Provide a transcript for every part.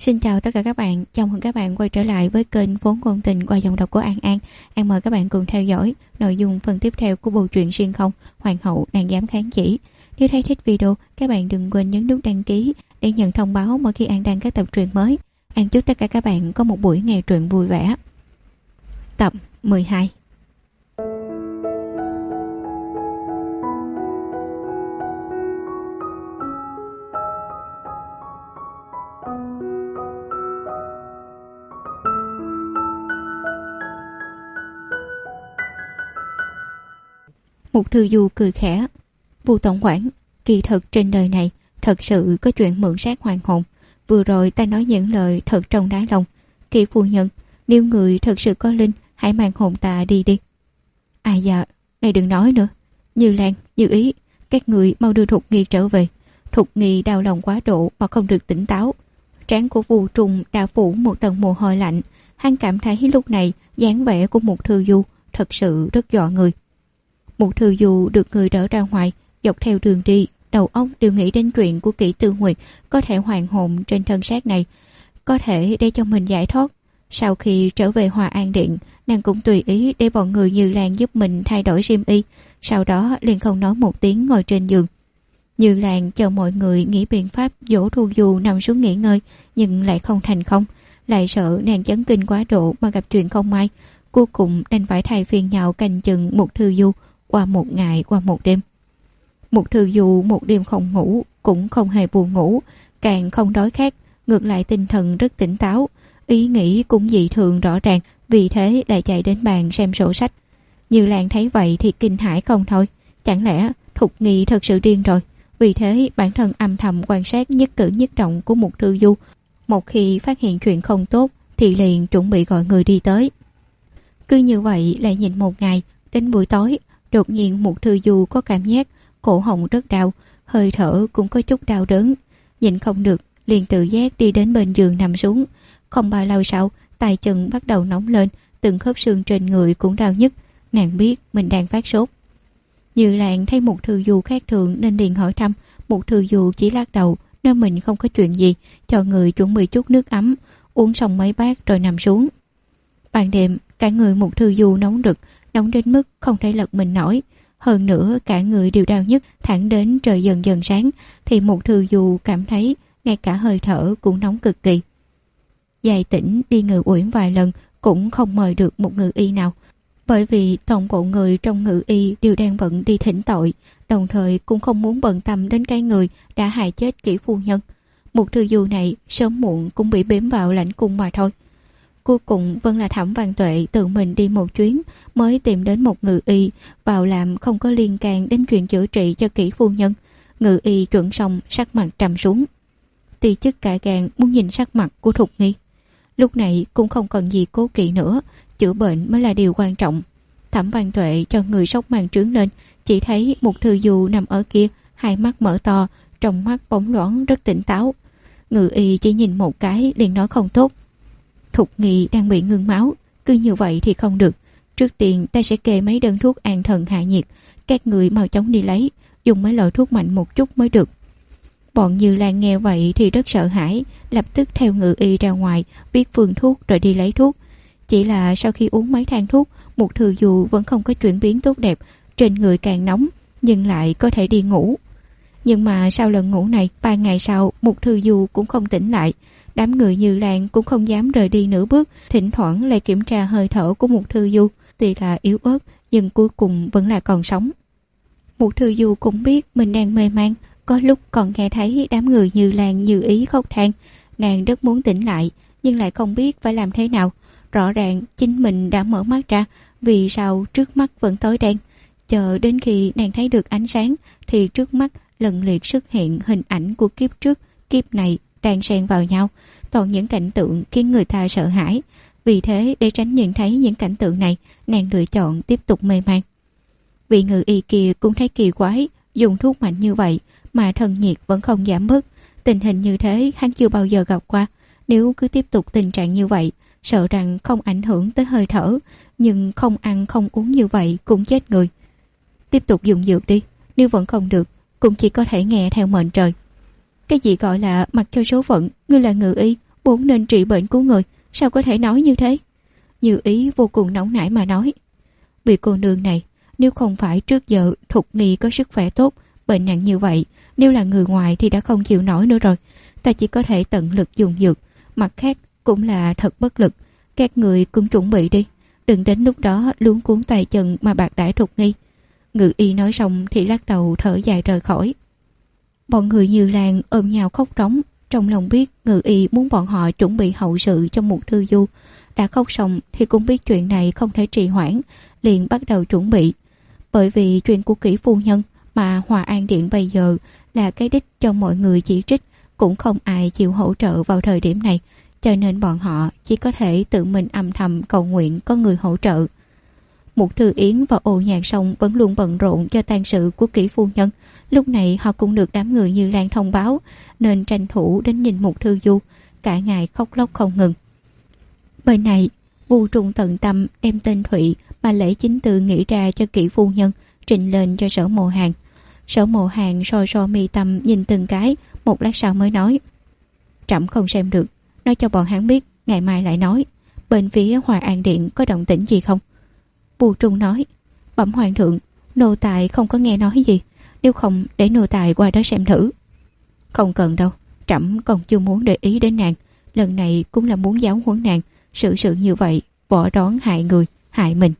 Xin chào tất cả các bạn, chào mừng các bạn quay trở lại với kênh Vốn Ngôn Tình qua giọng đọc của An An. An mời các bạn cùng theo dõi nội dung phần tiếp theo của bộ truyện xuyên không Hoàng hậu nàng dám kháng chỉ. Nếu thấy thích video, các bạn đừng quên nhấn nút đăng ký để nhận thông báo mỗi khi An đăng các tập truyện mới. An chúc tất cả các bạn có một buổi nghe truyện vui vẻ. Tập 12. Mục Thư Du cười khẽ. Vu tổng quản, kỳ thực trên đời này thật sự có chuyện mượn xác hoàng hồn. Vừa rồi ta nói những lời thật trong đáy lòng. Kỳ phu nhân, nếu người thật sự có linh, hãy mang hồn ta đi đi. Ai dạ, ngài đừng nói nữa. Như Lan, Như Ý, các người mau đưa Thục Nghi trở về. Thục Nghi đau lòng quá độ mà không được tỉnh táo. Trán của Vu Trùng đã phủ một tầng mồ hôi lạnh. Hắn cảm thấy lúc này dáng vẻ của Mục Thư Du thật sự rất dọa người. Mục Thư Du được người đỡ ra ngoài, dọc theo đường đi, đầu óc đều nghĩ đến chuyện của Kỷ Tư Nguyệt có thể hoàn hồn trên thân xác này, có thể để cho mình giải thoát. Sau khi trở về Hòa An Điện, nàng cũng tùy ý để bọn người Như Lan giúp mình thay đổi xiêm y, sau đó liền không nói một tiếng ngồi trên giường. Như Lan chờ mọi người nghĩ biện pháp dỗ Thu Du nằm xuống nghỉ ngơi, nhưng lại không thành công, lại sợ nàng chấn kinh quá độ mà gặp chuyện không may. Cuối cùng đành phải thay phiên nhau canh chừng Mục Thư Du qua một ngày qua một đêm. Mục Thư Du một đêm không ngủ, cũng không hề buồn ngủ, càng không đói khát, ngược lại tinh thần rất tỉnh táo, ý nghĩ cũng dị thường rõ ràng, vì thế lại chạy đến bàn xem sổ sách. Như Lan thấy vậy thì kinh hãi không thôi, chẳng lẽ Thục Nghi thật sự điên rồi? Vì thế bản thân âm thầm quan sát nhất cử nhất động của Mục Thư Du, một khi phát hiện chuyện không tốt thì liền chuẩn bị gọi người đi tới. Cứ như vậy lại nhìn một ngày, đến buổi tối đột nhiên Mục Thư Du có cảm giác cổ họng rất đau, hơi thở cũng có chút đau đớn, nhìn không được liền tự giác đi đến bên giường nằm xuống. Không bao lâu sau, tay chân bắt đầu nóng lên, từng khớp xương trên người cũng đau nhức, nàng biết mình đang phát sốt. Như Lan thấy Mục Thư Du khác thường nên liền hỏi thăm. Mục Thư Du chỉ lắc đầu, nói mình không có chuyện gì, cho người chuẩn bị chút nước ấm, uống xong mấy bát rồi nằm xuống. Ban đêm, cả người Mục Thư Du nóng rực, nóng đến mức không thể lật mình nổi. Hơn nữa cả người đều đau nhức, thẳng đến trời dần dần sáng thì Mục Thư Du cảm thấy ngay cả hơi thở cũng nóng cực kỳ. Dài tỉnh đi Ngự Uyển vài lần cũng không mời được một ngự y nào, bởi vì toàn bộ người trong ngự y đều đang bận đi thỉnh tội, đồng thời cũng không muốn bận tâm đến cái người đã hại chết Kỷ phu nhân. Mục Thư Du này sớm muộn cũng bị bếm vào lãnh cung mà thôi. Cuối cùng vẫn là Thẩm Văn Tuệ tự mình đi một chuyến mới tìm đến một ngự y vào làm không có liên can đến chuyện chữa trị cho Kỷ phu nhân. Ngự y chuẩn xong sắc mặt trầm xuống, ti chức cả gan muốn nhìn sắc mặt của Thục Nghi. Lúc này cũng không cần gì cố kỵ nữa, chữa bệnh mới là điều quan trọng. Thẩm Văn Tuệ cho người sốc màn trướng lên, chỉ thấy Mục Thư Du nằm ở kia, hai mắt mở to, trong mắt bóng loáng rất tỉnh táo. Ngự y chỉ nhìn một cái liền nói không tốt. Thục Nghi đang bị ngưng máu, cứ như vậy thì không được. Trước tiên ta sẽ kê mấy đơn thuốc an thần hạ nhiệt, các người mau chóng đi lấy, dùng mấy loại thuốc mạnh một chút mới được. Bọn Như Lan nghe vậy thì rất sợ hãi, lập tức theo ngự y ra ngoài viết phương thuốc rồi đi lấy thuốc. Chỉ là sau khi uống mấy thang thuốc, Mục Thư Du vẫn không có chuyển biến tốt đẹp, trên người càng nóng nhưng lại có thể đi ngủ. Nhưng mà sau lần ngủ này, 3 ngày sau Mục Thư Du cũng không tỉnh lại. Đám người Như Lan cũng không dám rời đi nửa bước, thỉnh thoảng lại kiểm tra hơi thở của Mục Thư Du, tuy là yếu ớt nhưng cuối cùng vẫn là còn sống. Mục Thư Du cũng biết mình đang mê man, có lúc còn nghe thấy đám người Như Lan Như Ý khóc than. Nàng rất muốn tỉnh lại nhưng lại không biết phải làm thế nào. Rõ ràng chính mình đã mở mắt ra, vì sao trước mắt vẫn tối đen. Chờ đến khi nàng thấy được ánh sáng thì trước mắt lần lượt xuất hiện hình ảnh của kiếp trước, kiếp này đang xen vào nhau, toàn những cảnh tượng khiến người ta sợ hãi. Vì thế để tránh nhìn thấy những cảnh tượng này, nàng lựa chọn tiếp tục mê man. Vị ngự y kia cũng thấy kỳ quái, dùng thuốc mạnh như vậy mà thân nhiệt vẫn không giảm bớt. Tình hình như thế hắn chưa bao giờ gặp qua. Nếu cứ tiếp tục tình trạng như vậy, sợ rằng không ảnh hưởng tới hơi thở, nhưng không ăn không uống như vậy cũng chết người. Tiếp tục dùng dược đi, nếu vẫn không được cũng chỉ có thể nghe theo mệnh trời. Cái gì gọi là mặc cho số phận, ngươi là ngự y, vốn nên trị bệnh cứu người, sao có thể nói như thế? Như Ý vô cùng nóng nảy mà nói. Vì cô nương này, nếu không phải trước giờ Thục Nghi có sức khỏe tốt, bệnh nặng như vậy, nếu là người ngoài thì đã không chịu nổi nữa rồi. Ta chỉ có thể tận lực dùng dược, mặt khác cũng là thật bất lực. Các người cũng chuẩn bị đi, đừng đến lúc đó luống cuốn tay chân mà bạc đãi Thục Nghi. Ngự y nói xong thì lắc đầu thở dài rời khỏi. Bọn người Như Lan ôm nhau khóc rống, trong lòng biết Ngự y muốn bọn họ chuẩn bị hậu sự cho Mục Thư Du. Đã khóc xong thì cũng biết chuyện này không thể trì hoãn, liền bắt đầu chuẩn bị. Bởi vì chuyện của Kỷ phu nhân mà Hòa An Điện bây giờ là cái đích cho mọi người chỉ trích, cũng không ai chịu hỗ trợ vào thời điểm này, cho nên bọn họ chỉ có thể tự mình âm thầm cầu nguyện có người hỗ trợ. Mục Thư Yến và Ô Nhạc Sông vẫn luôn bận rộn cho tang sự của Kỷ phu nhân. Lúc này họ cũng được đám người Như Lan thông báo, nên tranh thủ đến nhìn Mục Thư Du, cả ngày khóc lóc không ngừng. Bên này, Vu Trung tận tâm đem tên Thụy mà Lễ Chính Tư nghĩ ra cho Kỷ phu nhân trình lên cho Sở Mộ Hàn. Sở Mộ Hàn so mi tâm nhìn từng cái, một lát sau mới nói: Trẫm không xem được, nói cho bọn hắn biết, ngày mai lại nói. Bên phía Hòa An Điện có động tĩnh gì không? Vu Trung nói: Bẩm hoàng thượng, nô tài không có nghe nói gì, nếu không để nô tài qua đó xem thử. Không cần đâu, trẫm còn chưa muốn để ý đến nàng, lần này cũng là muốn giáo huấn nàng, sự như vậy bỏ đón hại người hại mình.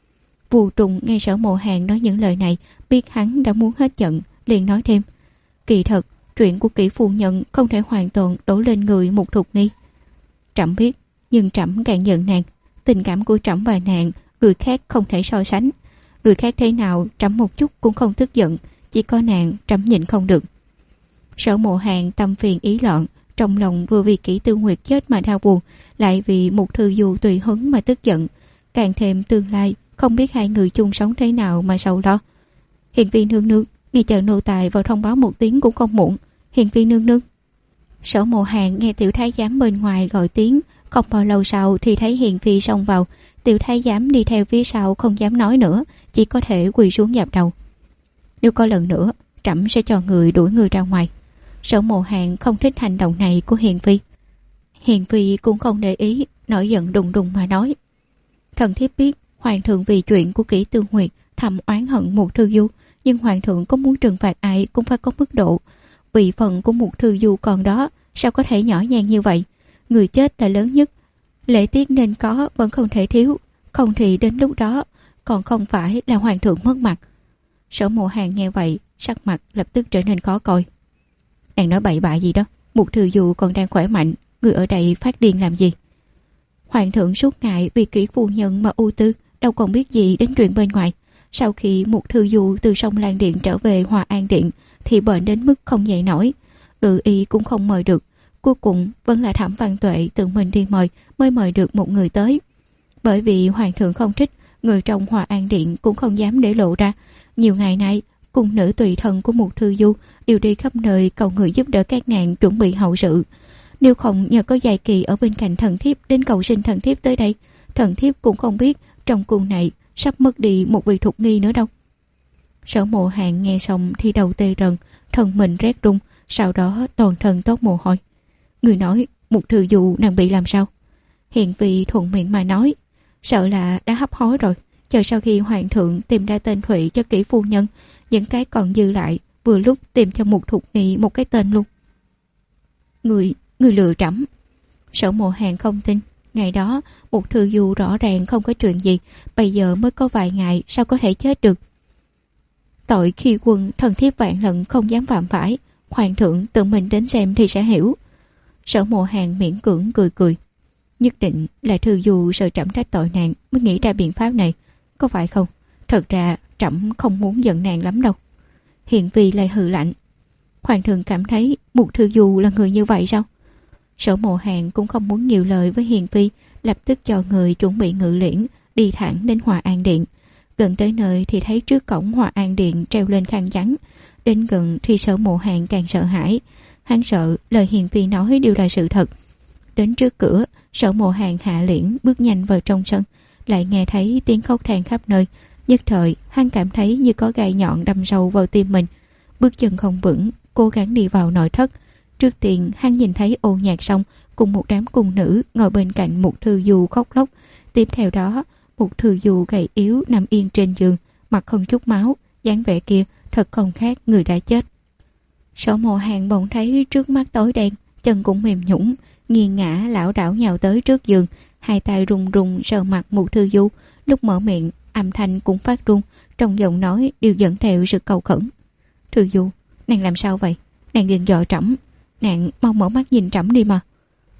Vu Trung nghe Sở Mộ Hàn nói những lời này, biết hắn đã muốn hết giận, liền nói thêm: Kỳ thật chuyện của Kỷ phu nhân không thể hoàn toàn đổ lên người Mục Thục Nghi. Trẫm biết, nhưng trẫm càng giận nàng, tình cảm của trẫm và nàng người khác không thể so sánh. Người khác thế nào trẫm một chút cũng không tức giận, chỉ có nàng trẫm nhịn không được. Sở Mộ Hàn tâm phiền ý loạn, trong lòng vừa vì Kỷ Tư Nguyệt chết mà đau buồn, lại vì Mục Thư Du tùy hứng mà tức giận, càng thêm tương lai không biết hai người chung sống thế nào mà sầu lo. Hiền phi nương nương, nghe chờ nô tài vào thông báo một tiếng cũng không muộn. Hiền phi nương nương. Sở Mộ Hàn nghe tiểu thái giám bên ngoài gọi tiếng, không bao lâu sau thì thấy Hiền phi xông vào. Tiểu thái giám đi theo phía sau không dám nói nữa, chỉ có thể quỳ xuống dập đầu. Nếu có lần nữa, trẫm sẽ cho người đuổi người ra ngoài. Sở Mộ Hàn không thích hành động này của Hiền phi. Hiền phi cũng không để ý, nổi giận đùng đùng mà nói: Thần thiếp biết hoàng thượng vì chuyện của Kỷ Tư Nguyệt thầm oán hận Mục Thư Du, nhưng hoàng thượng có muốn trừng phạt ai cũng phải có mức độ. Vị phận của Mục Thư Du còn đó, sao có thể nhỏ nhen như vậy? Người chết là lớn nhất, lễ tiết nên có vẫn không thể thiếu, không thì đến lúc đó còn không phải là hoàng thượng mất mặt. Sở Mộ Hàn nghe vậy, sắc mặt lập tức trở nên khó coi. Nàng nói bậy bạ gì đó, Mục Thư Du còn đang khỏe mạnh, người ở đây phát điên làm gì? Hoàng thượng suốt ngày vì Kỷ phu nhân mà ưu tư, đâu còn biết gì đến chuyện bên ngoài. Sau khi Mục Thư Du từ sông Lan Điện trở về Hòa An Điện thì bệnh đến mức không dậy nổi, Ngự y cũng không mời được. Cuối cùng vẫn là Thẩm Văn Tuệ tự mình đi mời mới mời được một người tới. Bởi vì hoàng thượng không thích, người trong Hòa An Điện cũng không dám để lộ ra. Nhiều ngày nay, cung nữ tùy thân của Mục Thư Du đều đi khắp nơi cầu người giúp đỡ các nàng chuẩn bị hậu sự. Nếu không nhờ có Giai Kỳ ở bên cạnh thần thiếp đến cầu xin thần thiếp tới đây, thần thiếp cũng không biết trong cung này sắp mất đi một vị Thục Nghi nữa đâu. Sở Mộ Hàn nghe xong thì đầu tê rần, thân mình rét run, sau đó toàn thân toát mồ hôi. Người nói Mục Thư Du nàng bị làm sao? Hiền phi thuận miệng mà nói: Sợ là đã hấp hối rồi, chờ sau khi hoàng thượng tìm ra tên Thụy cho Kỷ phu nhân, những cái còn dư lại vừa lúc tìm cho Mục Thục Nghi một cái tên luôn. Người lừa trẫm. Sở Mộ Hàn không tin. Ngày đó Mục Thư Du rõ ràng không có chuyện gì, bây giờ mới có vài ngày sao có thể chết được? Tội khi quân thần thiếp vạn lần không dám phạm phải, hoàng thượng tự mình đến xem thì sẽ hiểu. Sở Mộ Hàn miễn cưỡng cười. Nhất định là Thư Du sợ trẫm trách tội nàng mới nghĩ ra biện pháp này, có phải không? Thật ra trẫm không muốn giận nàng lắm đâu. Hiền phi lại hừ lạnh: Hoàng thượng cảm thấy Mục Thư Du là người như vậy sao? Sở Mộ Hàn cũng không muốn nhiều lời với Hiền phi, lập tức cho người chuẩn bị ngự liễn đi thẳng đến Hòa An Điện. Gần tới nơi thì thấy trước cổng Hòa An Điện treo lên khăn trắng. Đến gần thì Sở Mộ Hàn càng sợ hãi. Hắn sợ lời Hiền phi nói đều là sự thật. Đến trước cửa, Sở Mộ Hàn hạ liễn bước nhanh vào trong sân, lại nghe thấy tiếng khóc than khắp nơi. Nhất thời hắn cảm thấy như có gai nhọn đâm sâu vào tim mình. Bước chân không vững, cố gắng đi vào nội thất. Trước tiên hắn nhìn thấy Ô Nhạc Sông cùng một đám cung nữ ngồi bên cạnh Mục Thư Du khóc lóc. Tiếp theo đó, Mục Thư Du gầy yếu nằm yên trên giường, mặt không chút máu, dáng vẻ kia thật không khác người đã chết. Sở Mộ Hàn bỗng thấy trước mắt tối đen, chân cũng mềm nhũn, nghiêng ngã lảo đảo nhào tới trước giường, hai tay run run sờ mặt Mục Thư Du, lúc mở miệng âm thanh cũng phát run, trong giọng nói đều dẫn theo sự cầu khẩn. Thư Du, nàng làm sao vậy? Nàng định dọa trẫm, nàng mau mở mắt nhìn trẫm đi mà.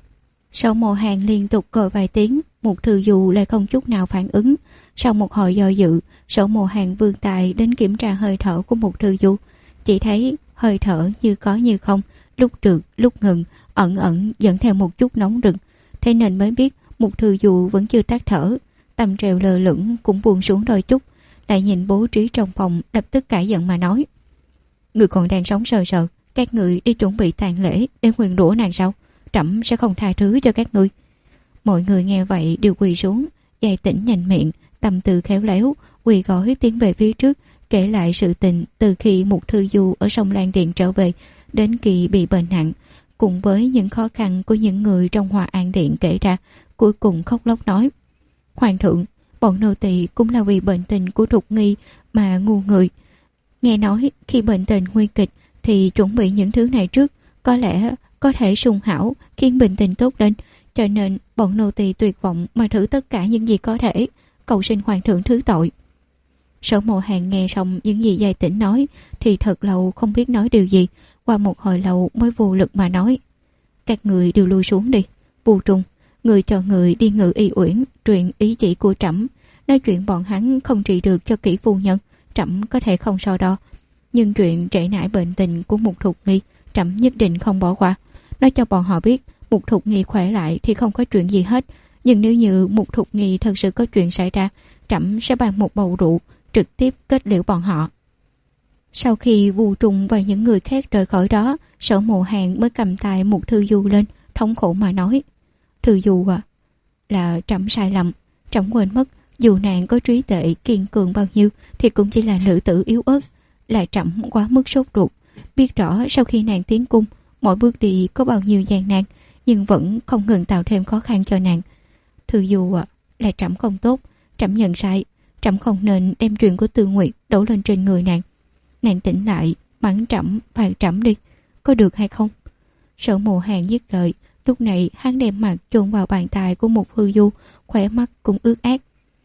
Sở Mộ Hàn liên tục gọi vài tiếng, Mục Thư Du lại không chút nào phản ứng. Sau một hồi do dự, Sở Mộ Hàn vươn tay đến kiểm tra hơi thở của Mục Thư Du, chỉ thấy hơi thở như có như không, lúc trượt lúc ngừng, ẩn ẩn dẫn theo một chút nóng rực, thế nên mới biết Mục Thư Du vẫn chưa tắt thở. Tâm trèo lơ lửng cũng buông xuống đôi chút, lại nhìn bố trí trong phòng, lập tức cãi giận mà nói: người còn đang sống sờ sờ, các người đi chuẩn bị tang lễ để nguyền rủa nàng sao? Trẫm sẽ không tha thứ cho các ngươi. Mọi người nghe vậy đều quỳ xuống. Giai Tĩnh nhanh miệng, tâm tư khéo léo, quỳ gối tiến về phía trước, kể lại sự tình từ khi Mục Thư Du ở sông Lan Điện trở về đến khi bị bệnh nặng, cùng với những khó khăn của những người trong Hòa An Điện kể ra. Cuối cùng khóc lóc nói: Hoàng thượng, bọn nô tỳ cũng là vì bệnh tình của Thục Nghi mà ngu người. Nghe nói khi bệnh tình nguy kịch thì chuẩn bị những thứ này trước, có lẽ có thể sung hảo khiến bệnh tình tốt lên, cho nên bọn nô tỳ tuyệt vọng mà thử tất cả những gì có thể, cầu xin hoàng thượng thứ tội. Sở Mộ Hàn nghe xong những gì Giai Tĩnh nói thì thật lâu không biết nói điều gì, qua một hồi lâu mới vô lực mà nói: các người đều lui xuống đi. Vu Trung, người cho người đi Ngự Y Uyển truyền ý chỉ của trẫm, nói chuyện bọn hắn không trị được cho kỹ phu nhân, trẫm có thể không so đo, nhưng chuyện trễ nải bệnh tình của Mục Thục Nghi trẫm nhất định không bỏ qua. Nói cho bọn họ biết Mục Thục Nghi khỏe lại thì không có chuyện gì hết, nhưng nếu như Mục Thục Nghi thật sự có chuyện xảy ra, trẫm sẽ bàn một bầu rượu trực tiếp kết liễu bọn họ. Sau khi Vu Trung và những người khác rời khỏi đó, Sở Mộ Hàn mới cầm tay Mục Thư Du lên, thống khổ mà nói: Thư Du à, là trẫm sai lầm, trẫm quên mất dù nàng có trí tuệ kiên cường bao nhiêu thì cũng chỉ là nữ tử yếu ớt, là trẫm quá mức sốt ruột. Biết rõ sau khi nàng tiến cung, mỗi bước đi có bao nhiêu gian nan, nhưng vẫn không ngừng tạo thêm khó khăn cho nàng. Thư Du à, là trẫm không tốt, trẫm nhận sai, trẫm không nên đem chuyện của Tư Nguyệt đổ lên trên người nàng. Nàng tỉnh lại, mắng trẫm, phạt trẫm đi, có được hay không? Sở Mộ Hàn dứt lời, lúc này hắn đem mặt chôn vào bàn tay của Mục Thư Du, khỏe mắt cũng ướt át.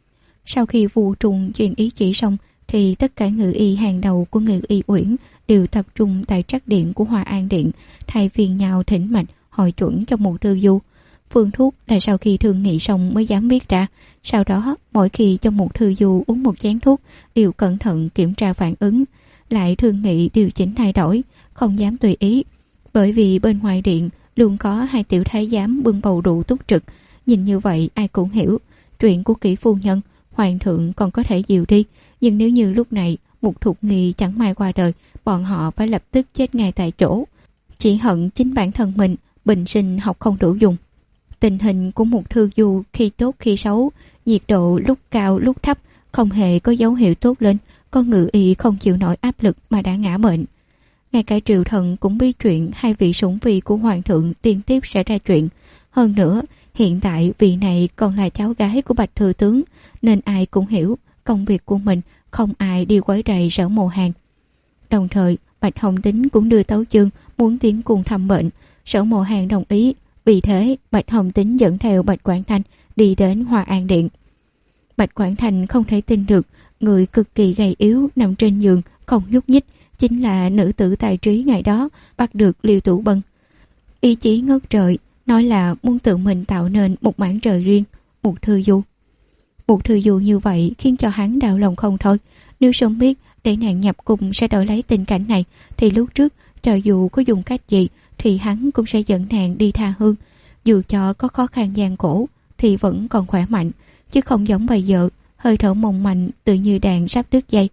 Sau khi Vu Trung truyền ý chỉ xong thì tất cả ngự y hàng đầu của Ngự Y Uyển đều tập trung tại trắc điện của Hòa An Điện, thay phiên nhau thỉnh mạch hội chuẩn cho Mục Thư Du. Phương thuốc là sau khi thương nghị xong mới dám viết ra, sau đó mỗi khi cho Mục Thư Du uống một chén thuốc đều cẩn thận kiểm tra phản ứng, lại thương nghị điều chỉnh thay đổi, không dám tùy ý, bởi vì bên ngoài điện luôn có hai tiểu thái giám bưng bầu rượu túc trực. Nhìn như vậy ai cũng hiểu chuyện của kỹ phu nhân hoàng thượng còn có thể dìu đi, nhưng nếu như lúc này Mục Thục Nghi chẳng may qua đời, bọn họ phải lập tức chết ngay tại chỗ. Chỉ hận chính bản thân mình bình sinh học không đủ dùng. Tình hình của Mục Thư Du khi tốt khi xấu, nhiệt độ lúc cao lúc thấp, không hề có dấu hiệu tốt lên. Con ngự y không chịu nổi áp lực mà đã ngã bệnh. Ngay cả triều thần cũng biết chuyện hai vị sủng phi của hoàng thượng liên tiếp sẽ ra chuyện. Hơn nữa, hiện tại vị này còn là cháu gái của Bạch thừa tướng, nên ai cũng hiểu công việc của mình không ai đi quấy rầy Sở Mộ Hàn. Đồng thời, Bạch Hồng Tín cũng đưa tấu chương muốn tiến cùng thăm bệnh. Sở Mộ Hàn đồng ý, vì thế Bạch Hồng Tín dẫn theo Bạch Quảng Thanh đi đến Hòa An Điện. Bạch Quảng Thanh không thể tin được người cực kỳ gầy yếu nằm trên giường không nhúc nhích chính là nữ tử tài trí ngày đó bắt được Liêu Tử Bân. Ý chí ngất trời, nói là muốn tự mình tạo nên một mảng trời riêng. Mục Thư Du, Mục Thư Du như vậy khiến cho hắn đau lòng không thôi. Nếu sớm biết để nàng nhập cung sẽ đổi lấy tình cảnh này thì lúc trước cho dù có dùng cách gì thì hắn cũng sẽ dẫn nàng đi tha hương. Dù cho có khó khăn gian khổ thì vẫn còn khỏe mạnh, chứ không giống bây giờ hơi thở mong manh tự như đàn sắp đứt dây.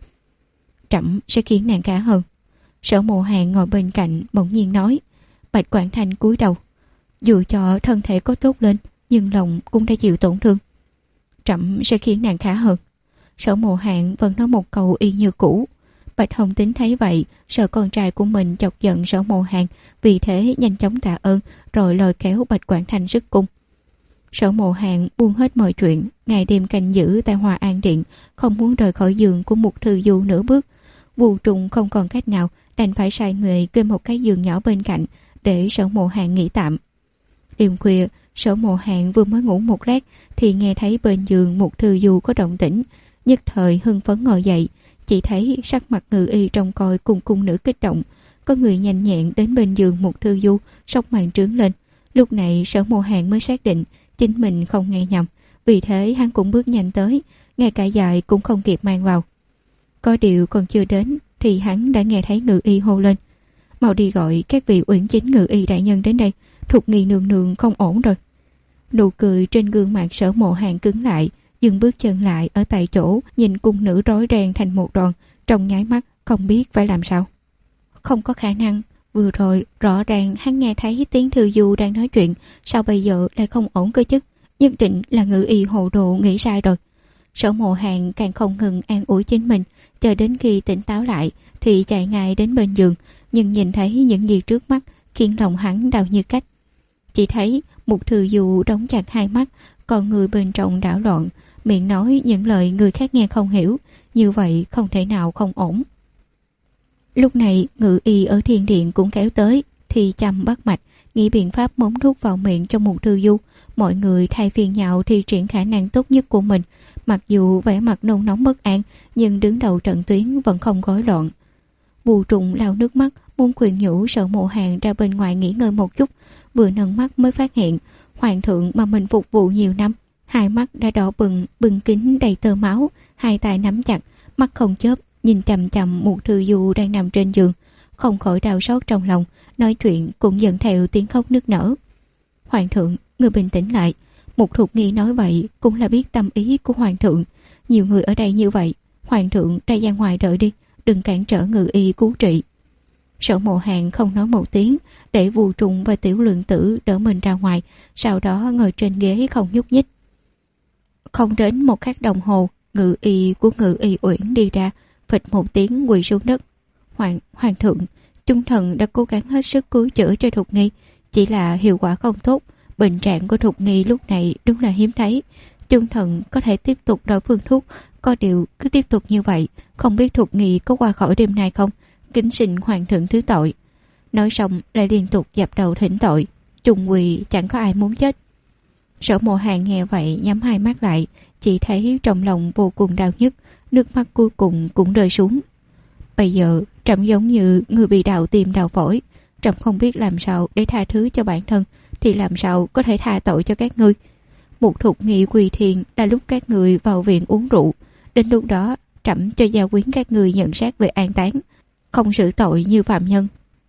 Trẫm sẽ khiến nàng khá hơn. Sở Mộ Hàn ngồi bên cạnh bỗng nhiên nói. Bạch Quảng Thanh cúi đầu. Dù cho thân thể có tốt lên nhưng lòng cũng đã chịu tổn thương. Trẫm sẽ khiến nàng khá hơn. Sở Mộ Hàn vẫn nói một câu y như cũ. Bạch Hồng Tín thấy vậy, sợ con trai của mình chọc giận Sở Mộ Hàn, vì thế nhanh chóng tạ ơn rồi lôi kéo Bạch Quảng Thành xuất cung. Sở Mộ Hàn buông hết mọi chuyện, ngày đêm canh giữ tại Hòa An Điện, không muốn rời khỏi giường của Mục Thư Du nửa bước. Vu Trùng không còn cách nào, đành phải sai người kê một cái giường nhỏ bên cạnh để Sở Mộ Hàn nghỉ tạm. Đêm khuya, Sở Mộ Hàn vừa mới ngủ một lát thì nghe thấy bên giường Mục Thư Du có động tĩnh, nhất thời hưng phấn ngồi dậy. Chỉ thấy sắc mặt Ngự Y trông coi cùng cung nữ kích động, có người nhanh nhẹn đến bên giường Mục Thư Du, sốc màn trướng lên. Lúc này Sở Mộ Hàn mới xác định chính mình không nghe nhầm, vì thế hắn cũng bước nhanh tới, ngay cả giày cũng không kịp mang vào. Có điều còn chưa đến thì hắn đã nghe thấy Ngự Y hô lên: "Mau đi gọi các vị uyển chính Ngự Y đại nhân đến đây, Thục Nghi nương nương không ổn rồi." Nụ cười trên gương mặt Sở Mộ Hàn cứng lại, dừng bước chân lại ở tại chỗ, nhìn cung nữ rối ren thành một đoàn, trong nháy mắt không biết phải làm sao. Không có khả năng, vừa rồi rõ ràng hắn nghe thấy tiếng Thư Du đang nói chuyện, sao bây giờ lại không ổn cơ chứ? Nhất định là Ngự Y hồ đồ nghĩ sai rồi. Sở Mộ Hàn càng không ngừng an ủi chính mình, chờ đến khi tỉnh táo lại thì chạy ngay đến bên giường, nhưng nhìn thấy những gì trước mắt khiến lòng hắn đau như cắt. Chỉ thấy Mục Thư Du đóng chặt hai mắt, còn người bên trong đảo loạn, miệng nói những lời người khác nghe không hiểu, như vậy không thể nào không ổn. Lúc này Ngự Y ở Thiên Điện cũng kéo tới, thì chăm bắt mạch, nghĩ biện pháp mống thuốc vào miệng cho Mục Thư Du. Mọi người thay phiên nhau thi triển khả năng tốt nhất của mình, mặc dù vẻ mặt nôn nóng bất an, nhưng đứng đầu trận tuyến vẫn không rối loạn. Vu Trùng lau nước mắt, muốn khuyên nhủ Sở Mộ Hàn ra bên ngoài nghỉ ngơi một chút, vừa nâng mắt mới phát hiện hoàng thượng mà mình phục vụ nhiều năm, hai mắt đã đỏ bừng, bừng kính đầy tơ máu, hai tay nắm chặt, mắt không chớp, nhìn chằm chằm Mục Thư Du đang nằm trên giường, không khỏi đau xót trong lòng, nói chuyện cũng dẫn theo tiếng khóc nức nở. "Hoàng thượng, người bình tĩnh lại." Mục Thục Nghi nói vậy cũng là biết tâm ý của hoàng thượng. Nhiều người ở đây như vậy, hoàng thượng ra ra ngoài đợi đi, đừng cản trở Ngự Y cứu trị. Sở Mộ Hàn không nói một tiếng, để Vu Trùng và Tiểu Lượng Tử đỡ mình ra ngoài, sau đó ngồi trên ghế không nhúc nhích. Không đến một khắc đồng hồ, Ngự Y của Ngự Y Uyển đi ra, phịch một tiếng quỳ xuống đất. Hoàng thượng, chúng thần đã cố gắng hết sức cứu chữa cho Thục Nghi, chỉ là hiệu quả không tốt. Bệnh trạng của Thục Nghi lúc này đúng là hiếm thấy. Chúng thần có thể tiếp tục đổi phương thuốc, có điều cứ tiếp tục như vậy, không biết Thục Nghi có qua khỏi đêm nay không? Kính xin hoàng thượng thứ tội. Nói xong lại liên tục dập đầu thỉnh tội. Chung quỳ chẳng có ai muốn chết. Sở Mộ Hàn nghe vậy nhắm hai mắt lại, chỉ thấy trong lòng vô cùng đau nhức, nước mắt cuối cùng cũng rơi xuống. Bây giờ trẫm giống như người bị đào tim đào phổi, trẫm không biết làm sao để tha thứ cho bản thân, thì làm sao có thể tha tội cho các ngươi. Một Thục Nghi quỳ thiền là lúc các người vào viện uống rượu, đến lúc đó trẫm cho gia quyến các người nhận xác về an táng, không xử tội như phạm nhân.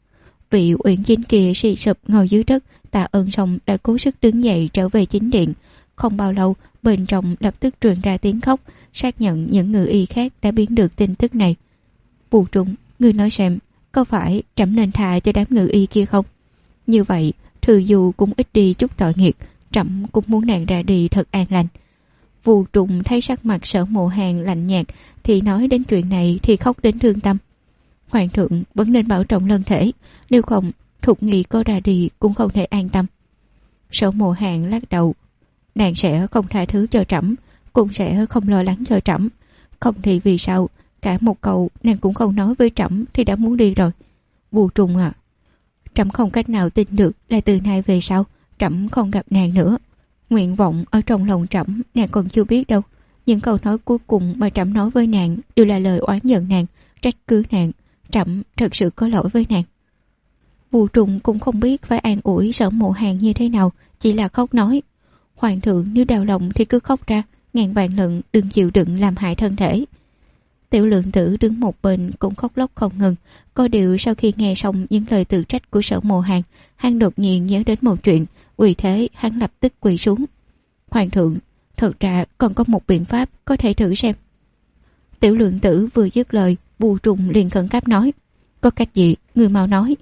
Vị uyển chính kia suy sụp ngồi dưới đất, tạ ơn xong đã cố sức đứng dậy trở về chính điện. Không bao lâu, bên trong lập tức truyền ra tiếng khóc, xác nhận những Ngự Y khác đã biết được tin tức này. Vu Trùng, ngươi nói xem, có phải trẫm nên tha cho đám Ngự Y kia không? Như vậy, Thư Du cũng ít đi chút tội nghiệp, trẫm cũng muốn nàng ra đi thật an lành. Vu Trùng thấy sắc mặt Sở Mộ Hàn lạnh nhạt, thì nói đến chuyện này thì khóc đến thương tâm. Hoàng thượng vẫn nên bảo trọng thân thể, nếu không Thục Nghi có ra đi cũng không thể an tâm. Sở Mộ Hàn lắc đầu. Nàng sẽ không tha thứ cho trẫm, cũng sẽ không lo lắng cho trẫm. Không thì vì sao cả một câu nàng cũng không nói với trẫm thì đã muốn đi rồi. Vu Trùng à, trẫm không cách nào tin được là từ nay về sau trẫm không gặp nàng nữa. Nguyện vọng ở trong lòng trẫm nàng còn chưa biết đâu. Những câu nói cuối cùng mà trẫm nói với nàng đều là lời oán giận nàng, trách cứ nàng. Trẫm thật sự có lỗi với nàng. Vu Trùng cũng không biết phải an ủi Sở Mộ Hàn như thế nào, chỉ là khóc nói. Hoàng thượng nếu đau lòng thì cứ khóc ra, ngàn vạn lần đừng chịu đựng làm hại thân thể. Tiểu Lượng Tử đứng một bên cũng khóc lóc không ngừng. Có điều sau khi nghe xong những lời tự trách của Sở Mộ Hàn, hắn đột nhiên nhớ đến một chuyện, vì thế hắn lập tức quỳ xuống. Hoàng thượng, thật ra còn có một biện pháp có thể thử xem. Tiểu Lượng Tử vừa dứt lời, Vu Trùng liền khẩn cấp nói. Có cách gì, người mau nói.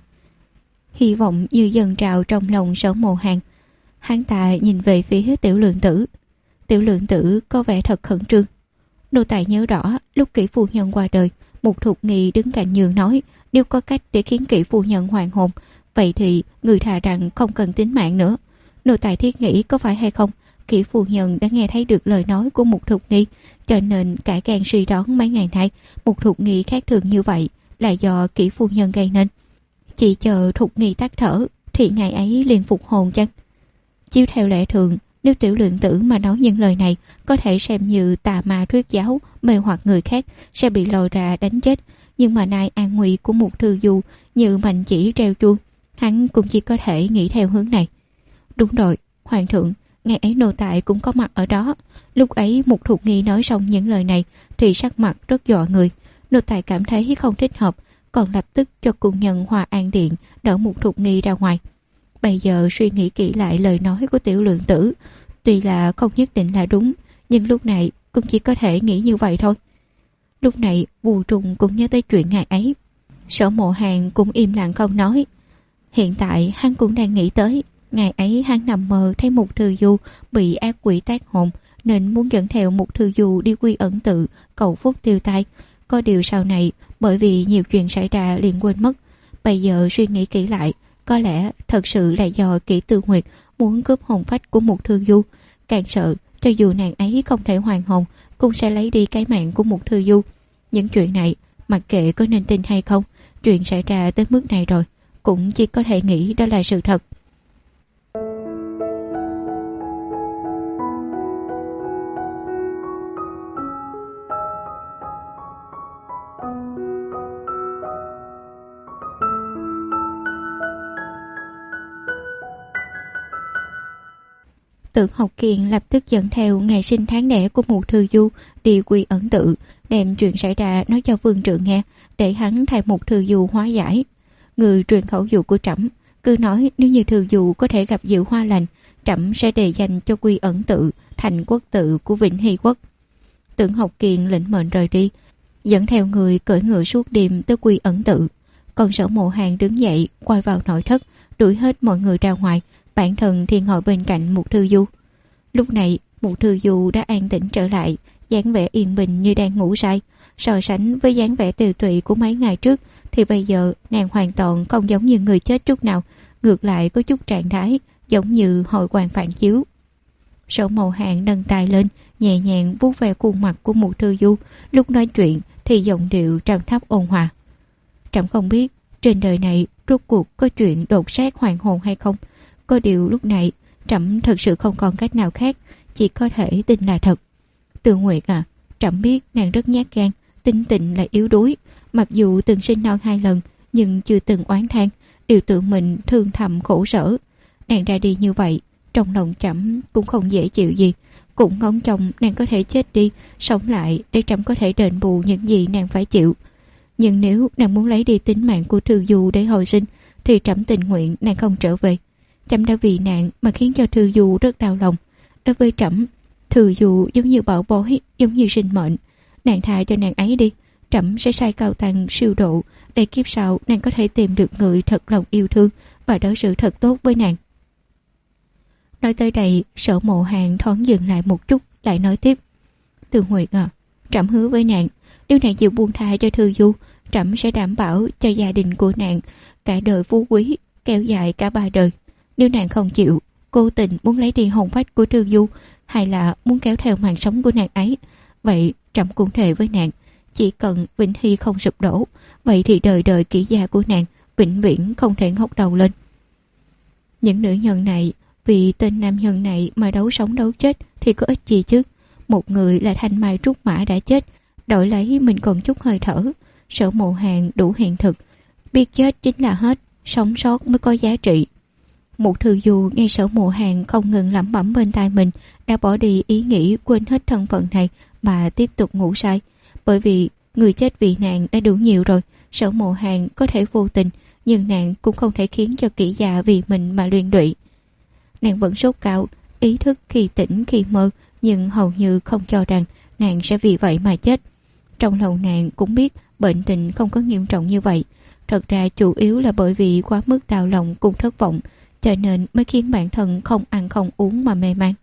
Hy vọng như dần trào trong lòng Sở Mộ Hàn. Hắn ta nhìn về phía Tiểu Lượng Tử. Tiểu Lượng Tử có vẻ thật khẩn trương. Nô tài nhớ rõ lúc kỹ phu nhân qua đời, Mục Thục Nghi đứng cạnh giường nói, nếu có cách để khiến kỹ phu nhân hoàn hồn, vậy thì người thà rằng không cần tính mạng nữa. Nô tài thiết nghĩ có phải hay không, kỹ phu nhân đã nghe thấy được lời nói của Mục Thục Nghi, cho nên cả gan suy đoán mấy ngày nay Mục Thục Nghi khác thường như vậy là do kỹ phu nhân gây nên. Chỉ chờ Thục Nghi tắt thở thì ngày ấy liền phục hồn chăng? Chiếu theo lẽ thường, nếu Tiểu Lượng Tử mà nói những lời này có thể xem như tà ma thuyết giáo, mê hoặc người khác sẽ bị lôi ra đánh chết. Nhưng mà nay an nguy của Mục Thư Du như mạnh chỉ treo chuông, hắn cũng chỉ có thể nghĩ theo hướng này. Đúng rồi, Hoàng thượng, ngày ấy nô tài cũng có mặt ở đó. Lúc ấy Mục Thục Nghi nói xong những lời này thì sắc mặt rất dọa người. Nô tài cảm thấy không thích hợp, còn lập tức cho cung nhân Hòa An Điện đỡ Mục Thục Nghi ra ngoài. Bây giờ suy nghĩ kỹ lại lời nói của Tiểu Lượng Tử, tuy là không nhất định là đúng, nhưng lúc này cũng chỉ có thể nghĩ như vậy thôi. Lúc này Vu Trùng cũng nhớ tới chuyện ngày ấy. Sở Mộ Hàn cũng im lặng không nói. Hiện tại hắn cũng đang nghĩ tới ngày ấy hắn nằm mơ thấy Mục Thư Du bị ác quỷ tác hồn, nên muốn dẫn theo Mục Thư Du đi Quy Ẩn Tự cầu phúc tiêu tai. Có điều sau này bởi vì nhiều chuyện xảy ra liền quên mất. Bây giờ suy nghĩ kỹ lại, có lẽ thật sự là do Kỷ Tư Nguyệt muốn cướp hồn phách của Mục Thư Du. Càng sợ cho dù nàng ấy không thể hoàn hồn cũng sẽ lấy đi cái mạng của Mục Thư Du. Những chuyện này mặc kệ có nên tin hay không, chuyện xảy ra tới mức này rồi, cũng chỉ có thể nghĩ đó là sự thật. Tưởng Học Kiền lập tức dẫn theo ngày sinh tháng đẻ của Mục Thư Du đi Quy Ẩn Tự, đem chuyện xảy ra nói cho Vương Trượng nghe, để hắn thay Mục Thư Du hóa giải. Người truyền khẩu dụ của trẫm cứ nói nếu như Thư Du có thể gặp Diệu Hoa lành, trẫm sẽ đề danh cho Quy Ẩn Tự thành quốc tự của Vĩnh Hy Quốc. Tưởng Học Kiền lĩnh mệnh rời đi, dẫn theo người cưỡi ngựa suốt đêm tới Quy Ẩn Tự. Còn Sở Mộ Hàn đứng dậy quay vào nội thất, đuổi hết mọi người ra ngoài, bản thân thì ngồi bên cạnh Mục Thư Du. Lúc này Mục Thư Du đã an tĩnh trở lại, dáng vẻ yên bình như đang ngủ say. So sánh với dáng vẻ tiều tụy của mấy ngày trước thì bây giờ nàng hoàn toàn không giống như người chết chút nào, ngược lại có chút trạng thái giống như hội quan phản chiếu. Sở Mộ Hàn nâng tay lên, nhẹ nhàng vuốt ve khuôn mặt của Mục Thư Du, lúc nói chuyện thì giọng điệu trầm thấp ôn hòa. Trẫm không biết trên đời này rốt cuộc có chuyện đột xác hoàn hồn hay không, có điều lúc này trẫm thật sự không còn cách nào khác, chỉ có thể tin là thật. Từ Nguyệt à, trẫm biết nàng rất nhát gan, tính tình là yếu đuối, mặc dù từng sinh non 2 lần nhưng chưa từng oán than, đều tự mình thương thầm khổ sở. Nàng ra đi như vậy, trong lòng trẫm cũng không dễ chịu gì, cũng ngóng trông nàng có thể chết đi, sống lại để trẫm có thể đền bù những gì nàng phải chịu. Nhưng nếu nàng muốn lấy đi tính mạng của Thư Du để hồi sinh, thì trẫm tình nguyện nàng không trở về. Trẫm đã vì nàng mà khiến cho Thư Du rất đau lòng. Đối với trẫm, Thư Du giống như bảo bối, giống như sinh mệnh. Nàng tha cho nàng ấy đi, trẫm sẽ sai cao tăng siêu độ để kiếp sau nàng có thể tìm được người thật lòng yêu thương và đối xử thật tốt với nàng. Nói tới đây, Sở Mộ Hàn thoáng dừng lại một chút, lại nói tiếp. Từ Nguyệt à, trẫm hứa với nàng, nếu nàng chịu buông tha cho Thư Du, trẫm sẽ đảm bảo cho gia đình của nàng cả đời phú quý, kéo dài cả 3 đời. Nếu nàng không chịu, cố tình muốn lấy đi hồn phách của Thư Du, hay là muốn kéo theo mạng sống của nàng ấy, vậy trẫm cũng thề với nàng, chỉ cần Vĩnh Hy không sụp đổ, vậy thì đời đời kỹ gia của nàng vĩnh viễn không thể ngóc đầu lên. Những nữ nhân này vì tên nam nhân này mà đấu sống đấu chết thì có ích gì chứ? Một người là Thanh Mai Trúc Mã đã chết, đổi lấy mình còn chút hơi thở. Sở Mộ Hàn đủ hiện thực, biết chết chính là hết, sống sót mới có giá trị. Mục Thư Du nghe Sở Mộ Hàn không ngừng lẩm bẩm bên tai mình, đã bỏ đi ý nghĩ quên hết thân phận này mà tiếp tục ngủ say. Bởi vì người chết vì nàng đã đủ nhiều rồi, Sở Mộ Hàn có thể vô tình, nhưng nàng cũng không thể khiến cho kỹ gia vì mình mà liên lụy. Nàng vẫn sốt cao, ý thức khi tỉnh khi mơ, nhưng hầu như không cho rằng nàng sẽ vì vậy mà chết. Trong lòng nàng cũng biết bệnh tình không có nghiêm trọng như vậy. Thật ra chủ yếu là bởi vì quá mức đau lòng cùng thất vọng, cho nên mới khiến bản thân không ăn không uống mà mê man.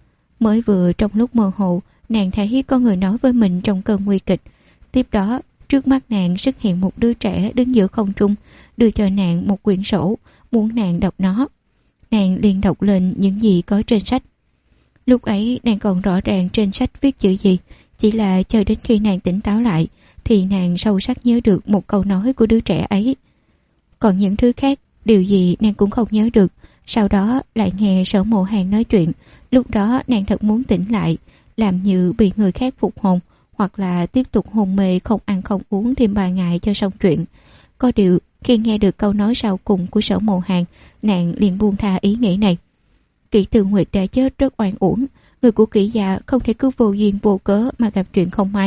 Mới vừa trong lúc mơ hồ, nàng thấy có người nói với mình trong cơn nguy kịch. Tiếp đó, Trước mắt nàng xuất hiện một đứa trẻ đứng giữa không trung, đưa cho nàng một quyển sổ, muốn nàng đọc nó. Nàng liền đọc lên những gì có trên sách. Lúc ấy nàng còn rõ ràng trên sách viết chữ gì, chỉ là chờ đến khi nàng tỉnh táo lại thì nàng sâu sắc nhớ được một câu nói của đứa trẻ ấy. Còn những thứ khác, điều gì nàng cũng không nhớ được. Sau đó lại nghe Sở Mộ Hàn nói chuyện. Lúc đó nàng thật muốn tỉnh lại, làm như bị người khác phục hồn, hoặc là tiếp tục hôn mê không ăn không uống thêm 3 ngày cho xong chuyện. Có điều khi nghe được câu nói sau cùng của Sở Mộ Hàn, nàng liền buông tha ý nghĩ này. Kỷ Từ Nguyệt đã chết rất oan uổng, người của Kỷ gia không thể cứ vô duyên vô cớ mà gặp chuyện không may.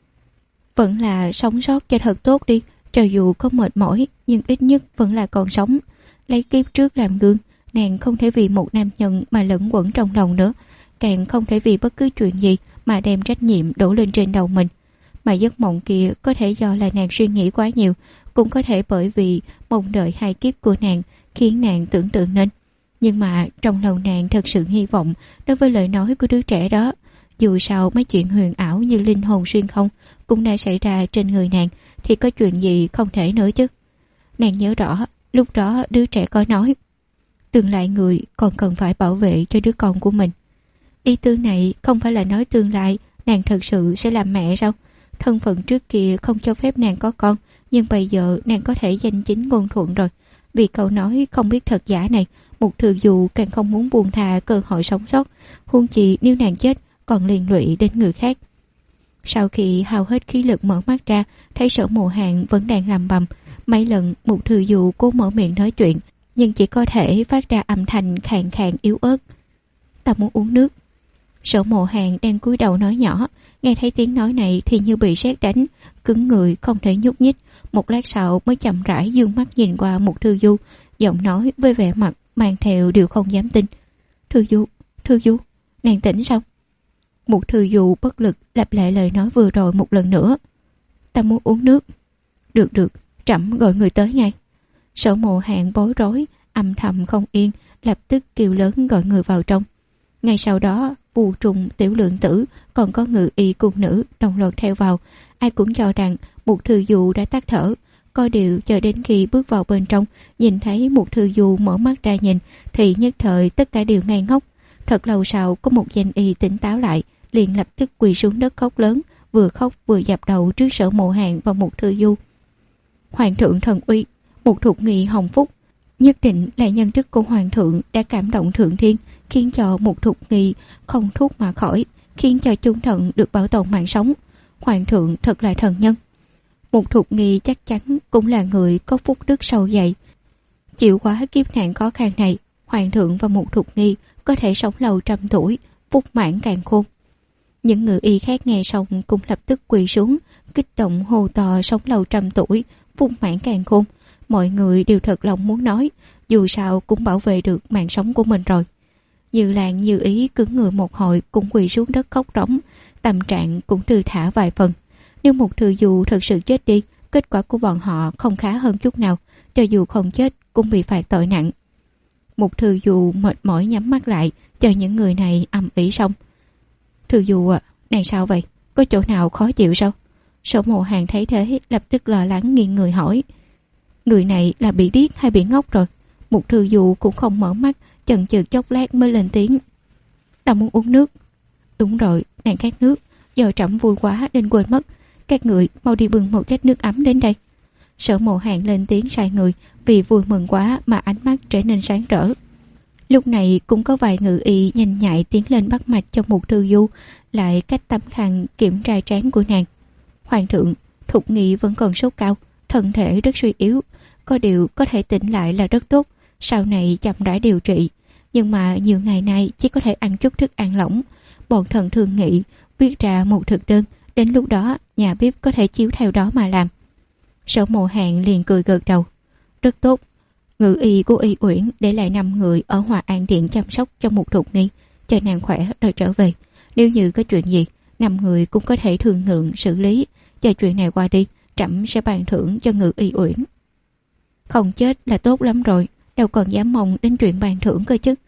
Vẫn là sống sót cho thật tốt đi, cho dù có mệt mỏi nhưng ít nhất vẫn là còn sống. Lấy kiếp trước làm gương, nàng không thể vì một nam nhân mà lẫn quẩn trong lòng nữa, càng không thể vì bất cứ chuyện gì mà đem trách nhiệm đổ lên trên đầu mình. Mà giấc mộng kia có thể do là nàng suy nghĩ quá nhiều, cũng có thể bởi vì mong đợi 2 kiếp của nàng khiến nàng tưởng tượng nên. Nhưng mà trong lòng nàng thật sự hy vọng đối với lời nói của đứa trẻ đó. Dù sao mấy chuyện huyền ảo như linh hồn xuyên không cũng đã xảy ra trên người nàng, thì có chuyện gì không thể nữa chứ. Nàng nhớ rõ lúc đó đứa trẻ có nói, tương lai người còn cần phải bảo vệ cho đứa con của mình. Ý tư này không phải là nói tương lai nàng thật sự sẽ làm mẹ sao? Thân phận trước kia không cho phép nàng có con, nhưng bây giờ nàng có thể danh chính ngôn thuận rồi. Vì câu nói không biết thật giả này, Mục Thừa Du càng không muốn buông tha cơ hội sống sót, huống chi nếu nàng chết còn liên lụy đến người khác. Sau khi hao hết khí lực mở mắt ra, thấy Sở Mộ Hàn vẫn đang lầm bầm. Mấy lần Mục Thừa Du cố mở miệng nói chuyện, nhưng chỉ có thể phát ra âm thanh khàn khàn yếu ớt. Ta muốn uống nước. Sở Mộ Hàn đang cúi đầu nói nhỏ, nghe thấy tiếng nói này thì như bị sét đánh, cứng người không thể nhúc nhích. Một lát sau mới chậm rãi dương mắt nhìn qua Mục Thư Du, giọng nói với vẻ mặt mang theo điều không dám tin. Thư Du, nàng tỉnh sao? Mục Thư Du bất lực lặp lại lời nói vừa rồi một lần nữa. Ta muốn uống nước. Được, trẫm gọi người tới ngay. Sở Mộ Hàn bối rối, âm thầm không yên, lập tức kêu lớn gọi người vào trong. Ngay sau đó, Vu Trùng, Tiểu Lượng Tử còn có Ngự Y cung nữ đồng loạt theo vào. Ai cũng cho rằng Mục Thư Du đã tắt thở. Có điều chờ đến khi bước vào bên trong, nhìn thấy Mục Thư Du mở mắt ra nhìn, thì nhất thời tất cả đều ngây ngốc. Thật lâu sau có một danh y tỉnh táo lại, liền lập tức quỳ xuống đất khóc lớn, vừa khóc vừa dập đầu trước Sở Mộ Hàn và Mục Thư Du. Hoàng thượng thần uy, một thuộc nghị hồng phúc, nhất định là nhân đức của hoàng thượng đã cảm động thượng thiên, khiến cho một thuộc nghị không thuốc mà khỏi, khiến cho chúng thần được bảo tồn mạng sống. Hoàng thượng thật là thần nhân. Một thuộc nghị chắc chắn cũng là người có phúc đức sâu dày. Chịu quá kiếp nạn khó khăn này, hoàng thượng và một thuộc nghị có thể sống lâu 100 tuổi, phúc mãn càn khôn. Những ngự y khác nghe xong cũng lập tức quỳ xuống, kích động hô to sống lâu 100 tuổi, phúc mãn càn khôn. Mọi người đều thật lòng muốn nói, dù sao cũng bảo vệ được mạng sống của mình rồi. Như Lan Như Ý cứng người một hồi cũng quỳ xuống đất khóc rống, tâm trạng cũng thư thả vài phần. Nếu Mục Thư Du thật sự chết đi, kết quả của bọn họ không khá hơn chút nào, cho dù không chết cũng bị phạt tội nặng. Mục Thư Du mệt mỏi nhắm mắt lại, chờ những người này ầm ĩ xong. Thư Du à, này sao vậy? Có chỗ nào khó chịu sao? Sở Mộ Hàn thấy thế lập tức lo lắng nghiêng người hỏi. Người này là bị điếc hay bị ngốc rồi? Mục Thư Du cũng không mở mắt, chần chừ chốc lát mới lên tiếng. Ta muốn uống nước. Đúng rồi, nàng khát nước, giờ trẫm vui quá nên quên mất. Các người mau đi bưng một chén nước ấm đến đây. Sở Mộ Hàn lên tiếng sai người, vì vui mừng quá mà ánh mắt trở nên sáng rỡ. Lúc này cũng có vài ngự y nhanh nhạy tiến lên bắt mạch cho Mục Thư Du, lại cách tấm khăn kiểm tra trán của nàng. Hoàng thượng, Thục Nghị vẫn còn sốt cao, thân thể rất suy yếu, có điều có thể tỉnh lại là rất tốt, sau này chậm rãi điều trị. Nhưng mà nhiều ngày nay chỉ có thể ăn chút thức ăn lỏng. Bọn thần thương nghị viết ra một thực đơn, đến lúc đó nhà bếp có thể chiếu theo đó mà làm. Sở Mộ Hàn liền cười gật đầu. Rất tốt. Ngự y của Y Uyển để lại 5 người ở Hòa An Điện chăm sóc cho một Thục Nghi, cho nàng khỏe rồi trở về. Nếu như có chuyện gì, 5 người cũng có thể thương lượng xử lý. Chờ chuyện này qua đi, trẫm sẽ ban thưởng cho Ngự Y Uyển. Không chết là tốt lắm rồi, đâu còn dám mong đến chuyện ban thưởng cơ chứ.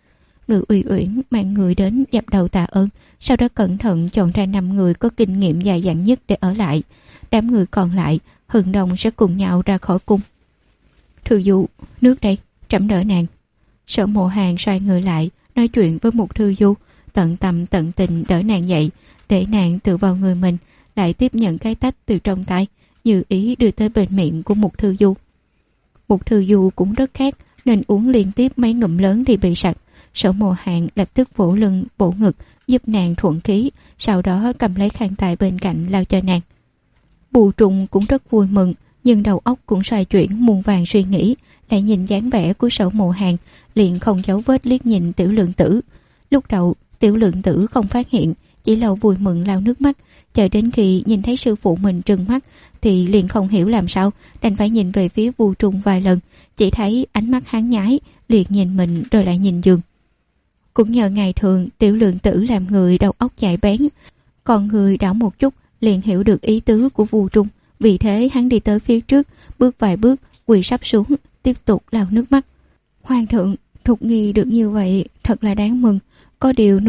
Ngự Uy Uyển mang người đến dập đầu tạ ơn, sau đó cẩn thận chọn ra 5 người có kinh nghiệm dài dặn nhất để ở lại. Đám người còn lại hừng đông sẽ cùng nhau ra khỏi cung. Thư Du, nước đây, trẫm đỡ nàng. Sở Mộ Hàn xoay người lại nói chuyện với Mục Thư Du, tận tâm tận tình đỡ nàng dậy, để nàng tự vào người mình, lại tiếp nhận cái tách từ trong tay, như ý đưa tới bên miệng của Mục Thư Du. Mục Thư Du cũng rất khát nên uống liên tiếp mấy ngụm lớn thì bị sặc. Sở Mộ Hàn lập tức vỗ lưng vỗ ngực giúp nàng thuận khí, sau đó cầm lấy khăn tay bên cạnh lau cho nàng. Bù Trùng cũng rất vui mừng, nhưng đầu óc cũng xoay chuyển muôn vàng suy nghĩ, lại nhìn dáng vẻ của Sở Mộ Hàn, liền không giấu vết liếc nhìn Tiểu Lượng Tử. Lúc đầu Tiểu Lượng Tử không phát hiện, chỉ lâu vui mừng lau nước mắt, chờ đến khi nhìn thấy sư phụ mình trừng mắt thì liền không hiểu làm sao, đành phải nhìn về phía Bù Trùng vài lần, chỉ thấy ánh mắt hắn nhái, liền nhìn mình rồi lại nhìn giường. Cũng nhờ ngày thường Tiểu Lượng Tử làm người đầu óc nhạy bén, còn người đảo một chút liền hiểu được ý tứ của Vu Trung, vì thế hắn đi tới phía trước, bước vài bước, quỳ sắp xuống, tiếp tục lau nước mắt. Hoàng thượng, Thục Nghi được như vậy thật là đáng mừng, có điều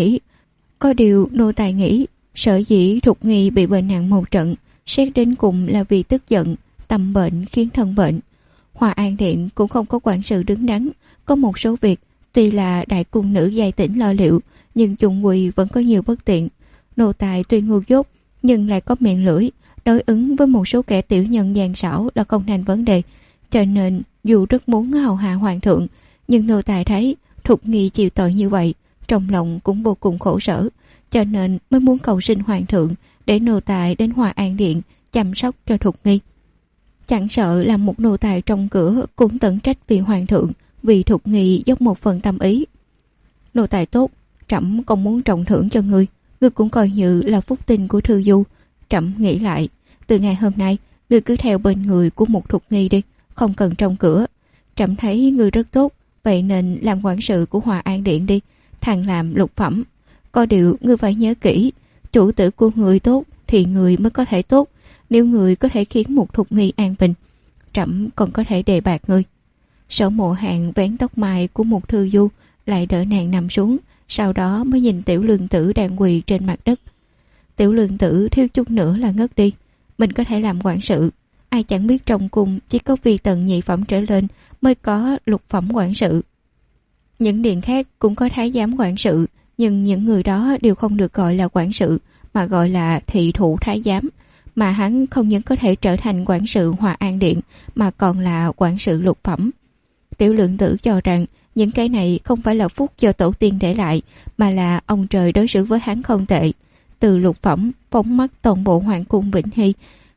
nô tài nghĩ sở dĩ Thục Nghi bị bệnh nặng một trận, xét đến cùng là vì tức giận, tâm bệnh khiến thân bệnh. Hòa An Điện cũng không có quản sự đứng đắn, có một số việc tuy là đại cung nữ giai tĩnh lo liệu, nhưng chung quy vẫn có nhiều bất tiện. Nô tài tuy ngu dốt nhưng lại có miệng lưỡi, đối ứng với một số kẻ tiểu nhân gian xảo là không thành vấn đề, cho nên dù rất muốn hầu hạ hoàng thượng, nhưng nô tài thấy Thục Nghi chịu tội như vậy, trong lòng cũng vô cùng khổ sở, cho nên mới muốn cầu xin hoàng thượng để nô tài đến Hòa An Điện chăm sóc cho Thục Nghi. Chẳng sợ là một nô tài trong cửa cũng tận trách vì hoàng thượng, vì Thục Nghi dốc một phần tâm ý. Nô tài tốt, trẫm còn muốn trọng thưởng cho ngươi cũng coi như là phúc tinh của Thư Du. Trẫm nghĩ lại, từ ngày hôm nay ngươi cứ theo bên người của một Thục Nghi đi, không cần trong cửa. Trẫm thấy ngươi rất tốt, vậy nên làm quản sự của Hòa An Điện đi, thằng làm lục phẩm. Có điều ngươi phải nhớ kỹ, chủ tử của người tốt thì người mới có thể tốt, nếu người có thể khiến một Thục Nghi an bình, trẫm còn có thể đề bạt ngươi. Sở Mộ Hàn vén tóc mai của một Thư Du, lại đỡ nàng nằm xuống, sau đó mới nhìn Tiểu Lượng Tử đang quỳ trên mặt đất. Tiểu Lượng Tử thiếu chút nữa là ngất đi. Mình có thể làm quản sự, ai chẳng biết trong cung chỉ có phi tần nhị phẩm trở lên mới có lục phẩm quản sự. Những điện khác cũng có thái giám quản sự, nhưng những người đó đều không được gọi là quản sự, mà gọi là thị thủ thái giám. Mà hắn không những có thể trở thành quản sự Hòa An Điện, mà còn là quản sự lục phẩm. Tiểu Lượng Tử cho rằng những cái này không phải là phúc do tổ tiên để lại, mà là ông trời đối xử với hắn không tệ. Từ lục phẩm phóng mắt toàn bộ hoàng cung Vĩnh Hy,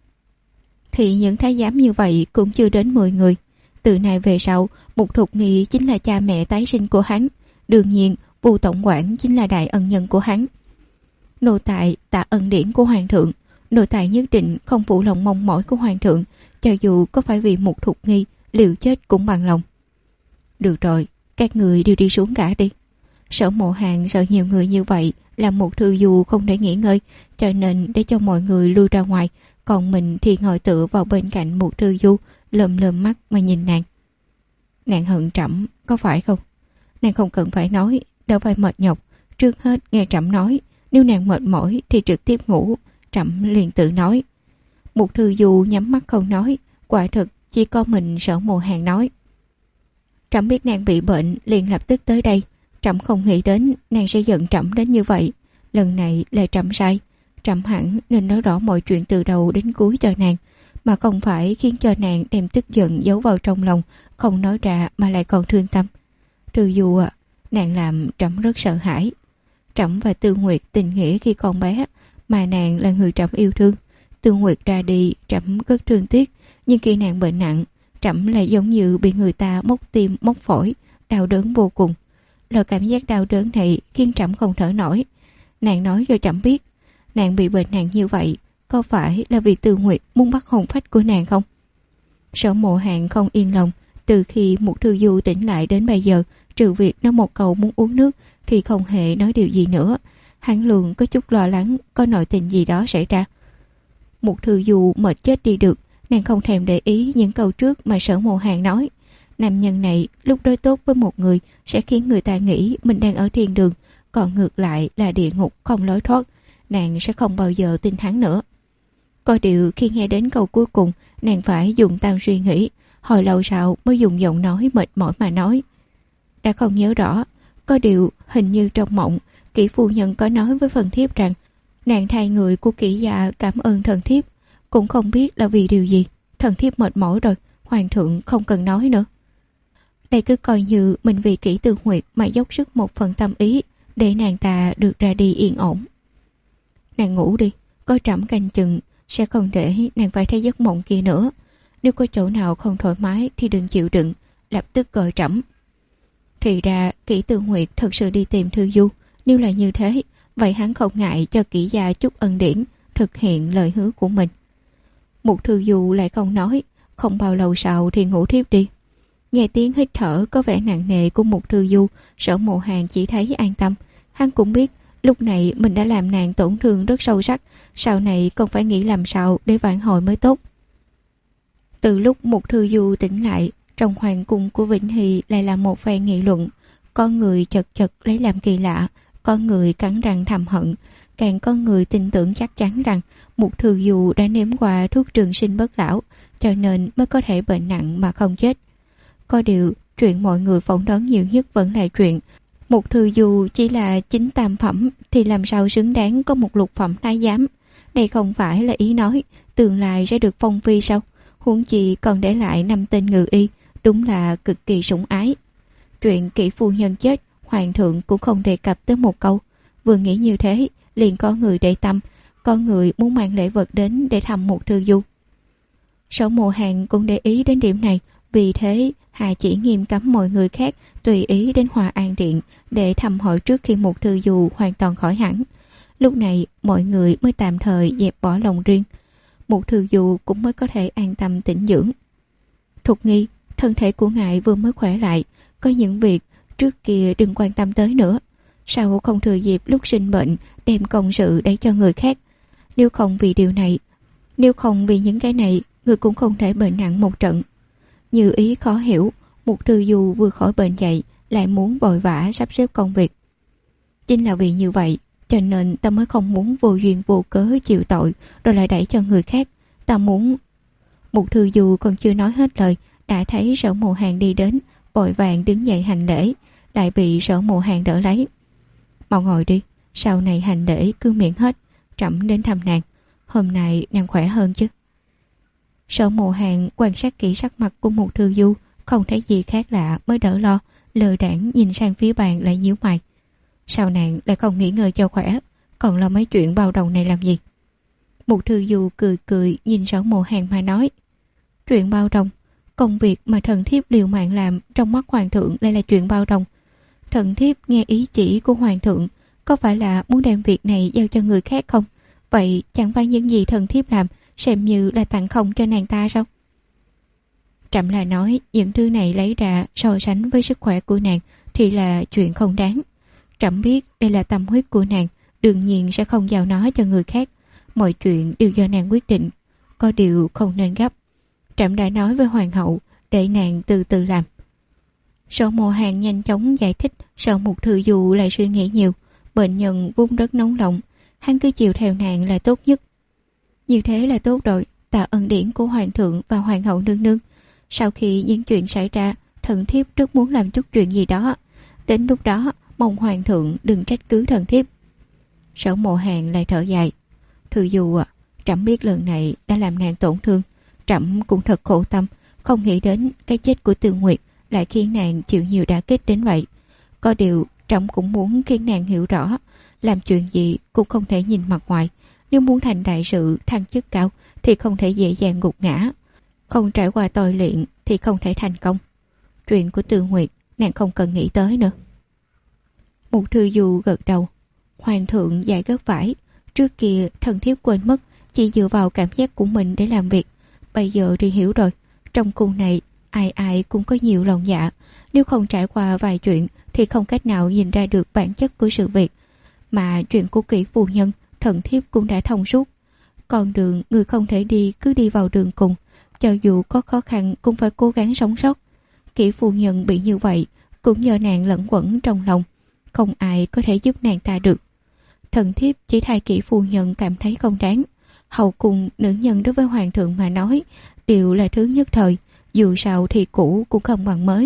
thì những thái giám như vậy cũng chưa đến 10 người. Từ nay về sau, Mục Thục Nghi chính là cha mẹ tái sinh của hắn. Đương nhiên, Vu tổng quản chính là đại ân nhân của hắn. Nô tài tạ ân điển của hoàng thượng, nô tài nhất định không phụ lòng mong mỏi của hoàng thượng, cho dù có phải vì Mục Thục Nghi liều chết cũng bằng lòng. Được rồi, các người đều đi xuống cả đi. Sở Mộ Hàn sợ nhiều người như vậy làm một Thư Du không để nghỉ ngơi, cho nên để cho mọi người lui ra ngoài, còn mình thì ngồi tựa vào bên cạnh một Thư Du, lườm lườm mắt mà nhìn nàng. Nàng hận trẫm có phải không? Nàng không cần phải nói, đâu phải mệt nhọc, trước hết nghe trẫm nói, nếu nàng mệt mỏi thì trực tiếp ngủ. Trẫm liền tự nói. Một Thư Du nhắm mắt không nói, quả thực chỉ có mình Sở Mộ Hàn nói. Trẫm biết nàng bị bệnh liền lập tức tới đây, trẫm không nghĩ đến nàng sẽ giận trẫm đến như vậy. Lần này là trẫm sai, trẫm hẳn nên nói rõ mọi chuyện từ đầu đến cuối cho nàng, mà không phải khiến cho nàng đem tức giận giấu vào trong lòng, không nói ra mà lại còn thương tâm. Thư Du à, nàng làm trẫm rất sợ hãi. Trẫm và Tư Nguyệt tình nghĩa khi còn bé, mà nàng là người trẫm yêu thương. Tư Nguyệt ra đi trẫm rất thương tiếc, nhưng khi nàng bệnh nặng, trẫm lại giống như bị người ta móc tim móc phổi, đau đớn vô cùng. Loại cảm giác đau đớn này khiến trẫm không thở nổi. Nàng nói cho trẫm biết, nàng bị bệnh nặng như vậy có phải là vì Tư Nguyệt muốn bắt hồn phách của nàng không? Sở Mộ Hàn không yên lòng. Từ khi một Thư Du tỉnh lại đến bây giờ, trừ việc nói một câu muốn uống nước thì không hề nói điều gì nữa. Hắn luôn có chút lo lắng có nội tình gì đó xảy ra. Một Thư Du mệt chết đi được, nàng không thèm để ý những câu trước mà Sở Mộ Hàn nói. nam nhân này lúc đối tốt với một người sẽ khiến người ta nghĩ mình đang ở thiên đường, còn ngược lại là địa ngục không lối thoát. Nàng sẽ không bao giờ tin hắn nữa. Có điều khi nghe đến câu cuối cùng, nàng phải dùng tâm suy nghĩ, hồi lâu sau mới dùng giọng nói mệt mỏi mà nói. Đã không nhớ rõ, có điều hình như trong mộng, Kỷ phu nhân có nói với Phần Thiếp rằng nàng thay người của Kỷ gia cảm ơn thần thiếp, cũng không biết là vì điều gì. Thần thiếp mệt mỏi rồi, hoàng thượng không cần nói nữa. Đây cứ coi như mình vì Kỷ Tư Nguyệt mà dốc sức một phần tâm ý, để nàng ta được ra đi yên ổn. Nàng ngủ đi, có trẫm canh chừng, sẽ không để nàng phải thấy giấc mộng kia nữa. Nếu có chỗ nào không thoải mái thì đừng chịu đựng, lập tức gọi trẫm. Thì ra Kỷ Tư Nguyệt thật sự đi tìm Thư Du. Nếu là như thế, vậy hắn không ngại cho Kỷ gia chút ân điển, thực hiện lời hứa của mình. Một Thư Du lại không nói, không bao lâu sau thì ngủ thiếp đi. Nghe tiếng hít thở có vẻ nặng nề của một Thư Du, Sở Mộ Hàn chỉ thấy an tâm. Hắn cũng biết lúc này mình đã làm nàng tổn thương rất sâu sắc, sau này còn phải nghĩ làm sao để vãn hồi mới tốt. Từ lúc một Thư Du tỉnh lại, trong hoàng cung của Vĩnh Hy lại là một phen nghị luận. Có người chật chật lấy làm kỳ lạ, có người cắn răng thầm hận, càng có người tin tưởng chắc chắn rằng một Thư Du đã nếm qua thuốc trường sinh bất lão, cho nên mới có thể bệnh nặng mà không chết. Có điều, chuyện mọi người phỏng đoán nhiều nhất vẫn là chuyện một Thư Du chỉ là chính tam phẩm thì làm sao xứng đáng có một lục phẩm thái giám. Đây không phải là ý nói tương lai sẽ được phong phi sao? Huống chi còn để lại 5 tên ngự y, đúng là cực kỳ sủng ái. Chuyện Kỷ phu nhân chết, hoàng thượng cũng không đề cập tới một câu. Vừa nghĩ như thế, liền có người để tâm, có người muốn mang lễ vật đến để thăm một Thư Du. Sở Mộ Hàn cũng để ý đến điểm này, vì thế Hà chỉ nghiêm cấm mọi người khác tùy ý đến Hòa An Điện để thăm hỏi trước khi một Thư Du hoàn toàn khỏi hẳn. Lúc này mọi người mới tạm thời dẹp bỏ lòng riêng, một Thư Du cũng mới có thể an tâm tĩnh dưỡng. Thục Nghi, thân thể của ngài vừa mới khỏe lại, có những việc trước kia đừng quan tâm tới nữa. Sao không thừa dịp lúc sinh bệnh đem công sự để cho người khác? Nếu không vì điều này, nếu không vì những cái này, người cũng không thể bệnh nặng một trận. Như ý khó hiểu, một Thư Du vừa khỏi bệnh dậy lại muốn vội vã sắp xếp công việc. Chính là vì như vậy, cho nên ta mới không muốn vô duyên vô cớ chịu tội rồi lại đẩy cho người khác. Ta muốn... Một Thư Du còn chưa nói hết lời, đã thấy Sở Mộ Hàn đi đến, vội vàng đứng dậy hành lễ, lại bị Sở Mộ Hàn đỡ lấy. Mau ngồi đi, sau này hành lễ cứ miễn hết, trẫm đến thăm nàng. Hôm nay nàng khỏe hơn chứ? Sở Mộ Hàn quan sát kỹ sắc mặt của một Thư Du, không thấy gì khác lạ mới đỡ lo, lờ đãng nhìn sang phía bàn lại nhíu mày. Sao nàng lại không nghỉ ngơi cho khỏe, còn lo mấy chuyện bao đầu này làm gì? Một Thư Du cười cười nhìn Sở Mộ Hàn mà nói. Chuyện bao đồng, công việc mà thần thiếp liều mạng làm trong mắt hoàng thượng lại là chuyện bao đồng. Thần thiếp nghe ý chỉ của hoàng thượng, có phải là muốn đem việc này giao cho người khác không? Vậy chẳng phải những gì thần thiếp làm xem như là tặng không cho nàng ta sao? Trẫm là nói những thứ này lấy ra so sánh với sức khỏe của nàng thì là chuyện không đáng. Trẫm biết đây là tâm huyết của nàng, đương nhiên sẽ không giao nó cho người khác. Mọi chuyện đều do nàng quyết định, có điều không nên gấp. Trẫm đã nói với hoàng hậu để nàng từ từ làm. Sở Mộ Hàn nhanh chóng giải thích, sợ một Thư Du lại suy nghĩ nhiều. Bệnh nhân vốn rất nóng lòng, hắn cứ chiều theo nàng là tốt nhất. Như thế là tốt rồi, tạ ân điển của hoàng thượng và hoàng hậu nương nương. Sau khi những chuyện xảy ra, thần thiếp rất muốn làm chút chuyện gì đó. Đến lúc đó, mong hoàng thượng đừng trách cứ thần thiếp. Sở Mộ Hàn lại thở dài. Thư Du à, trẫm biết lần này đã làm nàng tổn thương. Trẫm cũng thật khổ tâm, không nghĩ đến cái chết của Tư Nguyệt lại khiến nàng chịu nhiều đả kích đến vậy. Có điều trẫm cũng muốn khiến nàng hiểu rõ, làm chuyện gì cũng không thể nhìn mặt ngoài. Nếu muốn thành đại sự thăng chức cao thì không thể dễ dàng gục ngã, không trải qua tôi luyện thì không thể thành công. Chuyện của Tư Nguyệt nàng không cần nghĩ tới nữa. Một Thư Du gật đầu. Hoàng thượng dạy rất phải, trước kia thần thiếp quên mất chỉ dựa vào cảm giác của mình để làm việc. Bây giờ thì hiểu rồi, trong cung này ai ai cũng có nhiều lòng dạ, nếu không trải qua vài chuyện thì không cách nào nhìn ra được bản chất của sự việc. Mà chuyện của Kỷ phu nhân, thần thiếp cũng đã thông suốt. Con đường người không thể đi cứ đi vào đường cùng, cho dù có khó khăn cũng phải cố gắng sống sót. Kỷ phu nhân bị như vậy cũng do nàng lẫn quẩn trong lòng, không ai có thể giúp nàng ta được. Thần thiếp chỉ thay Kỷ phu nhân cảm thấy không đáng. Hậu cung nữ nhân đối với hoàng thượng mà nói đều là thứ nhất thời, dù sao thì cũ cũng không bằng mới.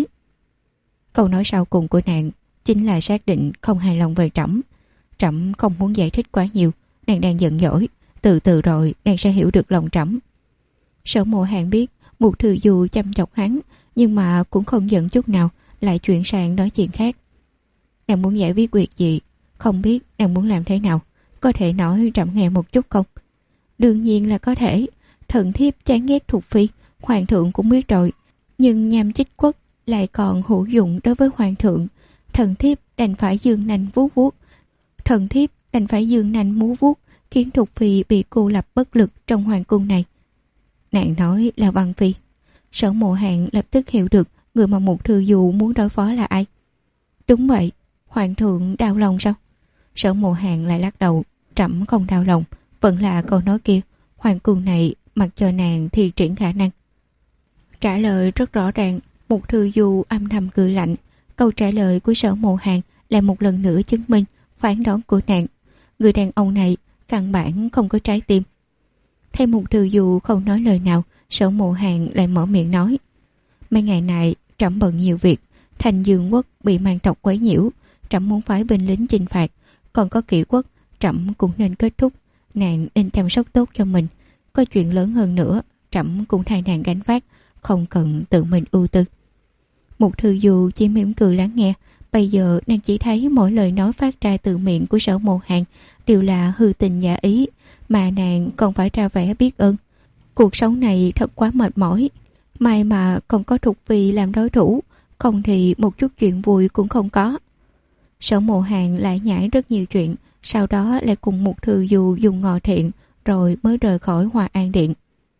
Câu nói sau cùng của nàng chính là xác định không hài lòng về Trẫm. Trẫm không muốn giải thích quá nhiều, nàng đang giận dỗi, từ từ rồi nàng sẽ hiểu được lòng Trẫm. Sở Mộ Hàn biết Mục Thư Du chăm chọc hắn, nhưng mà cũng không giận chút nào, lại chuyển sang nói chuyện khác. Nàng muốn giải quyết việc gì? Không biết nàng muốn làm thế nào? Có thể nói Trẫm nghe một chút không? Đương nhiên là có thể. Thần thiếp chán ghét Thục Phi, hoàng thượng cũng biết rồi, nhưng nhằm trích quốc lại còn hữu dụng đối với hoàng thượng. Thần thiếp đành phải dương nanh vuốt vuốt. Thần thiếp đành phải dương nanh múa vuốt, khiến Thục Phi bị cô lập bất lực trong hoàng cung này. Nàng nói là Văn Phi. Sở Mộ Hàn lập tức hiểu được người mà Mục Thư Du muốn đối phó là ai. Đúng vậy, hoàng thượng đau lòng sao? Sở Mộ Hàn lại lắc đầu. Trẫm không đau lòng, vẫn là câu nói kia, hoàng cung này mặc cho nàng thi triển khả năng. Trả lời rất rõ ràng. Mục Thư Du âm thầm cười lạnh. Câu trả lời của Sở Mộ Hàn lại một lần nữa chứng minh phán đoán của nàng. Người đàn ông này căn bản không có trái tim. Thấy Mục Thư Du không nói lời nào, Sở Mộ Hàn lại mở miệng nói: mấy ngày này trẫm bận nhiều việc, Thành Dương quốc bị mang tộc quấy nhiễu, trẫm muốn phái binh lính chinh phạt, còn có Kỷ quốc trẫm cũng nên kết thúc. Nàng nên chăm sóc tốt cho mình, có chuyện lớn hơn nữa trẫm cũng thay nàng gánh vác, không cần tự mình ưu tư. Mục Thư Du chỉ mỉm cười lắng nghe. Bây giờ nàng chỉ thấy mỗi lời nói phát ra từ miệng của Sở Mộ Hàn đều là hư tình giả ý, mà nàng còn phải ra vẻ biết ơn. Cuộc sống này thật quá mệt mỏi, may mà còn có Thục Phi làm đối thủ, không thì một chút chuyện vui cũng không có. Sở Mộ Hàn lại nhảy rất nhiều chuyện, sau đó lại cùng Mục Thư Du dùng ngọ thiện, rồi mới rời khỏi Hòa An Điện.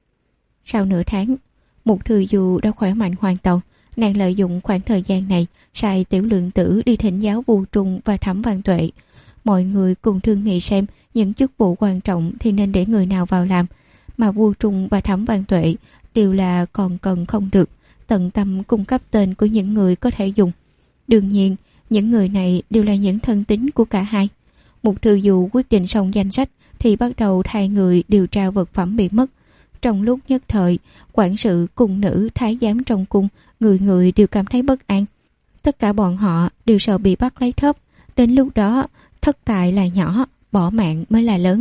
Sau nửa tháng, Mục Thư Du đã khỏe mạnh hoàn toàn. Nàng lợi dụng khoảng thời gian này sai Tiểu Lượng Tử đi thỉnh giáo Vu Trung và Thẩm Văn Tuệ. Mọi người cùng thương nghị xem những chức vụ quan trọng thì nên để người nào vào làm, mà Vu Trung và Thẩm Văn Tuệ đều là còn cần không được, tận tâm cung cấp tên của những người có thể dùng. Đương nhiên, những người này đều là những thân tín của cả hai. Mục Thư Du quyết định xong danh sách thì bắt đầu thay người điều tra vật phẩm bị mất. Trong lúc nhất thời, quản sự, cung nữ, thái giám trong cung, người người đều cảm thấy bất an. Tất cả bọn họ đều sợ bị bắt lấy thóp. Đến lúc đó, thất tài là nhỏ, bỏ mạng mới là lớn.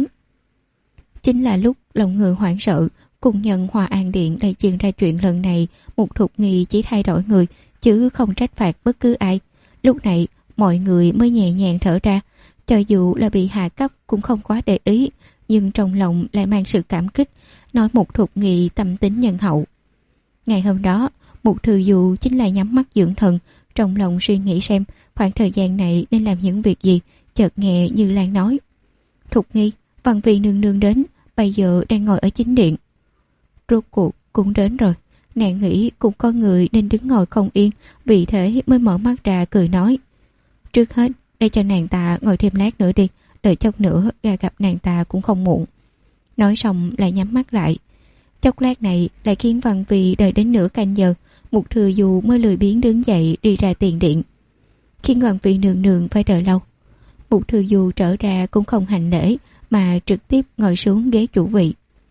Chính là lúc lòng người hoảng sợ, cùng nhân Hòa An Điện đại truyền ra chuyện lần này, Mục Thục Nghi chỉ thay đổi người, chứ không trách phạt bất cứ ai. Lúc này, mọi người mới nhẹ nhàng thở ra. Cho dù là bị hạ cấp cũng không quá để ý, nhưng trong lòng lại mang sự cảm kích, nói Mục Thục Nghi tâm tính nhân hậu. Ngày hôm đó, Mục Thư Du chính là nhắm mắt dưỡng thần, trong lòng suy nghĩ xem khoảng thời gian này nên làm những việc gì. Chợt nghe Như Lan nói: Thục Nghi, Văn Phi nương nương đến, bây giờ đang ngồi ở chính điện. Rốt cuộc cũng đến rồi. Nàng nghĩ cũng có người nên đứng ngồi không yên, vì thế mới mở mắt ra cười nói: trước hết để cho nàng ta ngồi thêm lát nữa đi, đợi chốc nữa ra gặp nàng ta cũng không muộn. Nói xong lại nhắm mắt lại. Chốc lát này lại khiến Văn Phi đợi đến nửa canh giờ, Mục Thư Du mới lười biếng đứng dậy đi ra tiền điện, khiến Văn Phi nương nương phải đợi lâu. Mục Thư Du trở ra cũng không hành lễ, mà trực tiếp ngồi xuống ghế chủ vị.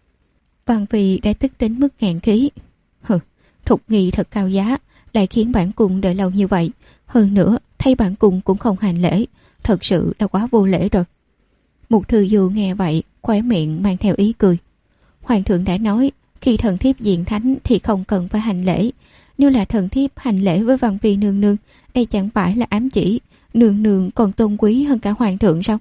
Văn Phi đã tức đến mức ngạn khí. Thục Nghi thật cao giá, lại khiến bản cung đợi lâu như vậy. Hơn nữa, thấy bản cung cũng không hành lễ, thật sự là quá vô lễ rồi. Mục Thư Du nghe vậy, khóe miệng mang theo ý cười. Hoàng thượng đã nói, khi thần thiếp diện thánh thì không cần phải hành lễ. Nếu là thần thiếp hành lễ với Văn Phi nương nương, đây chẳng phải là ám chỉ nương nương còn tôn quý hơn cả hoàng thượng sao?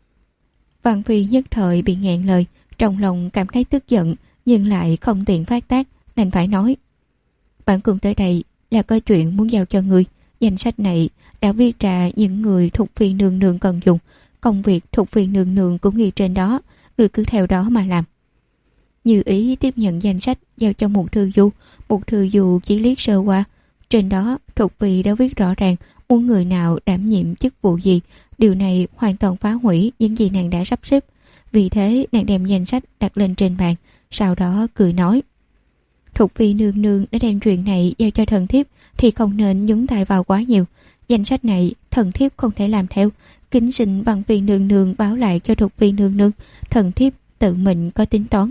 Văn Phi nhất thời bị nghẹn lời, trong lòng cảm thấy tức giận, nhưng lại không tiện phát tác, nên phải nói: bản cung tới đây là có chuyện muốn giao cho ngươi. Danh sách này đã viết ra những người Thục Phi nương nương cần dùng, công việc Thục Phi nương nương cũng ghi trên đó, ngươi cứ theo đó mà làm. Như ý tiếp nhận danh sách giao cho Mục Thư Du. Mục Thư Du chỉ liếc sơ qua, trên đó Thục Phi đã viết rõ ràng muốn người nào đảm nhiệm chức vụ gì. Điều này hoàn toàn phá hủy những gì nàng đã sắp xếp. Vì thế nàng đem danh sách đặt lên trên bàn, sau đó cười nói: Thục Phi nương nương đã đem chuyện này giao cho thần thiếp thì không nên nhúng tay vào quá nhiều. Danh sách này thần thiếp không thể làm theo, kính xin Văn Phi nương nương báo lại cho Thục Phi nương nương, thần thiếp tự mình có tính toán.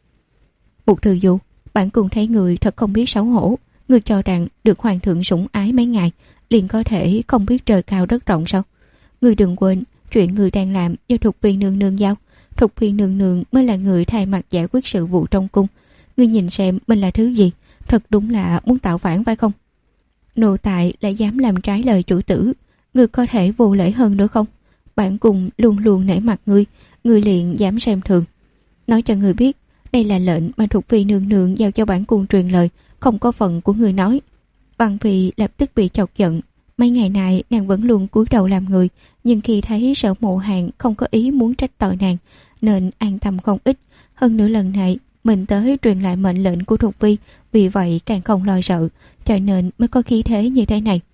Mục Thư Du, bản cung thấy người thật không biết xấu hổ. Người cho rằng được hoàng thượng sủng ái mấy ngày liền có thể không biết trời cao đất rộng sao? Người đừng quên chuyện người đang làm do Thục Phi nương nương giao. Thục Phi nương nương mới là người thay mặt giải quyết sự vụ trong cung. Ngươi nhìn xem mình là thứ gì, thật đúng là muốn tạo phản phải không? Nô tài lại dám làm trái lời chủ tử, ngươi có thể vô lễ hơn nữa không? Bản cung luôn luôn nể mặt ngươi, ngươi liền dám xem thường. Nói cho ngươi biết, đây là lệnh mà Thục Phi nương nương giao cho bản cung truyền lời, không có phần của người nói. Văn Phi lập tức bị chọc giận. Mấy ngày nay nàng vẫn luôn cúi đầu làm người, nhưng khi thấy Sở Mộ Hàng không có ý muốn trách tội nàng nên an tâm không ít. Hơn nữa lần này mình tới truyền lại mệnh lệnh của Thục Phi, vì vậy càng không lo sợ, cho nên mới có khí thế như thế này.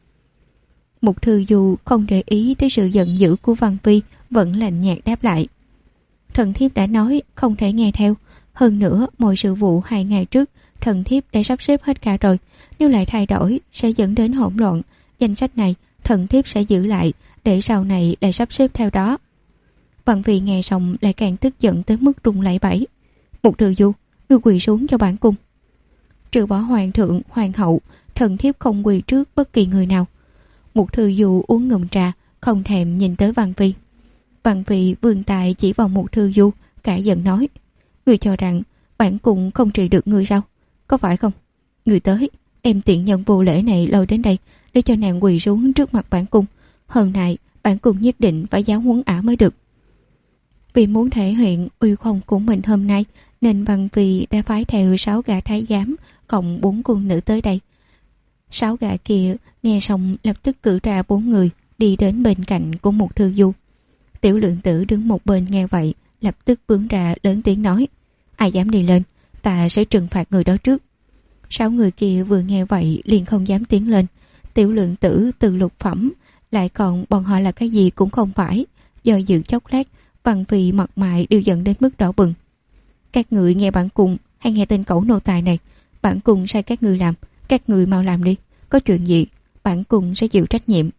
Mục Thư Du không để ý tới sự giận dữ của Văn Phi, vẫn lạnh nhạt đáp lại. Thần thiếp đã nói không thể nghe theo. Hơn nữa mọi sự vụ 2 ngày trước thần thiếp đã sắp xếp hết cả rồi. Nếu lại thay đổi sẽ dẫn đến hỗn loạn. Danh sách này thần thiếp sẽ giữ lại, để sau này lại sắp xếp theo đó. Văn Phi nghe xong lại càng tức giận tới mức run lẩy bẩy. Mục Thư Du, ngươi quỳ xuống cho bản cung. Trừ bỏ hoàng thượng, hoàng hậu, thần thiếp không quỳ trước bất kỳ người nào. Mục Thư Du uống ngụm trà, không thèm nhìn tới Văn Phi. Văn Phi vươn tay chỉ vào Mục Thư Du, cả giận nói: Ngươi cho rằng bản cung không trị được ngươi sao? Có phải không? Ngươi tới đem tiện nhân vô lễ này lôi đến đây để cho nàng quỳ xuống trước mặt bản cung. Hôm nay bản cung nhất định phải giáo huấn ả mới được. Vì muốn thể hiện uy phong của mình hôm nay nên Văn Phi đã phái theo 6 gã thái giám cộng 4 cung nữ tới đây. 6 gã kia nghe xong lập tức cử ra 4 người đi đến bên cạnh của Mục Thư Du. Tiểu Lượng Tử đứng một bên nghe vậy lập tức bước ra lớn tiếng nói: Ai dám đi lên, ta sẽ trừng phạt người đó trước. 6 người kia vừa nghe vậy liền không dám tiến lên. Tiểu Lượng Tử từ lục phẩm, lại còn bọn họ là cái gì cũng không phải. Do dự chốc lát, Văn Phi mặt mày đều giận đến mức đỏ bừng. Các người nghe bản cung hay nghe tên cẩu nô tài này? Bản cung sai các người làm, các người mau làm đi. Có chuyện gì bản cung sẽ chịu trách nhiệm.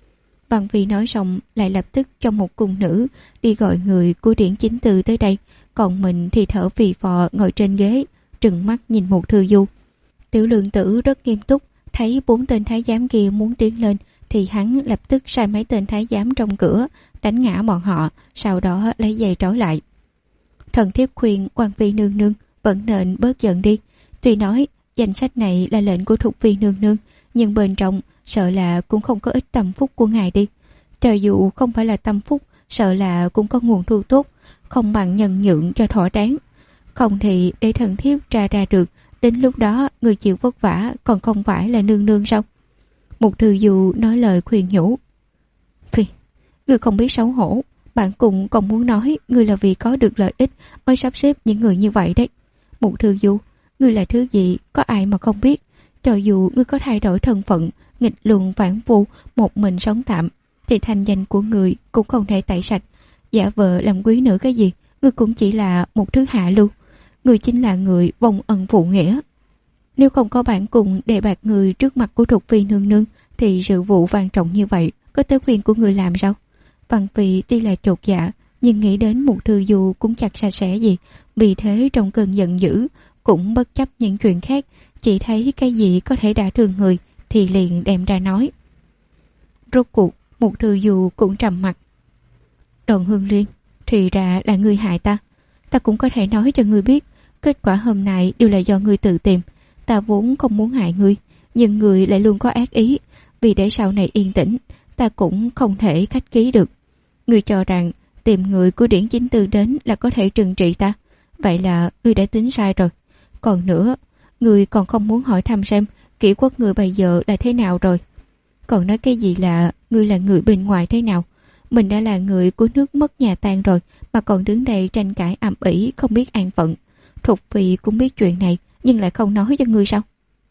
Văn Phi nói xong lại lập tức cho một cung nữ đi gọi người của Điển Chính Tư tới đây, còn mình thì thở phì phò ngồi trên ghế trừng mắt nhìn Mục Thư Du. Tiểu Lượng Tử rất nghiêm túc, thấy 4 tên thái giám kia muốn tiến lên thì hắn lập tức sai mấy tên thái giám trong cửa đánh ngã bọn họ, sau đó lấy giày trói lại. Thần thiếp khuyên Quan Phi nương nương vẫn nên bớt giận đi. Tuy nói danh sách này là lệnh của Thục Phi nương nương, nhưng bên trong sợ là cũng không có ít tâm phúc của ngài đi. Cho dù không phải là tâm phúc, sợ là cũng có nguồn thu tốt, không bằng nhân nhượng cho thỏa đáng. Không thì để thần thiếp tra ra được, đến lúc đó người chịu vất vả còn không phải là nương nương sao? Mục Thư Du nói lời khuyên nhủ. Phi, ngươi không biết xấu hổ. Bạn cùng còn muốn nói ngươi là vì có được lợi ích mới sắp xếp những người như vậy đấy. Mục Thư Du, ngươi là thứ gì có ai mà không biết. Cho dù ngươi có thay đổi thân phận, nghịch luồng phản phu, một mình sống tạm, thì thanh danh của người cũng không thể tẩy sạch. Giả vờ làm quý nữ cái gì, ngươi cũng chỉ là một thứ hạ lưu. Ngươi chính là người vong ân phụ nghĩa. Nếu không có bản cùng đề bạt người trước mặt của Thục Phi nương nương thì sự vụ quan trọng như vậy có tới phiên của người làm sao? Văn Phi tuy là chột dạ, nhưng nghĩ đến Mục Thư Du cũng chẳng sạch sẽ gì, vì thế trong cơn giận dữ cũng bất chấp những chuyện khác, chỉ thấy cái gì có thể đả thương người thì liền đem ra nói. Rốt cuộc Mục Thư Du cũng trầm mặt. Đồn Hương Liên, thì ra là ngươi hại ta. Ta cũng có thể nói cho ngươi biết, kết quả hôm nay đều là do ngươi tự tìm. Ta vốn không muốn hại ngươi, nhưng ngươi lại luôn có ác ý. Vì để sau này yên tĩnh, ta cũng không thể khách khí được. Ngươi cho rằng tìm người của Điển Chính Tư đến là có thể trừng trị ta. Vậy là ngươi đã tính sai rồi. Còn nữa, ngươi còn không muốn hỏi thăm xem kỷ quốc ngươi bây giờ là thế nào rồi. Còn nói cái gì là ngươi là người bên ngoài thế nào. Mình đã là người của nước mất nhà tan rồi mà còn đứng đây tranh cãi ầm ĩ không biết an phận. Thục Phi cũng biết chuyện này nhưng lại không nói cho ngươi sao?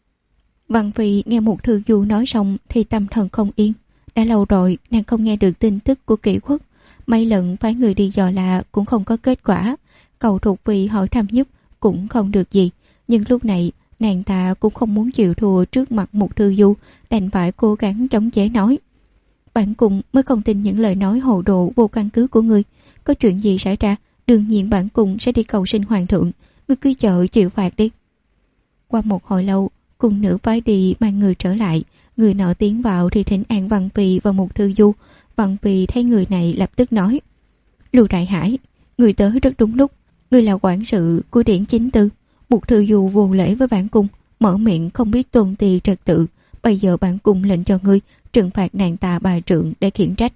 Văn Phi nghe Mục Thư Du nói xong thì tâm thần không yên. Đã lâu rồi nàng không nghe được tin tức của kỷ quốc. Mấy lần phái người đi dò la cũng không có kết quả. Cầu Thục Phi hỏi thăm giúp cũng không được gì. Nhưng lúc này nàng ta cũng không muốn chịu thua trước mặt Mục Thư Du, đành phải cố gắng chống chế nói: Bản cung mới không tin những lời nói hồ đồ vô căn cứ của ngươi. Có chuyện gì xảy ra, đương nhiên bản cung sẽ đi cầu xin hoàng thượng, ngươi cứ chờ chịu phạt đi. Qua một hồi lâu, cung nữ phái đi mang người trở lại. Người nọ tiến vào thì thỉnh an Văn Phi và Mục Thư Du. Văn Phi thấy người này lập tức nói: Lưu Đại Hải, người tới rất đúng lúc. Người là quản sự của Điển Chính Tư. Mục Thư Du vô lễ với bản cung, mở miệng không biết tôn ti trật tự. Bây giờ bản cung lệnh cho ngươi trừng phạt nàng ta 3 trượng để khiển trách.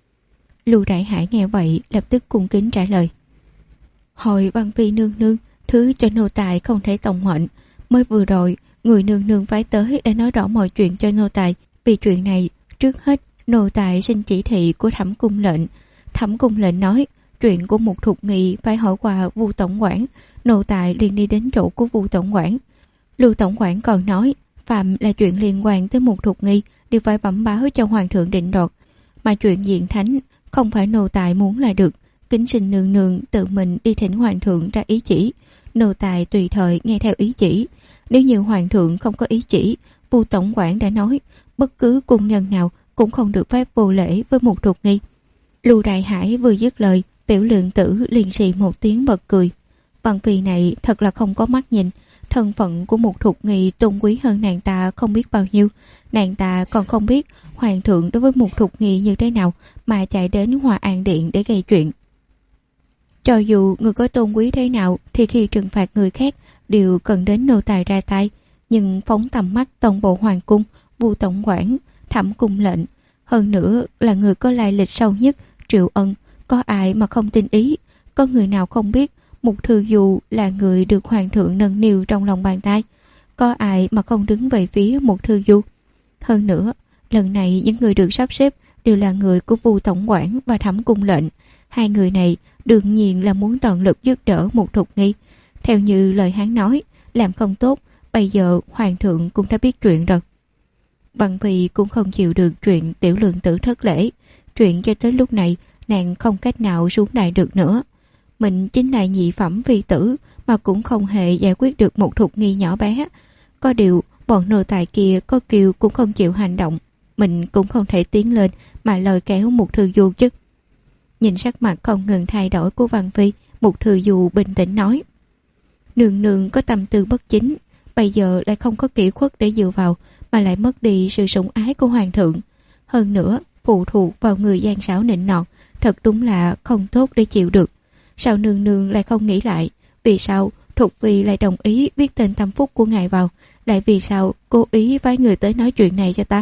Lưu Đại Hải nghe vậy lập tức cung kính trả lời: Hồi Văn Phi nương nương, thứ cho nô tài không thể tòng mệnh. Mới vừa rồi người nương nương phái tới để nói rõ mọi chuyện cho nô tài. Vì chuyện này, trước hết nô tài xin chỉ thị của Thẩm cung lệnh. Thẩm cung lệnh nói chuyện của Mục Thục Nghi phải hỏi qua Vu tổng quản. Nô tài liền đi đến chỗ của Vu tổng quản. Lưu tổng quản còn nói phạm là chuyện liên quan tới Mục Thục Nghi đều phải bẩm báo cho hoàng thượng định đoạt, mà chuyện diện thánh không phải nô tài muốn là được. Kính xin nương nương tự mình đi thỉnh hoàng thượng ra ý chỉ, nô tài tùy thời nghe theo ý chỉ. Nếu như hoàng thượng không có ý chỉ, Vu tổng quản đã nói bất cứ cung nhân nào cũng không được phép vô lễ với Mục Thục Nghi. Lưu Đại Hải vừa dứt lời, Tiểu Lượng Tử liền xì một tiếng bật cười. Văn Phi này thật là không có mắt nhìn. Thân phận của Mục Thục Nghi tôn quý hơn nàng ta không biết bao nhiêu. Nàng ta còn không biết hoàng thượng đối với Mục Thục Nghi như thế nào mà chạy đến Hòa An Điện để gây chuyện. Cho dù người có tôn quý thế nào thì khi trừng phạt người khác đều cần đến nô tài ra tay. Nhưng phóng tầm mắt toàn bộ hoàng cung, Vu tổng quản, Thẩm cung lệnh, hơn nữa là người có lai lịch sâu nhất, Triệu Ân, có ai mà không tin ý? Có người nào không biết Mục Thư Du là người được hoàng thượng nâng niu trong lòng bàn tay? Có ai mà không đứng về phía Mục Thư Du? Hơn nữa, lần này những người được sắp xếp đều là người của Vu tổng quản và Thẩm cung lệnh. Hai người này đương nhiên là muốn toàn lực giúp đỡ Mục Thục Nghi. Theo như lời hắn nói, làm không tốt, bây giờ hoàng thượng cũng đã biết chuyện rồi. Văn Phi cũng không chịu được chuyện Tiểu Lượng Tử thất lễ. Chuyện cho tới lúc này nàng không cách nào xuống đài được nữa. Mình chính là nhị phẩm phi tử mà cũng không hề giải quyết được Một Thục Nghi nhỏ bé. Có điều bọn nô tài kia có kêu cũng không chịu hành động. Mình cũng không thể tiến lên mà lôi kéo Mục Thư Du chứ. Nhìn sắc mặt không ngừng thay đổi của Văn Phi, Mục Thư Du bình tĩnh nói: Nương nương có tâm tư bất chính, bây giờ lại không có kỷ khuất để dựa vào, mà lại mất đi sự sủng ái của hoàng thượng. Hơn nữa phụ thuộc vào người gian xảo nịnh nọt, thật đúng là không tốt để chịu được. Sao nương nương lại không nghĩ lại, vì sao Thục Phi lại đồng ý viết tên tâm phúc của ngài vào, lại vì sao cố ý phái người tới nói chuyện này cho ta?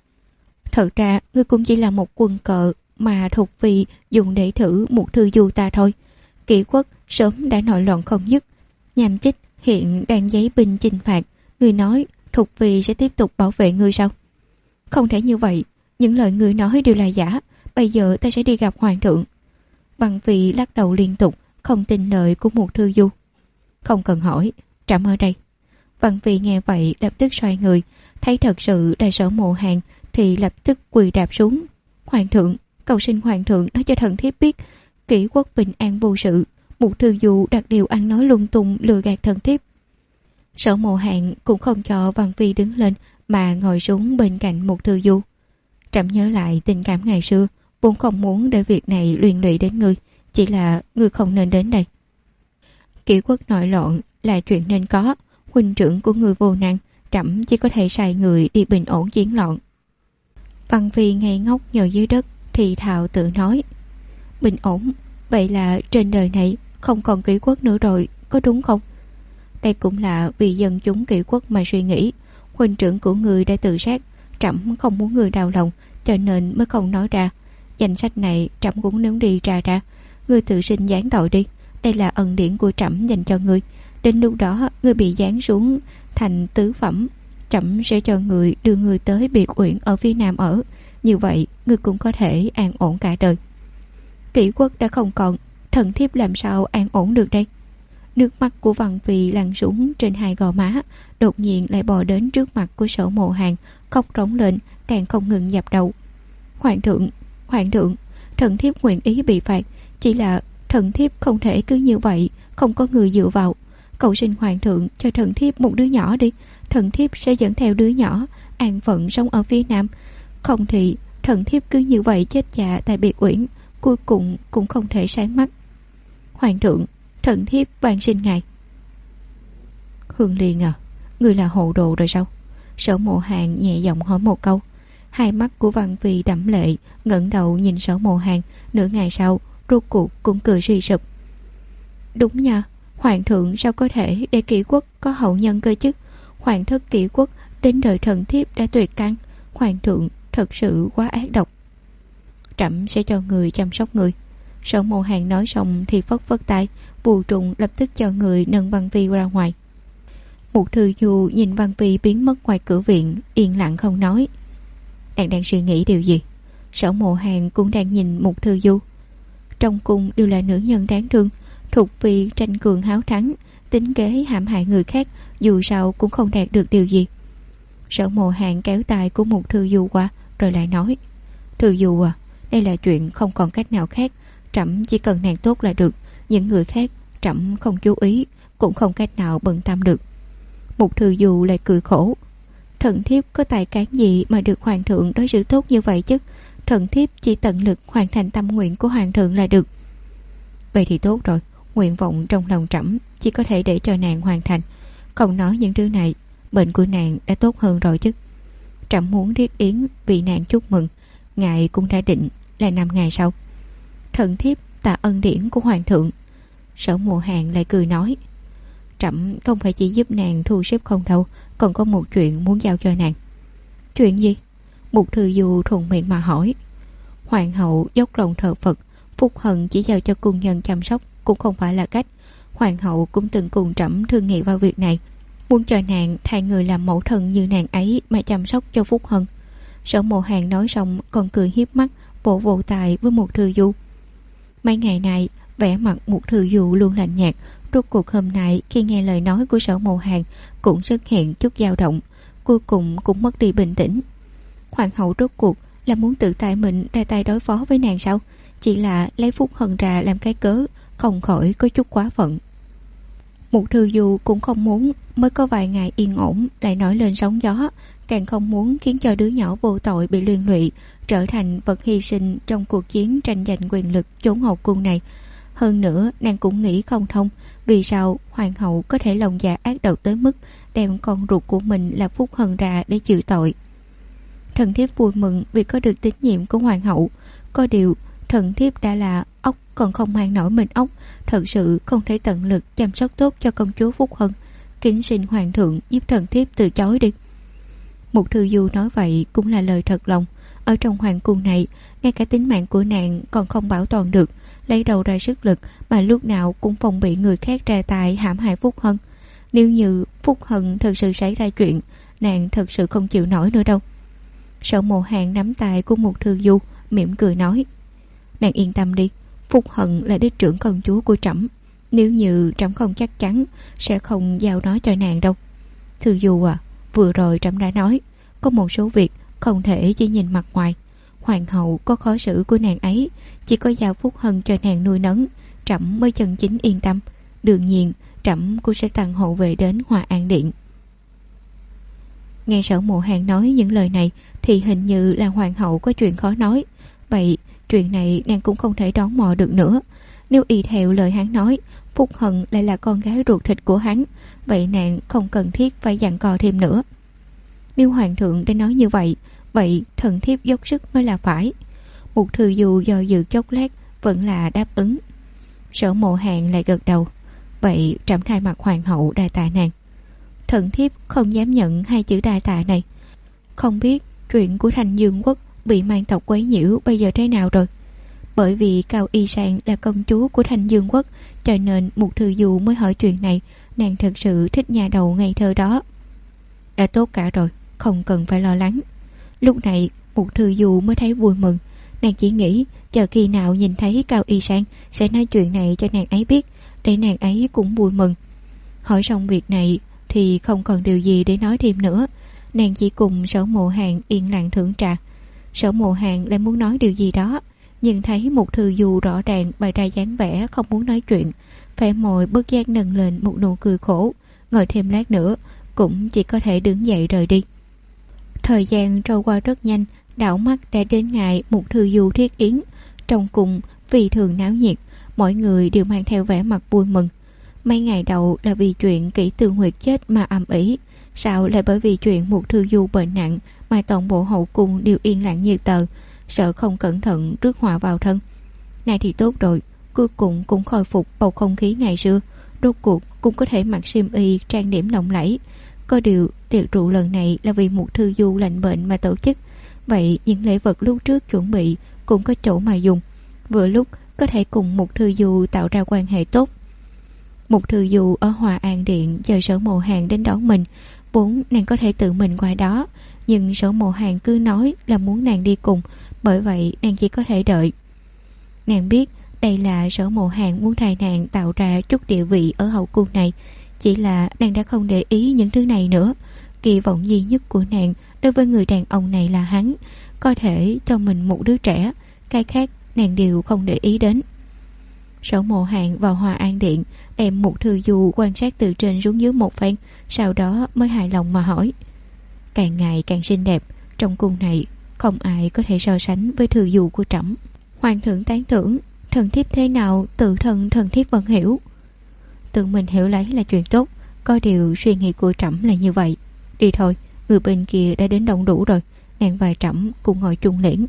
Thật ra ngươi cũng chỉ là một quân cờ mà Thục Phi dùng để thử Mục Thư Du ta thôi. Kỷ quốc sớm đã nội loạn không dứt, Nham Chích hiện đang giấy binh chinh phạt. Ngươi nói Thục Phi sẽ tiếp tục bảo vệ ngươi sao? Không thể như vậy, những lời ngươi nói đều là giả. Bây giờ ta sẽ đi gặp hoàng thượng. Văn Phi lắc đầu liên tục, không tin lời của Mục Thư Du. Không cần hỏi, trẫm ở đây. Văn Phi nghe vậy lập tức xoay người, thấy thật sự là Sở Mộ Hàn thì lập tức quỳ rạp xuống. Hoàng thượng, cầu xin hoàng thượng nói cho thần thiếp biết, kỷ quốc bình an vô sự, Mục Thư Du đặt điều ăn nói lung tung lừa gạt thần thiếp. Sở Mộ Hàn cũng không cho Văn Phi đứng lên mà ngồi xuống bên cạnh Mục Thư Du. Trẫm nhớ lại tình cảm ngày xưa, vốn không muốn để việc này liên lụy đến ngươi, chỉ là ngươi không nên đến đây. Kỷ quốc nội loạn là chuyện nên có, huynh trưởng của ngươi vô năng, trẫm chỉ có thể sai người đi bình ổn chiến loạn. Văn Phi ngây ngốc nhồi dưới đất thì thào tự nói: Bình ổn, vậy là trên đời này không còn kỷ quốc nữa rồi, có đúng không? Đây cũng là vì dân chúng kỷ quốc mà suy nghĩ. Huynh trưởng của người đã tự sát, trẫm không muốn người đau lòng, cho nên mới không nói ra. Danh sách này trẫm cũng nếm đi tra ra. Ngươi tự xin giáng tội đi, đây là ân điển của trẫm dành cho ngươi. Đến lúc đó ngươi bị giáng xuống thành tứ phẩm, trẫm sẽ cho người đưa người tới biệt uyển ở phía nam ở. Như vậy ngươi cũng có thể an ổn cả đời. Kỷ quốc đã không còn, thần thiếp làm sao an ổn được đây? Nước mắt của Văn Phi lăn xuống trên hai gò má, đột nhiên lại bò đến trước mặt của Sở Mộ Hàn, khóc rống lên, càng không ngừng dập đầu. Hoàng thượng, thần thiếp nguyện ý bị phạt, chỉ là thần thiếp không thể cứ như vậy, không có người dựa vào. Cầu xin hoàng thượng cho thần thiếp một đứa nhỏ đi. Thần thiếp sẽ dẫn theo đứa nhỏ an phận sống ở phía nam. Không thì thần thiếp cứ như vậy chết già tại biệt uyển, cuối cùng cũng không thể sáng mắt. Hoàng thượng, thần thiếp van xin ngài. Hương Liên à, người là hồ đồ rồi sao? Sở Mộ Hàn nhẹ giọng hỏi một câu. Hai mắt của Văn Phi đẫm lệ, ngẩng đầu nhìn Sở Mộ Hàn. Nửa ngày sau rốt cuộc cũng cười suy sụp. Đúng nha, hoàng thượng sao có thể để Kỷ quốc có hậu nhân cơ chứ? Hoàng thất Kỷ quốc đến đời thần thiếp đã tuyệt căn. Hoàng thượng thật sự quá ác độc. Trẫm sẽ cho người chăm sóc người. Sở Mộ Hàn nói xong thì phất phất tay. Bù Trùng lập tức cho người nâng Văn Phi ra ngoài. Mục Thư Du nhìn Văn Phi biến mất ngoài cửa viện, yên lặng không nói. Đang suy nghĩ điều gì? Sở Mộ Hàn cũng đang nhìn Mục Thư Du. Trong cung đều là nữ nhân đáng thương, thuộc vì tranh cường háo thắng, tính kế hãm hại người khác, dù sao cũng không đạt được điều gì. Sở Mộ Hàn kéo tay của Mục Thư Du qua, rồi lại nói: Thư Du à, đây là chuyện không còn cách nào khác, trẫm chỉ cần nàng tốt là được, những người khác trẫm không chú ý, cũng không cách nào bận tâm được. Mục Thư Du lại cười khổ: Thần thiếp có tài cán gì mà được hoàng thượng đối xử tốt như vậy chứ? Thần thiếp chỉ tận lực hoàn thành tâm nguyện của hoàng thượng là được. Vậy thì tốt rồi, nguyện vọng trong lòng trẫm chỉ có thể để cho nàng hoàn thành. Không nói những thứ này, bệnh của nàng đã tốt hơn rồi chứ. Trẫm muốn thiết yến vì nàng chúc mừng, ngài cũng đã định là 5 ngày sau. Thần thiếp tạ ân điển của hoàng thượng. Sở Mộ Hàn lại cười nói: Trẫm không phải chỉ giúp nàng thu xếp không đâu, còn có một chuyện muốn giao cho nàng. Chuyện gì? Mục Thư Du thuận miệng mà hỏi. Hoàng hậu dốc lòng thờ Phật, Phúc Hân chỉ giao cho cung nhân chăm sóc cũng không phải là cách. Hoàng hậu cũng từng cùng trẫm thương nghị vào việc này, muốn cho nàng thay người làm mẫu thân như nàng ấy mà chăm sóc cho Phúc Hân. Sở Mộ Hàn nói xong còn cười hiếp mắt, vỗ vỗ tài với Mục Thư Du. Mấy ngày nay vẻ mặt Mục Thư Du luôn lạnh nhạt, rốt cuộc hôm nay khi nghe lời nói của Sở Mộ Hàn cũng xuất hiện chút dao động, cuối cùng cũng mất đi bình tĩnh. Hoàng hậu rốt cuộc là muốn tự tay mình ra tay đối phó với nàng sao? Chỉ là lấy Phúc Hân ra làm cái cớ, không khỏi có chút quá phận. Mục Thư Du cũng không muốn mới có vài ngày yên ổn lại nổi lên sóng gió, càng không muốn khiến cho đứa nhỏ vô tội bị liên lụy, trở thành vật hy sinh trong cuộc chiến tranh giành quyền lực chốn hậu cung này. Hơn nữa nàng cũng nghĩ không thông, vì sao hoàng hậu có thể lòng dạ ác độc tới mức đem con ruột của mình là Phúc Hân ra để chịu tội. Thần thiếp vui mừng vì có được tín nhiệm của hoàng hậu, có điều thần thiếp đã là ốc còn không mang nổi mình ốc, thật sự không thể tận lực chăm sóc tốt cho công chúa Phúc Hân. Kính xin hoàng thượng giúp thần thiếp từ chối đi. Mục Thư Du nói vậy cũng là lời thật lòng. Ở trong hoàng cung này, ngay cả tính mạng của nàng còn không bảo toàn được, lấy đầu ra sức lực mà lúc nào cũng phòng bị người khác ra tay hãm hại Phúc Hân. Nếu như Phúc Hân thật sự xảy ra chuyện, nàng thật sự không chịu nổi nữa đâu. Sở Mộ Hàn nắm tay của Mục Thư Du, mỉm cười nói: Nàng yên tâm đi, Phúc Hân là đích trưởng công chúa của trẫm, nếu như trẫm không chắc chắn sẽ không giao nó cho nàng đâu. Thư Du à, vừa rồi trẫm đã nói, có một số việc không thể chỉ nhìn mặt ngoài. Hoàng hậu có khó xử của nàng ấy, chỉ có giao Phúc Hân cho nàng nuôi nấng, trẫm mới chân chính yên tâm. Đương nhiên trẫm cũng sẽ tặng hộ vệ đến Hòa An Điện. Nghe Sở Mộ Hàn nói những lời này thì hình như là hoàng hậu có chuyện khó nói. Vậy chuyện này nàng cũng không thể đón mò được nữa. Nếu y theo lời hắn nói, Phúc Hân lại là con gái ruột thịt của hắn, vậy nàng không cần thiết phải dặn cò thêm nữa. Nếu hoàng thượng đã nói như vậy, vậy thần thiếp dốc sức mới là phải. Mục Thư Du do dự chốc lát vẫn là đáp ứng. Sở Mộ Hàn lại gật đầu. Vậy trẫm thay mặt hoàng hậu đa tạ nàng. Thần thiếp không dám nhận hai chữ đa tạ này. Không biết chuyện của Thành Dương Quốc bị mang tộc quấy nhiễu bây giờ thế nào rồi? Bởi vì Cao Y Sang là công chúa của Thành Dương Quốc, cho nên Mục Thư Du mới hỏi chuyện này. Nàng thật sự thích nhà đầu ngây thơ đó. Đã tốt cả rồi, không cần phải lo lắng. Lúc này Mục Thư Du mới thấy vui mừng. Nàng chỉ nghĩ chờ khi nào nhìn thấy Cao Y Sang sẽ nói chuyện này cho nàng ấy biết, để nàng ấy cũng vui mừng. Hỏi xong việc này thì không còn điều gì để nói thêm nữa. Nàng chỉ cùng Sở Mộ Hàn yên lặng thưởng trà. Sở Mộ Hàn lại muốn nói điều gì đó, nhưng thấy Mục Thư Du rõ ràng bày ra dáng vẻ không muốn nói chuyện, Vẻ môi bất giác nâng lên một nụ cười khổ. Ngồi thêm lát nữa cũng chỉ có thể đứng dậy rời đi. Thời gian trôi qua rất nhanh. Đảo mắt đã đến ngày Mục Thư Du thiết yến. Trong cung vì thường náo nhiệt, mọi người đều mang theo vẻ mặt vui mừng. Mấy ngày đầu là vì chuyện Kỷ Tương Huyệt chết mà ầm ĩ, sao lại bởi vì chuyện Mục Thư Du bệnh nặng mà toàn bộ hậu cung đều yên lặng như tờ, sợ không cẩn thận rước họa vào thân. Này thì tốt rồi, cuối cùng cũng khôi phục bầu không khí ngày xưa, rốt cuộc cũng có thể mặc xiêm y trang điểm lộng lẫy. Có điều tiệc rượu lần này là vì Mục Thư Du lạnh bệnh mà tổ chức, vậy những lễ vật lúc trước chuẩn bị cũng có chỗ mà dùng, vừa lúc có thể cùng Mục Thư Du tạo ra quan hệ tốt. Mục Thư Du ở Hòa An Điện chờ Sở Mộ Hàn đến đón mình, vốn nàng có thể tự mình qua đó, nhưng Sở Mộ Hàn cứ nói là muốn nàng đi cùng, bởi vậy nàng chỉ có thể đợi. Nàng biết đây là Sở Mộ Hàn muốn thay nàng tạo ra chút địa vị ở hậu cung này, chỉ là nàng đã không để ý những thứ này nữa. Kỳ vọng duy nhất của nàng đối với người đàn ông này là hắn có thể cho mình một đứa trẻ, cái khác nàng đều không để ý đến. Sở Mộ Hàn vào Hòa An Điện, đem Mục Thư Du quan sát từ trên xuống dưới một phen, sau đó mới hài lòng mà hỏi: càng ngày càng xinh đẹp, trong cung này không ai có thể so sánh với Thư Du của trẫm. Hoàng thượng tán thưởng, thần thiếp thế nào tự thân thần thiếp vẫn hiểu. Tự mình hiểu lấy là chuyện tốt, có điều suy nghĩ của trẫm là như vậy. Đi thôi, người bên kia đã đến đông đủ rồi, nàng và trẫm cùng ngồi chung liễn.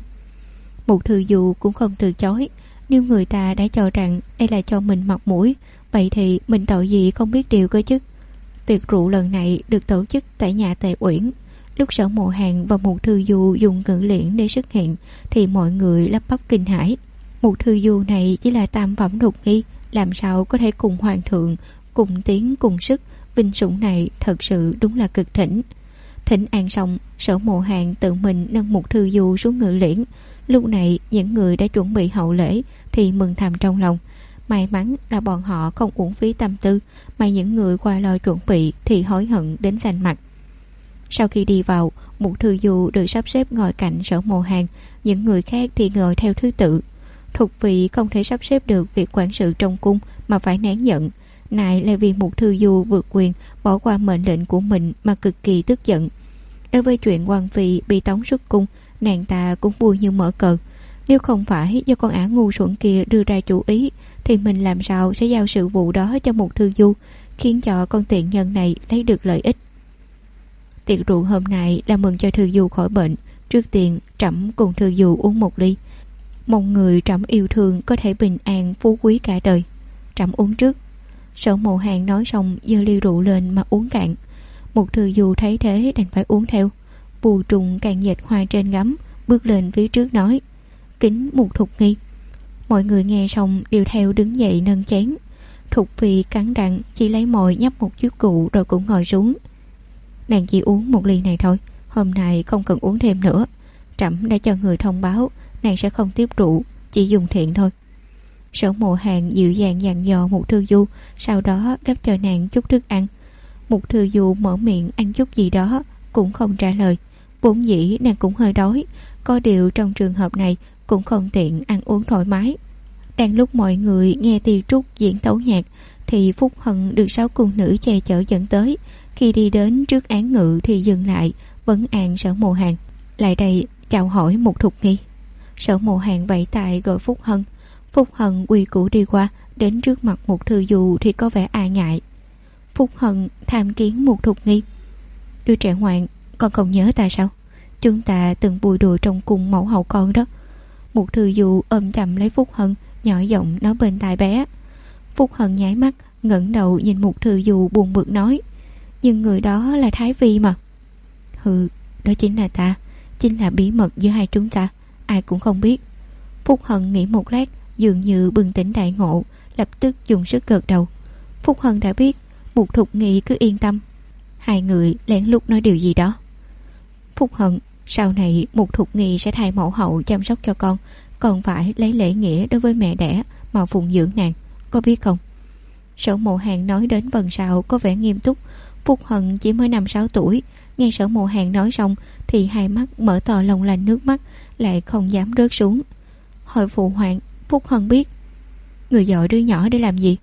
Mục Thư Du cũng không từ chối. Nếu người ta đã cho rằng đây là cho mình mặt mũi, vậy thì mình tội gì không biết điều cơ chứ. Tiệc rượu lần này được tổ chức tại nhà Tề Uyển. Lúc Sở Mộ Hàn và Mục Thư Du dùng ngự liễn để xuất hiện thì mọi người lắp bắp kinh hãi. Mục Thư Du này chỉ là tam phẩm đột nghi, làm sao có thể cùng hoàng thượng cùng tiến cùng sức, vinh sủng này thật sự đúng là cực thỉnh. Thỉnh an xong, Sở Mộ Hàn tự mình nâng Mục Thư Du xuống ngự liễn. Lúc này những người đã chuẩn bị hậu lễ thì mừng thầm trong lòng. May mắn là bọn họ không uổng phí tâm tư, mà những người qua lo chuẩn bị thì hối hận đến xanh mặt. Sau khi đi vào, Mục Thư Du được sắp xếp ngồi cạnh Sở Mộ Hàn, những người khác thì ngồi theo thứ tự. Thục Vị không thể sắp xếp được việc quản sự trong cung mà phải nén giận. Này là vì Mục Thư Du vượt quyền bỏ qua mệnh lệnh của mình mà cực kỳ tức giận. Đối với chuyện Hoàng Phi bị tống xuất cung, nàng ta cũng vui như mở cờ. Nếu không phải do con ả ngu xuẩn kia đưa ra chủ ý thì mình làm sao sẽ giao sự vụ đó cho Mục Thư Du, khiến cho con tiện nhân này lấy được lợi ích. Tiệc rượu hôm nay là mừng cho Thư Du khỏi bệnh. Trước tiên trẫm cùng Thư Du uống một ly, mong người trẫm yêu thương có thể bình an phú quý cả đời. Trẫm uống trước. Sở Mộ Hàn nói xong giơ ly rượu lên mà uống cạn. Mục Thư Du thấy thế đành phải uống theo. Bù trùng càng dệt hoa trên gấm, bước lên phía trước nói: kính Mục Thục Nghi. Mọi người nghe xong đều theo đứng dậy nâng chén. Thục Phi cắn răng chỉ lấy mồi nhấp một chút cụ rồi cũng ngồi xuống. Nàng chỉ uống một ly này thôi, hôm nay không cần uống thêm nữa. Trẫm đã cho người thông báo nàng sẽ không tiếp rượu, chỉ dùng thiện thôi. Sở Mộ Hàn dịu dàng dặn dò Mục Thư Du, sau đó gắp cho nàng chút thức ăn. Mục Thư Du mở miệng ăn chút gì đó cũng không trả lời. Vốn dĩ nàng cũng hơi đói, có điều trong trường hợp này cũng không tiện ăn uống thoải mái. Đang lúc mọi người nghe Ti Trúc diễn tấu nhạc thì Phúc Hân được 6 cung nữ che chở dẫn tới. Khi đi đến trước án ngự thì dừng lại vấn an Sở Mộ Hàn: lại đây chào hỏi Mục Thục Nghi. Sở Mộ Hàn vẫy tay gọi Phúc Hân. Phúc Hân quy củ đi qua, đến trước mặt Mục Thư Du thì có vẻ ai ngại. Phúc Hân tham kiến Mục Thục Nghi. Đứa trẻ ngoan, con không nhớ ta sao? Chúng ta từng vui đùa trong cung mẫu hậu con đó. Mục Thư Du ôm chầm lấy Phúc Hân, nhỏ giọng nói bên tai bé. Phúc Hân nháy mắt, ngẩng đầu nhìn Mục Thư Du buồn bực nói: nhưng người đó là Thái Phi mà. Hừ, đó chính là ta, chính là bí mật giữa hai chúng ta, ai cũng không biết. Phúc Hân nghĩ một lát, dường như bừng tỉnh đại ngộ, lập tức dùng sức gật đầu. Phúc Hân đã biết, Mục Thục Nghi cứ yên tâm. Hai người lén lút nói điều gì đó. Phúc Hân, sau này Mục Thục Nghi sẽ thay mẫu hậu chăm sóc cho con, còn phải lấy lễ nghĩa đối với mẹ đẻ mà phụng dưỡng nàng, có biết không? Sở Mộ Hàn nói đến phần sau có vẻ nghiêm túc. Phúc Hân chỉ mới 5-6 tuổi, nghe Sở Mộ Hàn nói xong thì hai mắt mở to long lanh nước mắt, lại không dám rớt xuống. Hỏi phụ hoàng, Phúc Hân biết. Người dội đứa nhỏ để làm gì?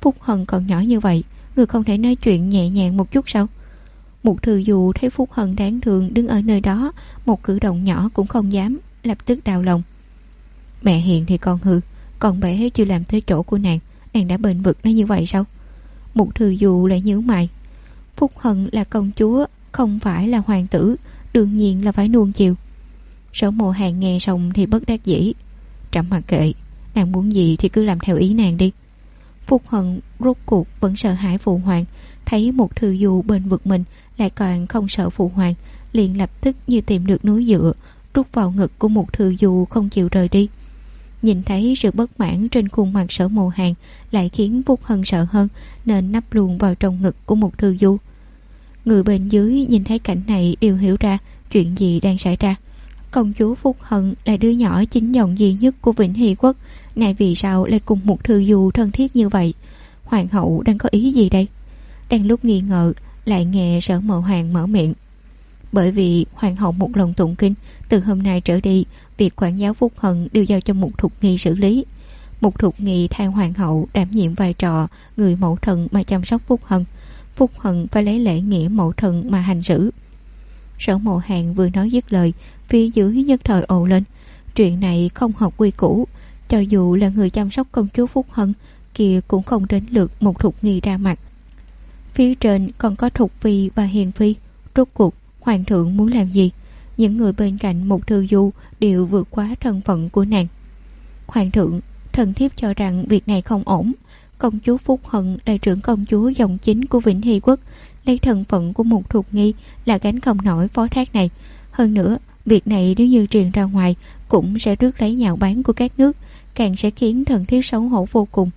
Phúc Hân còn nhỏ như vậy, người không thể nói chuyện nhẹ nhàng một chút sao? Một thư dù thấy Phúc Hân đáng thương đứng ở nơi đó, một cử động nhỏ cũng không dám, lập tức đau lòng. Mẹ hiền thì con hư, con bé chưa làm tới chỗ của nàng đã bênh vực nó như vậy sao? Một thư dù lại nhíu mày. Phúc Hân là công chúa, không phải là hoàng tử, đương nhiên là phải nuông chiều. Sở Mộ Hàn nghe xong thì bất đắc dĩ. Trẫm mặc kệ, nàng muốn gì thì cứ làm theo ý nàng đi. Phúc Hân rốt cuộc vẫn sợ hãi phụ hoàng, thấy một thư du bênh vực mình lại còn không sợ phụ hoàng, liền lập tức như tìm được núi dựa, rút vào ngực của một thư du không chịu rời đi. Nhìn thấy sự bất mãn trên khuôn mặt Sở Mộ Hàn lại khiến Phúc Hân sợ hơn, nên nắp luôn vào trong ngực của một thư du. Người bên dưới nhìn thấy cảnh này đều hiểu ra chuyện gì đang xảy ra. Công chúa Phúc Hân là đứa nhỏ chính dòng duy nhất của Vĩnh Hy Quốc, này vì sao lại cùng một thư du thân thiết như vậy? Hoàng hậu đang có ý gì đây? Đang lúc nghi ngờ, lại nghe Sở Mộ Hàn mở miệng. Bởi vì hoàng hậu một lòng tụng kinh, từ hôm nay trở đi, việc quản giáo Phúc Hân đều giao cho Mục Thục Nghi xử lý. Mục Thục Nghi thay hoàng hậu đảm nhiệm vai trò người mẫu thần mà chăm sóc Phúc Hân. Phúc Hân phải lấy lễ nghĩa mẫu thần mà hành xử. Sở Mộ Hàn vừa nói dứt lời, phía dưới nhất thời ồ lên. Chuyện này không hợp quy củ, cho dù là người chăm sóc công chúa Phúc Hân kia cũng không đến lượt một Thục Nghi ra mặt. Phía trên còn có Thục Phi và Hiền Phi. Rốt cuộc hoàng thượng muốn làm gì? Những người bên cạnh một thư du đều vượt quá thân phận của nàng. Hoàng thượng, thần thiếp cho rằng việc này không ổn. Công chúa Phúc Hân là trưởng công chúa dòng chính của Vĩnh Hy Quốc, lấy thân phận của một Thục Nghi là gánh không nổi phó thác này. Hơn nữa, việc này nếu như truyền ra ngoài cũng sẽ rước lấy nhạo báng của các nước, càng sẽ khiến thần thiếp xấu hổ vô cùng.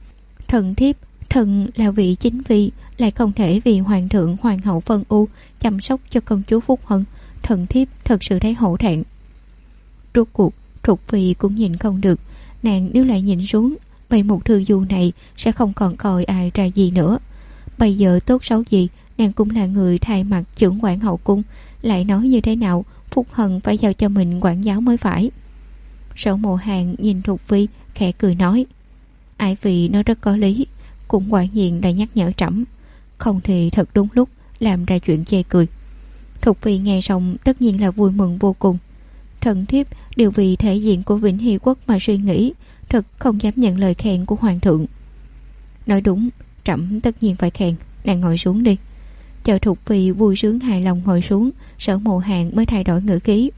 Thần là vị chính phi, lại không thể vì hoàng thượng hoàng hậu phân ưu chăm sóc cho công chúa Phúc Hân. Thần thiếp thật sự thấy hổ thẹn. Rốt cuộc Thục Phi cũng nhìn không được, nàng nếu lại nhìn xuống, vậy một thư du này sẽ không còn coi ai ra gì nữa. Bây giờ tốt xấu gì, nàng cũng là người thay mặt trưởng quản hậu cung, lại nói như thế nào Phúc Hân phải giao cho mình quản giáo mới phải. Sở Mộ Hàn nhìn Thục Phi khẽ cười nói, Ái Phi nó rất có lý, cũng quả nhiên đã nhắc nhở trẫm, không thì thật đúng lúc làm ra chuyện chê cười. Thục Phi nghe xong tất nhiên là vui mừng vô cùng. Thần thiếp đều vì thể diện của Vĩnh Hy Quốc mà suy nghĩ, thật không dám nhận lời khen của hoàng thượng. Nói đúng, trẫm tất nhiên phải khen. Nàng ngồi xuống đi. Chờ Thục Phi vui sướng hài lòng ngồi xuống, Sở Mộ Hàn mới thay đổi ngữ khí.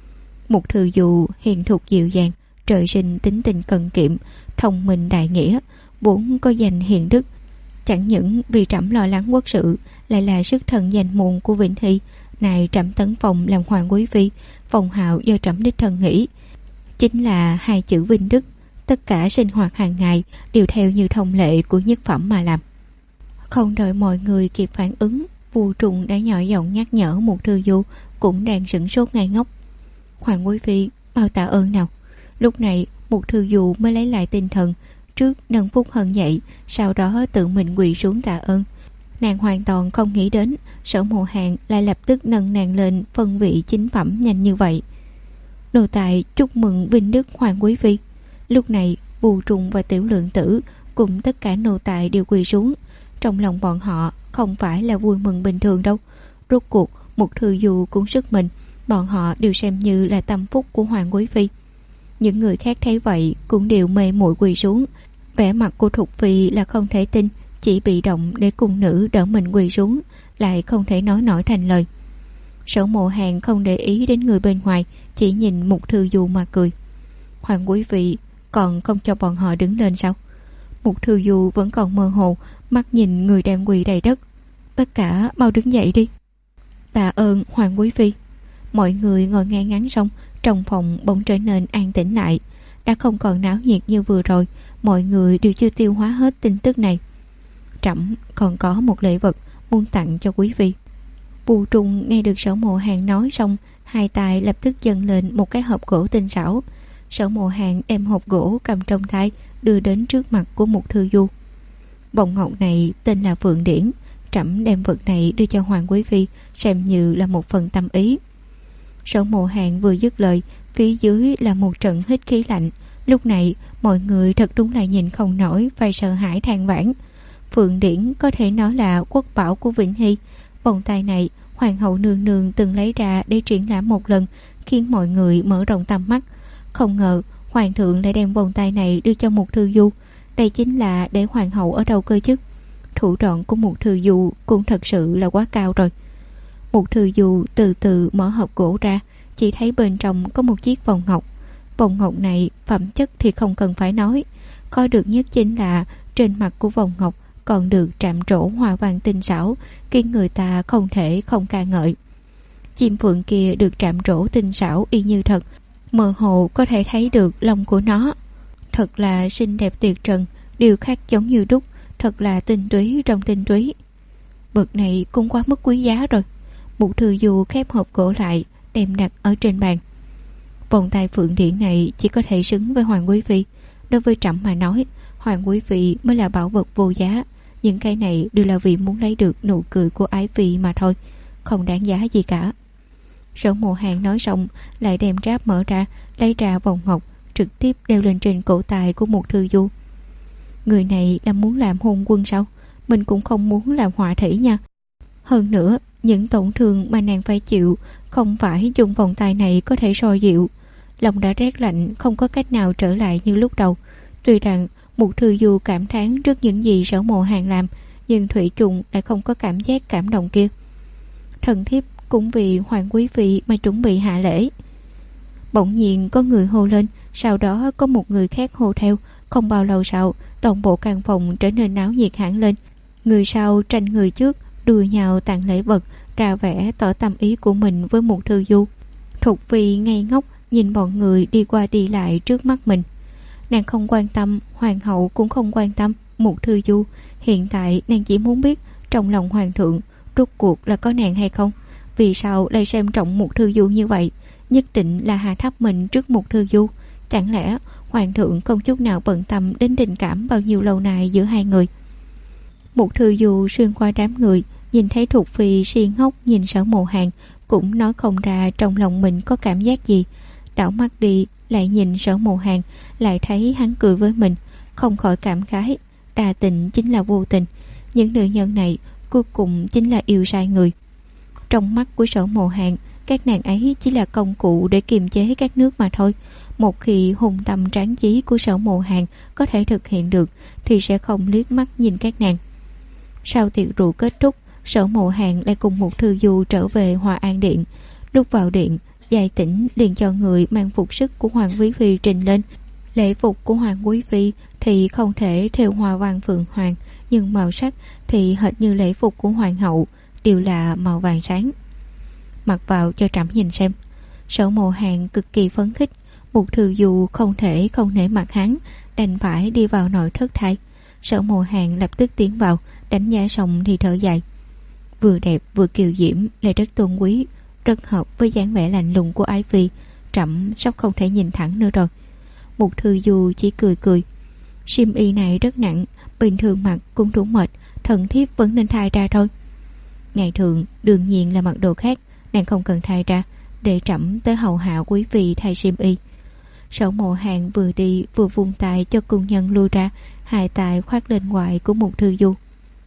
Một thư du hiền thục dịu dàng, trời sinh tính tình cần kiệm, thông minh đại nghĩa, vốn có danh hiền đức. Chẳng những vì trẫm lo lắng quốc sự, lại là sức thần danh môn của Vĩnh Hy. Này trẫm tấn phong làm hoàng quý phi, phong hào do trẫm đích thân nghĩ, chính là hai chữ vinh đức. Tất cả sinh hoạt hàng ngày đều theo như thông lệ của nhất phẩm mà làm. Không đợi mọi người kịp phản ứng, Vu Trùng đã nhỏ giọng nhắc nhở một thư du cũng đang sửng sốt ngây ngốc. Hoàng quý phi, mau tạ ơn nào. Lúc này một thư du mới lấy lại tinh thần, trước nâng Phúc Hân dậy, sau đó tự mình quỳ xuống tạ ơn. Nàng hoàn toàn không nghĩ đến Sở Mộ Hàn lại lập tức nâng nàng lên phân vị chính phẩm nhanh như vậy. Nô tài chúc mừng vinh đức hoàng quý phi. Lúc này Vu Trùng và Tiểu Lượng Tử cùng tất cả nô tài đều quỳ xuống. Trong lòng bọn họ không phải là vui mừng bình thường đâu. Rốt cuộc một thư du cũng sức mình, bọn họ đều xem như là tâm phúc của hoàng quý phi. Những người khác thấy vậy cũng đều mê muội quỳ xuống. Vẻ mặt của Thục Phi là không thể tin, chỉ bị động để cung nữ đỡ mình quỳ xuống, lại không thể nói nổi thành lời. Sở Mộ Hàn không để ý đến người bên ngoài, chỉ nhìn Mục Thư Du mà cười. Hoàng quý vị còn không cho bọn họ đứng lên sao? Mục Thư Du vẫn còn mơ hồ, mắt nhìn người đang quỳ đầy đất. Tất cả mau đứng dậy đi. Tạ ơn hoàng quý phi. Mọi người ngồi ngay ngắn xong, trong phòng bỗng trở nên an tĩnh lại. Đã không còn náo nhiệt như vừa rồi, mọi người đều chưa tiêu hóa hết tin tức này. Trẫm còn có một lễ vật muốn tặng cho quý phi. Vu Trùng nghe được Sở Mộ Hàn nói xong, hai tay lập tức dâng lên một cái hộp gỗ tinh xảo. Sở Mộ Hàn đem hộp gỗ cầm trong tay đưa đến trước mặt của một thư du. Vòng ngọc này tên là Phượng Điển, trẫm đem vật này đưa cho hoàng quý phi xem như là một phần tâm ý. Sở Mộ Hàn vừa dứt lời, phía dưới là một trận hít khí lạnh. Lúc này mọi người thật đúng là nhìn không nổi, phải sợ hãi than vãn. Phượng Điển có thể nói là quốc bảo của Vĩnh Hy. Vòng tay này hoàng hậu nương nương từng lấy ra để triển lãm một lần, khiến mọi người mở rộng tầm mắt. Không ngờ hoàng thượng lại đem vòng tay này đưa cho Mục Thư Du. Đây chính là để hoàng hậu ở đâu cơ chứ? Thủ đoạn của Mục Thư Du cũng thật sự là quá cao rồi. Mục Thư Du từ từ mở hộp gỗ ra, chỉ thấy bên trong có một chiếc vòng ngọc. Vòng ngọc này phẩm chất thì không cần phải nói, coi được nhất chính là trên mặt của vòng ngọc còn được trạm trổ hoa văn tinh xảo, khiến người ta không thể không ca ngợi. Chim phượng kia được trạm trổ tinh xảo y như thật, mơ hồ có thể thấy được lông của nó. Thật là xinh đẹp tuyệt trần, điêu khắc giống như đúc, thật là tinh túy trong tinh túy. Vật này cũng quá mức quý giá rồi. Mục Thư Du khép hộp gỗ lại, đem đặt ở trên bàn. Vòng tay Phượng Điển này chỉ có thể xứng với Hoàng Quý Phi. Đối với trẫm mà nói, Hoàng Quý Phi mới là bảo vật vô giá. Những cái này đều là vì muốn lấy được nụ cười của Ái Phi mà thôi, không đáng giá gì cả. Sở Mộ Hàn nói xong, lại đem tráp mở ra, lấy ra vòng ngọc, trực tiếp đeo lên trên cổ tay của Mục Thư Du. Người này là muốn làm hôn quân sao? Mình cũng không muốn làm họa thủy nha. Hơn nữa, những tổn thương mà nàng phải chịu không phải dùng vòng tay này có thể soi dịu. Lòng đã rét lạnh, không có cách nào trở lại như lúc đầu. Tuy rằng Mục Thư Du cảm thán trước những gì Sở Mộ Hàn làm, nhưng thủy chung lại không có cảm giác cảm động kia. Thần thiếp cũng vì Hoàng Quý Phi mà chuẩn bị hạ lễ. Bỗng nhiên có người hô lên, sau đó có một người khác hô theo. Không bao lâu sau, toàn bộ căn phòng trở nên náo nhiệt hẳn lên. Người sau tranh người trước, đùa nhau tặng lễ vật, ra vẻ tỏ tâm ý của mình với Mục Thư Du. Thục Phi ngây ngốc nhìn bọn người đi qua đi lại trước mắt mình. Nàng không quan tâm, hoàng hậu cũng không quan tâm Mục Thư Du. Hiện tại nàng chỉ muốn biết trong lòng hoàng thượng rốt cuộc là có nàng hay không. Vì sao lại xem trọng Mục Thư Du như vậy, nhất định là hạ thấp mình trước Mục Thư Du. Chẳng lẽ hoàng thượng không chút nào bận tâm đến tình cảm bao nhiêu lâu nay giữa hai người? Mục Thư Du xuyên qua đám người, nhìn thấy Thục Phi si ngốc nhìn Sở Mộ Hàn, cũng nói không ra trong lòng mình có cảm giác gì. Đảo mắt đi, lại nhìn Sở Mộ Hàn, lại thấy hắn cười với mình, không khỏi cảm khái. Đa tình chính là vô tình, những nữ nhân này cuối cùng chính là yêu sai người. Trong mắt của Sở Mộ Hàn, các nàng ấy chỉ là công cụ để kiềm chế các nước mà thôi. Một khi hùng tâm tráng chí của Sở Mộ Hàn có thể thực hiện được, thì sẽ không liếc mắt nhìn các nàng. Sau tiệc rượu kết thúc, Sở Mộ Hàn lại cùng Mục Thư Du trở về Hòa An Điện. Lúc vào điện, Giai Tĩnh liền cho người mang phục sức của Hoàng Quý Phi trình lên. Lễ phục của Hoàng Quý Phi thì không thể thêu hoa văn phượng hoàng, nhưng màu sắc thì hệt như lễ phục của Hoàng hậu, đều là màu vàng sáng. Mặc vào cho trẫm nhìn xem. Sở Mộ Hàn cực kỳ phấn khích. Mục Thư Du không thể không nể mặt hắn, đành phải đi vào nội thất thay. Sở Mộ Hàn lập tức tiến vào, đánh giá xong thì thở dài. Vừa đẹp vừa kiều diễm, lại rất tôn quý, rất hợp với dáng vẻ lạnh lùng của Ái Phi. Trẫm sắp không thể nhìn thẳng nữa rồi. Mục Thư Du chỉ cười cười. Xiêm y này rất nặng, bình thường mặc cũng đủ mệt, thần thiếp vẫn nên thay ra thôi. Ngày thường đương nhiên là mặc đồ khác, nàng không cần thay ra, để trẫm tới hầu hạ quý phi thay xiêm y. Sở Mộ Hàn vừa đi vừa vung tay cho cung nhân lui ra, hai tay khoác lên ngoại của Mục Thư Du.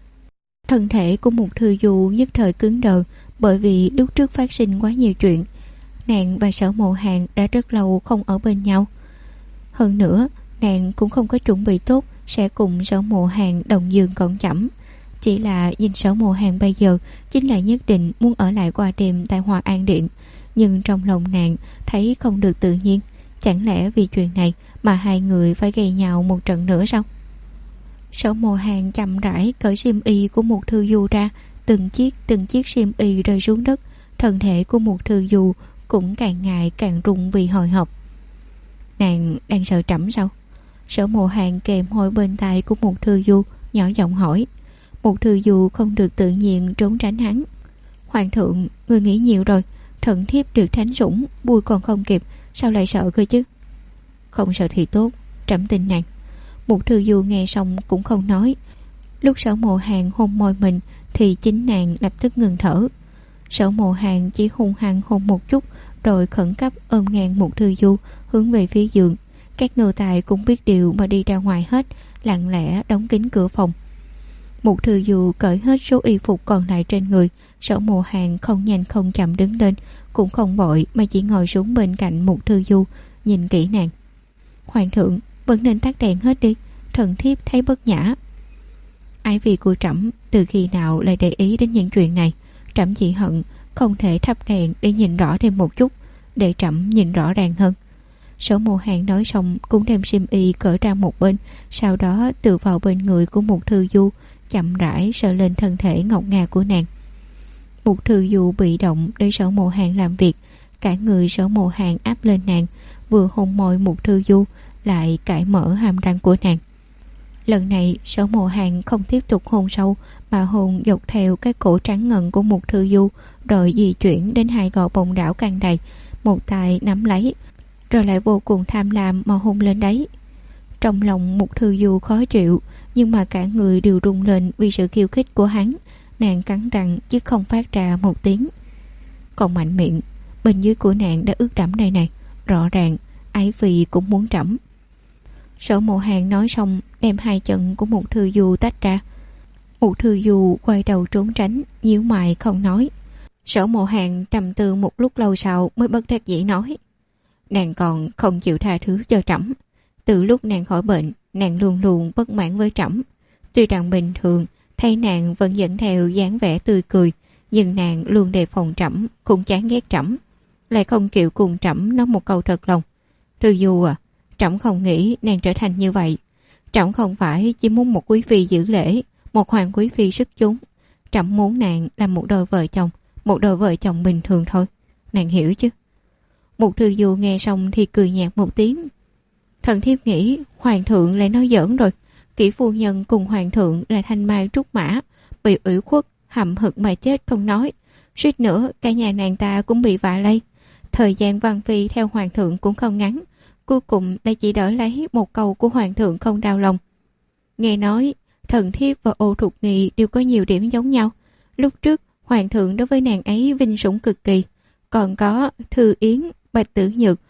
Thân thể của Mục Thư Du nhất thời cứng đờ, bởi vì lúc trước phát sinh quá nhiều chuyện. Nàng và Sở Mộ Hàn đã rất lâu không ở bên nhau. Hơn nữa, nàng cũng không có chuẩn bị tốt sẽ cùng Sở Mộ Hàn đồng giường cộng chẩm. Chỉ là nhìn Sở Mộ Hàn bây giờ chính là nhất định muốn ở lại qua đêm tại Hòa An Điện. Nhưng trong lòng nàng thấy không được tự nhiên. Chẳng lẽ vì chuyện này mà hai người phải gây nhau một trận nữa sao? Sở Mộ Hàn chậm rãi cởi xiêm y của Mục Thư Du ra, từng chiếc xiêm y rơi xuống đất. Thân thể của Mục Thư Du cũng càng ngày càng run vì hồi hộp. Nàng đang sợ trẫm sao? Sở Mộ Hàn kề môi bên tai của Mục Thư Du, nhỏ giọng hỏi. Mục Thư Du không được tự nhiên trốn tránh hắn. Hoàng thượng, người nghĩ nhiều rồi. Thần thiếp được thánh sủng, vui còn không kịp, sao lại sợ cơ chứ? Không sợ thì tốt, trẫm tin nàng. Mục Thư Du nghe xong cũng không nói. Lúc Sở Mộ Hàn hôn môi mình thì chính nàng lập tức ngừng thở. Sở Mộ Hàn chỉ hung hăng hôn một chút, rồi khẩn cấp ôm ngang Mục Thư Du hướng về phía giường. Các nô tài cũng biết điều mà đi ra ngoài hết, lặng lẽ đóng kín cửa phòng. Mục Thư Du cởi hết số y phục còn lại trên người. Sở Mộ Hàn không nhanh không chậm đứng lên, cũng không vội mà chỉ ngồi xuống bên cạnh Mục Thư Du, nhìn kỹ nàng. Hoàng thượng, vẫn nên tắt đèn hết đi, thần thiếp thấy bất nhã. Ái vì của trẫm từ khi nào lại để ý đến những chuyện này. Trẫm chỉ hận không thể thắp đèn để nhìn rõ thêm một chút, để trẫm nhìn rõ ràng hơn. Sở Mộ Hàn nói xong cũng đem xiêm y cởi ra một bên, sau đó tựa vào bên người của Mục Thư Du, chậm rãi sờ lên thân thể ngọc ngà của nàng. Mục Thư Du bị động để Sở Mộ Hàn làm việc, cả người Sở Mộ Hàn áp lên nàng, vừa hôn môi Mục Thư Du lại cãi mở hàm răng của nàng. Lần này Sở Mộ Hàn không tiếp tục hôn sâu mà hôn dọc theo cái cổ trắng ngần của Mục Thư Du, rồi di chuyển đến hai gò bồng đảo căng đầy, một tay nắm lấy, rồi lại vô cùng tham lam mà hôn lên đấy. Trong lòng Mục Thư Du khó chịu, nhưng mà cả người đều rung lên vì sự khiêu khích của hắn. Nàng cắn răng chứ không phát ra một tiếng. Còn mạnh miệng, bên dưới của nàng đã ướt đẫm đây này, rõ ràng ái vì cũng muốn trẫm. Sở Mộ Hàn nói xong đem hai chân của Mục Thư Du tách ra. Mục Thư Du quay đầu trốn tránh, nhíu mày không nói. Sở Mộ Hàn trầm tư một lúc lâu sau mới bất đắc dĩ nói: nàng còn không chịu tha thứ cho trẫm. Từ lúc nàng khỏi bệnh, nàng luôn luôn bất mãn với trẫm. Tuy rằng bình thường thấy nàng vẫn dẫn theo dáng vẻ tươi cười, nhưng nàng luôn đề phòng trẫm, cũng chán ghét trẫm, lại không chịu cùng trẫm nói một câu thật lòng. Thư Du à, trẫm không nghĩ nàng trở thành như vậy. Trẫm không phải chỉ muốn một quý phi giữ lễ, một hoàng quý phi sức chúng. Trẫm muốn nàng làm một đôi vợ chồng, một đôi vợ chồng bình thường thôi. Nàng hiểu chứ? Mục Thư Du nghe xong thì cười nhạt một tiếng. Thần thiếp nghĩ hoàng thượng lại nói giỡn rồi. Kỷ phu nhân cùng hoàng thượng là thanh mai trúc mã, bị ủy khuất hậm hực mà chết không nói, suýt nữa cả nhà nàng ta cũng bị vạ lây. Thời gian Văn Phi theo hoàng thượng cũng không ngắn, cuối cùng lại chỉ đỡ lấy một câu của hoàng thượng không đau lòng. Nghe nói thần thiếp và Ô Thục Nghi đều có nhiều điểm giống nhau. Lúc trước hoàng thượng đối với nàng ấy vinh sủng cực kỳ. Còn có Thư Yến, Bạch Tử Nhược,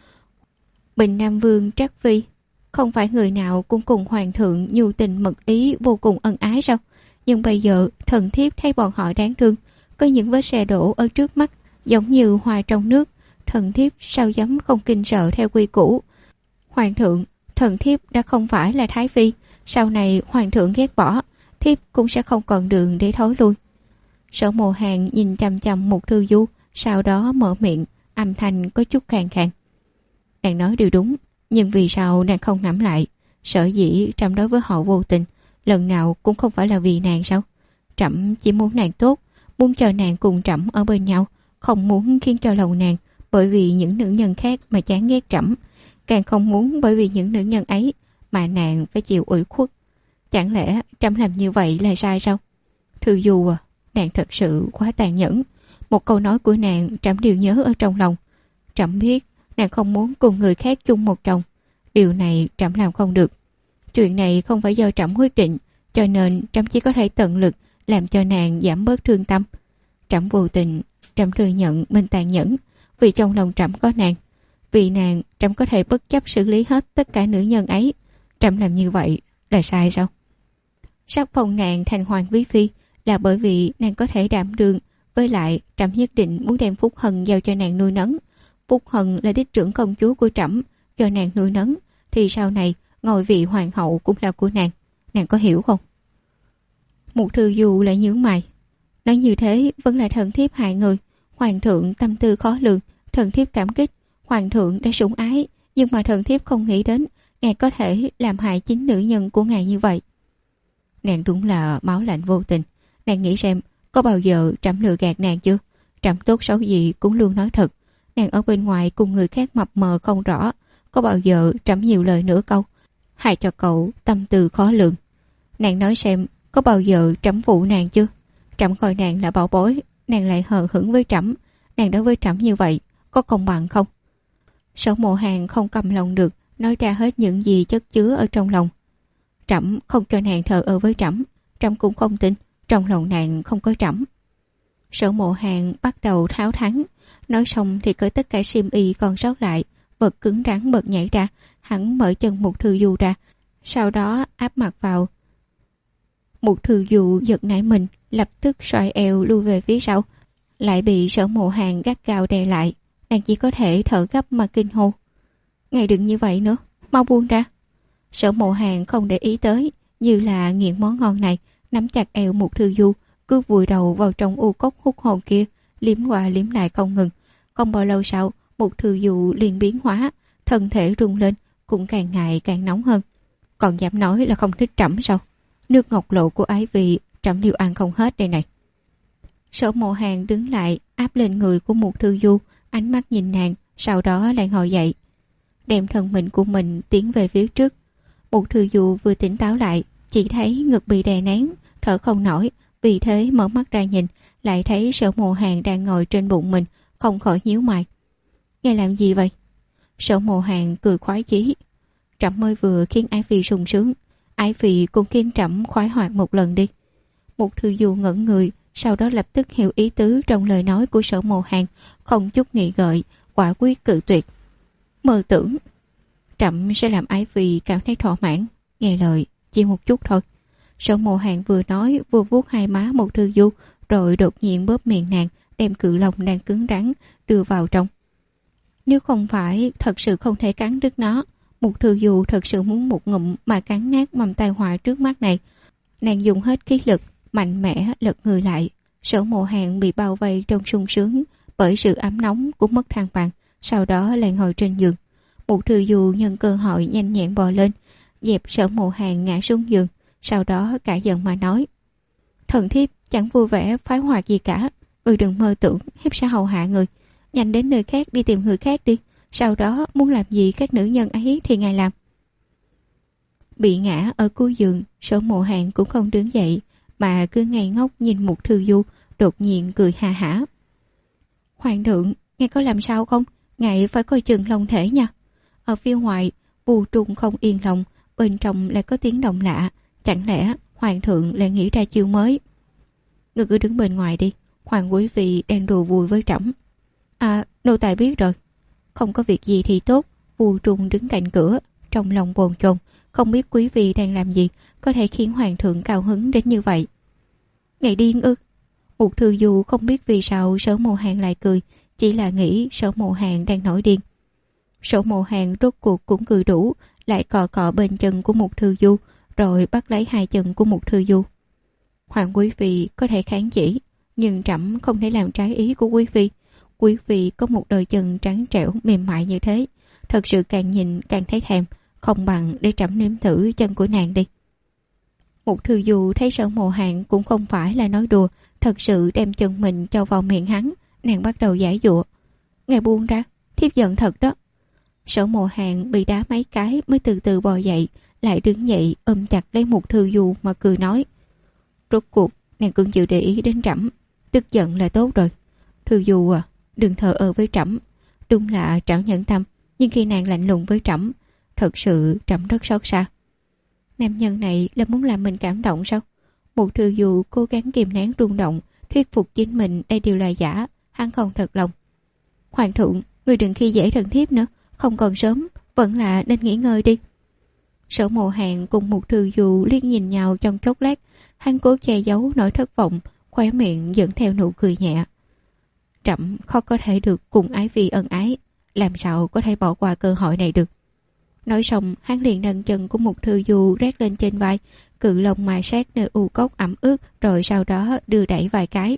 Bình Nam Vương Trác Phi, không phải người nào cũng cùng hoàng thượng nhu tình mật ý vô cùng ân ái sao? Nhưng bây giờ thần thiếp thấy bọn họ đáng thương, có những vết xe đổ ở trước mắt giống như hoa trong nước. Thần thiếp sao dám không kinh sợ theo quy củ. Hoàng thượng, thần thiếp đã không phải là thái phi, sau này hoàng thượng ghét bỏ, thiếp cũng sẽ không còn đường để thối lui. Sở Mộ Hàn nhìn chằm chằm Mục Thư Du, sau đó mở miệng, âm thanh có chút khàn khàn. Nàng nói điều đúng, nhưng vì sao nàng không ngẫm lại? Sở dĩ trẫm đối với họ vô tình, lần nào cũng không phải là vì nàng sao? Trẫm chỉ muốn nàng tốt, muốn cho nàng cùng trẫm ở bên nhau, không muốn khiến cho lòng nàng bởi vì những nữ nhân khác mà chán ghét trẫm, càng không muốn bởi vì những nữ nhân ấy mà nàng phải chịu ủy khuất. Chẳng lẽ trẫm làm như vậy là sai sao? Thư Du à, nàng thật sự quá tàn nhẫn. Một câu nói của nàng trẫm đều nhớ ở trong lòng. Trẫm biết nàng không muốn cùng người khác chung một chồng, điều này trẫm làm không được. Chuyện này không phải do trẫm quyết định, cho nên trẫm chỉ có thể tận lực làm cho nàng giảm bớt thương tâm. Trẫm vô tình, trẫm thừa nhận mình tàn nhẫn, vì trong lòng trẫm có nàng. Vì nàng, trẫm có thể bất chấp xử lý hết tất cả nữ nhân ấy. Trẫm làm như vậy là sai sao? Sắc phong nàng thành hoàng quý phi là bởi vì nàng có thể đảm đương, với lại trẫm nhất định muốn đem Phúc Hân giao cho nàng nuôi nấng. Phúc Hân là đích trưởng công chúa của trẫm, cho nàng nuôi nấng thì sau này ngôi vị hoàng hậu cũng là của nàng. Nàng có hiểu không? Mục Thư Du lại nhướng mày. Nói như thế vẫn là thần thiếp hại người. Hoàng thượng tâm tư khó lường, thần thiếp cảm kích. Hoàng thượng đã sủng ái, nhưng mà thần thiếp không nghĩ đến ngài có thể làm hại chính nữ nhân của ngài như vậy. Nàng đúng là máu lạnh vô tình. Nàng nghĩ xem, có bao giờ trẫm lừa gạt nàng chưa? Trẫm tốt xấu gì cũng luôn nói thật. Nàng ở bên ngoài cùng người khác mập mờ không rõ, có bao giờ trẫm nhiều lời nửa câu, hại cho cậu tâm tư khó lường. Nàng nói xem, có bao giờ trẫm phụ nàng chưa? Trẫm coi nàng là bảo bối, nàng lại hờ hững với trẫm. Nàng đối với trẫm như vậy, có công bằng không? Sở Mộ Hàn không cầm lòng được, nói ra hết những gì chất chứa ở trong lòng. Trẫm không cho nàng thờ ơ với trẫm, trẫm cũng không tin trong lòng nàng không có trẫm. Sở Mộ Hàn bắt đầu tháo thắng, nói xong thì cởi tất cả xiêm y còn sót lại, vật cứng rắn bật nhảy ra. Hắn mở chân Mục Thư Du ra, sau đó áp mặt vào, Một Thư Du giật nảy mình, lập tức xoay eo lui về phía sau, lại bị Sở Mộ Hàn gắt gao đè lại. Nàng chỉ có thể thở gấp mà kinh hô: "Ngài đừng như vậy nữa, mau buông ra." Sở Mộ Hàn không để ý tới, như là nghiện món ngon này, nắm chặt eo Một Thư Du, cứ vùi đầu vào trong u cốc hút hồn kia, liếm qua liếm lại không ngừng. Không bao lâu sau, Một Thư Du liền biến hóa, thân thể rung lên, cũng càng ngày càng nóng hơn. Còn dám nói là không thích trẫm sao? Nước ngọc lộ của ái vị trẫm đều ăn không hết đây này. Sở Mộ Hàn đứng lại, áp lên người của Một Thư Du, ánh mắt nhìn nàng, sau đó lại ngồi dậy, đem thân mình của mình tiến về phía trước. Một Thư Du vừa tỉnh táo lại, chỉ thấy ngực bị đè nén, thở không nổi, vì thế mở mắt ra nhìn, lại thấy Sở Mộ Hàn đang ngồi trên bụng mình, không khỏi nhíu mày. "Ngài làm gì vậy?" Sở Mộ Hàn cười khoái chí: "Trẫm mới vừa khiến ái phi sung sướng, ái phi cũng khiến trẫm khoái hoạt một lần đi." Một Thư Du ngẩn người, sau đó lập tức hiểu ý tứ trong lời nói của Sở Mộ Hàn, không chút nghĩ ngợi, quả quyết cự tuyệt: "Mơ tưởng, trẫm sẽ làm ái phi cảm thấy thỏa mãn, nghe lời chỉ một chút thôi." Sở Mộ Hàn vừa nói vừa vuốt hai má Một Thư Du, rồi đột nhiên bóp miệng nàng, đem cự long đang cứng rắn đưa vào trong. Nếu không phải thật sự không thể cắn đứt nó, Một Thư Du thật sự muốn một ngụm mà cắn nát mầm tai họa trước mắt này. Nàng dùng hết khí lực, mạnh mẽ lật người lại. Sở Mộ Hàn bị bao vây trong sung sướng bởi sự ấm nóng của mất thăng bằng, sau đó lại ngồi trên giường. Một Thư Du nhân cơ hội nhanh nhẹn bò lên, dẹp Sở Mộ Hàn ngã xuống giường, sau đó cả giận mà nói: "Thần thiếp chẳng vui vẻ phái hoạt gì cả, người đừng mơ tưởng hiếp sẽ hầu hạ người. Nhanh đến nơi khác đi tìm người khác đi, sau đó muốn làm gì các nữ nhân ấy thì ngài làm." Bị ngã ở cuối giường, Sở Mộ Hàn cũng không đứng dậy, mà cứ ngây ngốc nhìn Một Thư Du, đột nhiên cười ha hả: "Hoàng thượng, ngài có làm sao không? Ngài phải coi chừng long thể nha. Ở phía ngoài, Vu Trung không yên lòng, bên trong lại có tiếng động lạ, chẳng lẽ hoàng thượng lại nghĩ ra chiêu mới?" "Người cứ đứng bên ngoài đi, hoàng quý vị đang đùa vui với trẫm." "À, nô tài biết rồi." "Không có việc gì thì tốt." Vu Trung đứng cạnh cửa, trong lòng bồn chồn, không biết quý vị đang làm gì có thể khiến hoàng thượng cao hứng đến như vậy. "Ngài điên ư?" Một Thư Du không biết vì sao Sở Mộ Hàn lại cười, chỉ là nghĩ Sở Mộ Hàn đang nổi điên. Sở Mộ Hàn rốt cuộc cũng cười đủ, lại cọ cọ bên chân của Một Thư Du, rồi bắt lấy hai chân của Một Thư Du. "Hoàng quý phi có thể kháng chỉ, nhưng trẫm không thể làm trái ý của quý phi. Quý phi có một đôi chân trắng trẻo mềm mại như thế, thật sự càng nhìn càng thấy thèm, không bằng để trẫm nếm thử chân của nàng đi." Một Thư Du thấy Sở Mộ Hàn cũng không phải là nói đùa, thật sự đem chân mình cho vào miệng hắn, nàng bắt đầu giãy giụa: "Ngài buông ra, thiếp giận thật đó." Sở Mộ Hàn bị đá mấy cái mới từ từ bò dậy, lại đứng dậy ôm chặt lấy Một Thư Du mà cười nói: "Rốt cuộc nàng cũng chịu để ý đến trẫm, tức giận là tốt rồi. Thư Du à, đừng thờ ơ với trẫm. Đúng là trẫm nhẫn tâm, nhưng khi nàng lạnh lùng với trẫm, thật sự trẫm rất xót xa." Nam nhân này là muốn làm mình cảm động sao? Một Thư Du cố gắng kìm nén rung động, thuyết phục chính mình đây đều là giả, hắn không thật lòng. "Hoàng thượng, người đừng khi dễ thần thiếp nữa, không còn sớm, vẫn là nên nghỉ ngơi đi." Sở Mộ Hàn cùng Một Thư Du liếc nhìn nhau trong chốc lát, hắn cố che giấu nỗi thất vọng, khóe miệng dẫn theo nụ cười nhẹ: "Trẫm khó có thể được cùng ái phi ân ái, làm sao có thể bỏ qua cơ hội này được." Nói xong, hắn liền nâng chân của Một Thư Du rét lên trên vai, cự lông mài sát nơi u cốc ẩm ướt, rồi sau đó đưa đẩy vài cái.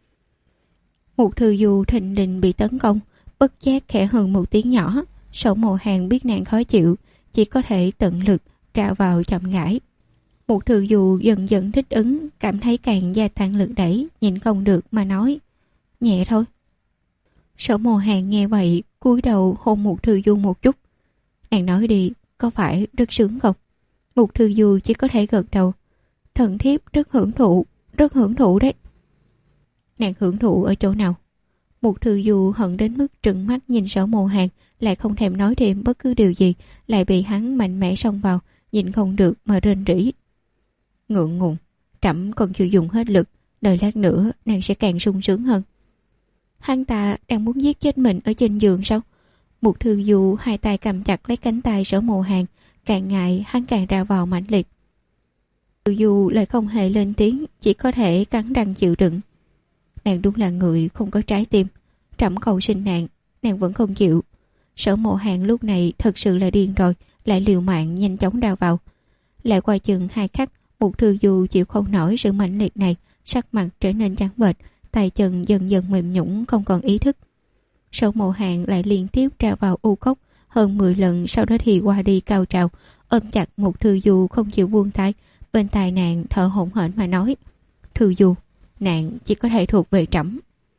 Một Thư Du thình lình bị tấn công, bất giác khẽ hừ một tiếng nhỏ. Sở Mộ Hàn biết nàng khó chịu, chỉ có thể tận lực tra vào chậm rãi. Một Thư Du dần dần thích ứng, cảm thấy càng gia tăng lực đẩy, nhìn không được mà nói: "Nhẹ thôi." Sở Mộ Hàn nghe vậy, cúi đầu hôn Một Thư Du một chút. "Nàng nói đi, có phải rất sướng không?" Một Thư Du chỉ có thể gật đầu: "Thần thiếp rất hưởng thụ đấy." "Nàng hưởng thụ ở chỗ nào?" Một Thư Du hận đến mức trừng mắt nhìn Sở Mộ Hàn, lại không thèm nói thêm bất cứ điều gì, lại bị hắn mạnh mẽ xông vào, nhìn không được mà rên rỉ: "Ngượng ngùng, trẫm còn chưa dùng hết lực, đợi lát nữa nàng sẽ càng sung sướng hơn." Hắn ta đang muốn giết chết mình ở trên giường sao? Một Thư Du hai tay cầm chặt lấy cánh tay Sở Mộ Hàn, càng ngày hắn càng ra vào mãnh liệt. Từ dù lại không hề lên tiếng, chỉ có thể cắn răng chịu đựng. Nàng đúng là người không có trái tim. Trẫm cầu xin nàng vẫn không chịu. Sở Mộ Hàn lúc này thật sự là điên rồi, lại liều mạng nhanh chóng đào vào. Lại qua chừng 2 khắc, Mục Thư Du chịu không nổi sự mãnh liệt này, sắc mặt trở nên trắng bệch, tay chân dần dần mềm nhũn không còn ý thức. Sở Mộ Hàn lại liên tiếp trao vào u cốc hơn 10 lần, sau đó thì qua đi cao trào, ôm chặt Mục Thư Du không chịu buông tay. Bên tai nàng thở hổn hển mà nói: Thư Du, nàng chỉ có thể thuộc về trẫm.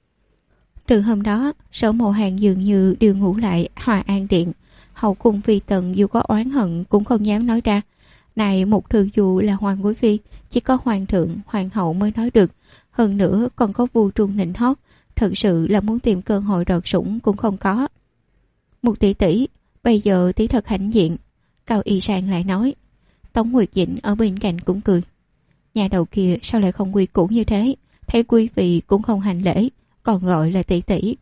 Từ hôm đó, Sở Mộ Hàn dường như đều ngủ lại Hòa An Điện. Hậu cung phi tần dù có oán hận cũng không dám nói ra. Này Mục Thư Du là hoàng quý phi, chỉ có hoàng thượng, hoàng hậu mới nói được. Hơn nữa còn có Vu Trung nịnh hót, thật sự là muốn tìm cơ hội đọt sủng cũng không có. Mục tỷ tỷ, bây giờ tỷ thật hãnh diện. Cao Y Sang lại nói. Tống Nguyệt Dĩnh ở bên cạnh cũng cười. Nhà đầu kia sao lại không quy củ như thế, thấy quý vị cũng không hành lễ, còn gọi là tỷ tỷ.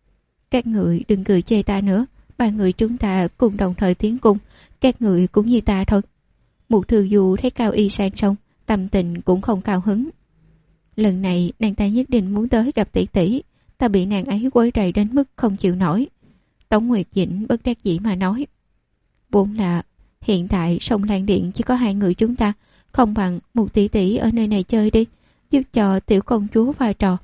Các người đừng cười chê ta nữa, 3 người chúng ta cùng đồng thời tiến cung, các người cũng như ta thôi. Mục Thư Du thấy Cao Y Sang xong, tâm tình cũng không cao hứng. Lần này nàng ta nhất định muốn tới gặp tỷ tỷ, ta bị nàng ấy quấy rầy đến mức không chịu nổi. Tống Nguyệt Dĩnh bất đắc dĩ mà nói. Vốn là hiện tại Sông Lan Điện chỉ có 2 người chúng ta, không bằng một tỷ tỷ ở nơi này chơi đi, giúp cho tiểu công chúa vai trò.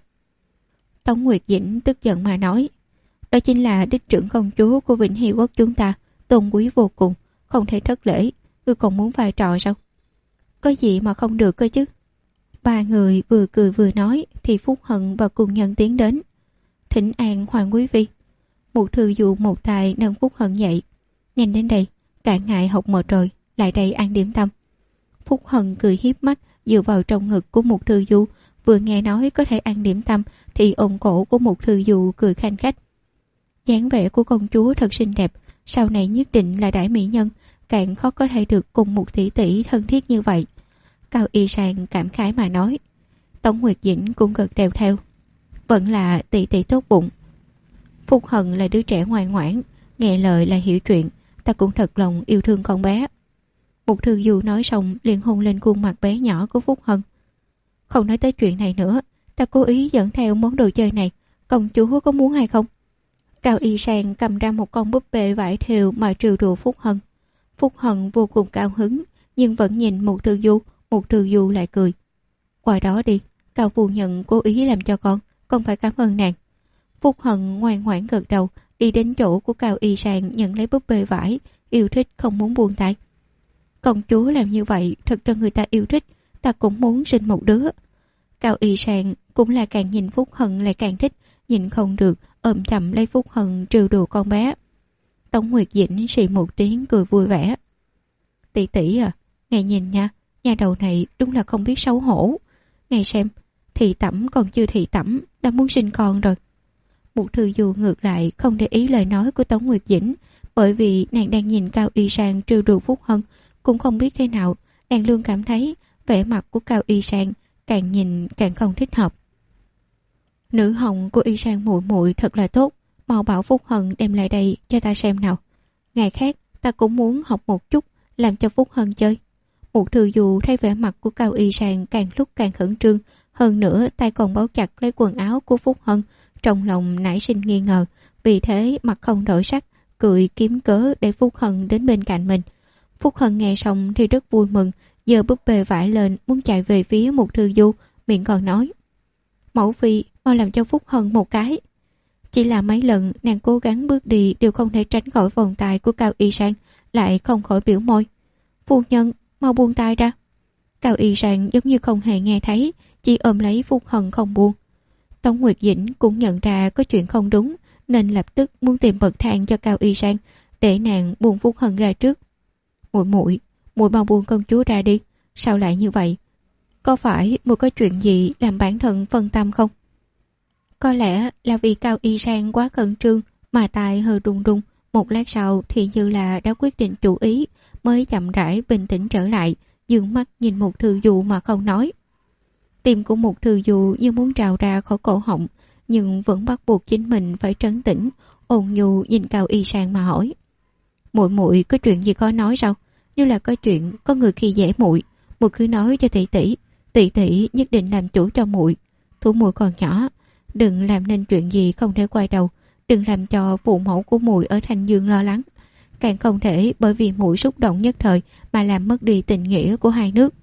Tống Nguyệt Dĩnh tức giận mà nói. Đó chính là đích trưởng công chúa của Vĩnh Hy Quốc chúng ta, tôn quý vô cùng, không thể thất lễ. Ngươi còn muốn vai trò sao? Có gì mà không được cơ chứ? 3 người vừa cười vừa nói thì Phúc Hận và cùng nhân tiến đến. Thỉnh an hoàng quý phi. Mục Thư Du một tay nâng Phúc Hận dậy. Nhanh đến đây, cả ngày học mệt rồi, lại đây ăn điểm tâm. Phúc Hận cười hiếp mắt dựa vào trong ngực của Mục Thư Du, vừa nghe nói có thể ăn điểm tâm thì ôm cổ của Mục Thư Du cười khanh khách. Dáng vẻ của công chúa thật xinh đẹp, sau này nhất định là đại mỹ nhân, càng khó có thể được cùng một tỷ tỷ thân thiết như vậy. Cao Y Sang cảm khái mà nói. Tống Nguyệt Dĩnh cũng gật đều theo. Vẫn là tỷ tỷ tốt bụng. Phúc Hận là đứa trẻ ngoan ngoãn, nghe lời là hiểu chuyện, ta cũng thật lòng yêu thương con bé. Mục Thư Du nói xong liền hôn lên khuôn mặt bé nhỏ của Phúc Hận. Không nói tới chuyện này nữa, ta cố ý dẫn theo món đồ chơi này, công chúa có muốn hay không? Cao Y Sang cầm ra một con búp bê vải thêu mà trêu đùa Phúc Hận. Phúc Hận vô cùng cao hứng, nhưng vẫn nhìn Mục Thư Du. Mục Thư Du lại cười. Qua đó đi, Cao phu nhân cố ý làm cho con phải cảm ơn nàng. Phúc Hận ngoan ngoãn gật đầu, đi đến chỗ của Cao Y Sang nhận lấy búp bê vải, yêu thích không muốn buông tay. Công chúa làm như vậy thật cho người ta yêu thích, ta cũng muốn sinh một đứa. Cao Y Sang cũng là càng nhìn Phúc Hận lại càng thích, nhìn không được ôm chậm lấy Phúc Hận trêu đùa con bé. Tống Nguyệt Dĩnh xì một tiếng cười vui vẻ. Tỷ tỷ à, ngài nhìn nha, nhà đầu này đúng là không biết xấu hổ. Ngài xem, thị tẩm còn chưa thị tẩm đã muốn sinh con rồi. Mục Thư Du ngược lại không để ý lời nói của Tống Nguyệt Dĩnh, bởi vì nàng đang nhìn Cao Y Sang trêu đùa Phúc Hận, cũng không biết thế nào, nàng luôn cảm thấy vẻ mặt của Cao Y Sang càng nhìn càng không thích hợp. Nữ hồng của Y Sang muội muội thật là tốt, mau bảo Phúc Hận đem lại đây cho ta xem nào. Ngày khác ta cũng muốn học một chút, làm cho Phúc Hận chơi. Mục Thư Du thấy vẻ mặt của Cao Y Sang càng lúc càng khẩn trương, hơn nữa tay còn bấu chặt lấy quần áo của Phúc Hận, trong lòng nảy sinh nghi ngờ, vì thế mặt không đổi sắc, cười kiếm cớ để Phúc Hận đến bên cạnh mình. Phúc Hận nghe xong thì rất vui mừng, giơ búp bê vải lên muốn chạy về phía Mục Thư Du, miệng còn nói: Mẫu phi, mau làm cho Phúc Hận một cái. Chỉ là mấy lần nàng cố gắng bước đi đều không thể tránh khỏi vòng tay của Cao Y Sang, lại không khỏi biểu môi: Phu nhân, mau buông tay ra. Cao Y Sang giống như không hề nghe thấy, chỉ ôm lấy Phúc Hận không buông. Tống Nguyệt Dĩnh cũng nhận ra có chuyện không đúng, nên lập tức muốn tìm bậc thang cho Cao Y Sang, để nàng buông Phúc Hận ra trước. Muội mau buông công chúa ra đi, sao lại như vậy? Có phải muội có chuyện gì làm bản thân phân tâm không? Có lẽ là vì Cao Y Sang quá khẩn trương mà tai hơi run run, một lát sau thì như là đã quyết định chủ ý, mới chậm rãi bình tĩnh trở lại, dương mắt nhìn Mục Thư Du mà không nói. Tim của Mục Thư Du như muốn trào ra khỏi cổ họng, nhưng vẫn bắt buộc chính mình phải trấn tĩnh, ôn nhu nhìn Cao Y Sang mà hỏi: Muội có chuyện gì có nói sao? Nếu là có chuyện có người khi dễ muội Muội cứ nói cho tỷ tỷ nhất định làm chủ cho muội. Thủ muội còn nhỏ, đừng làm nên chuyện gì không thể quay đầu, đừng làm cho phụ mẫu của muội ở Thanh Dương lo lắng, càng không thể bởi vì muội xúc động nhất thời mà làm mất đi tình nghĩa của hai nước.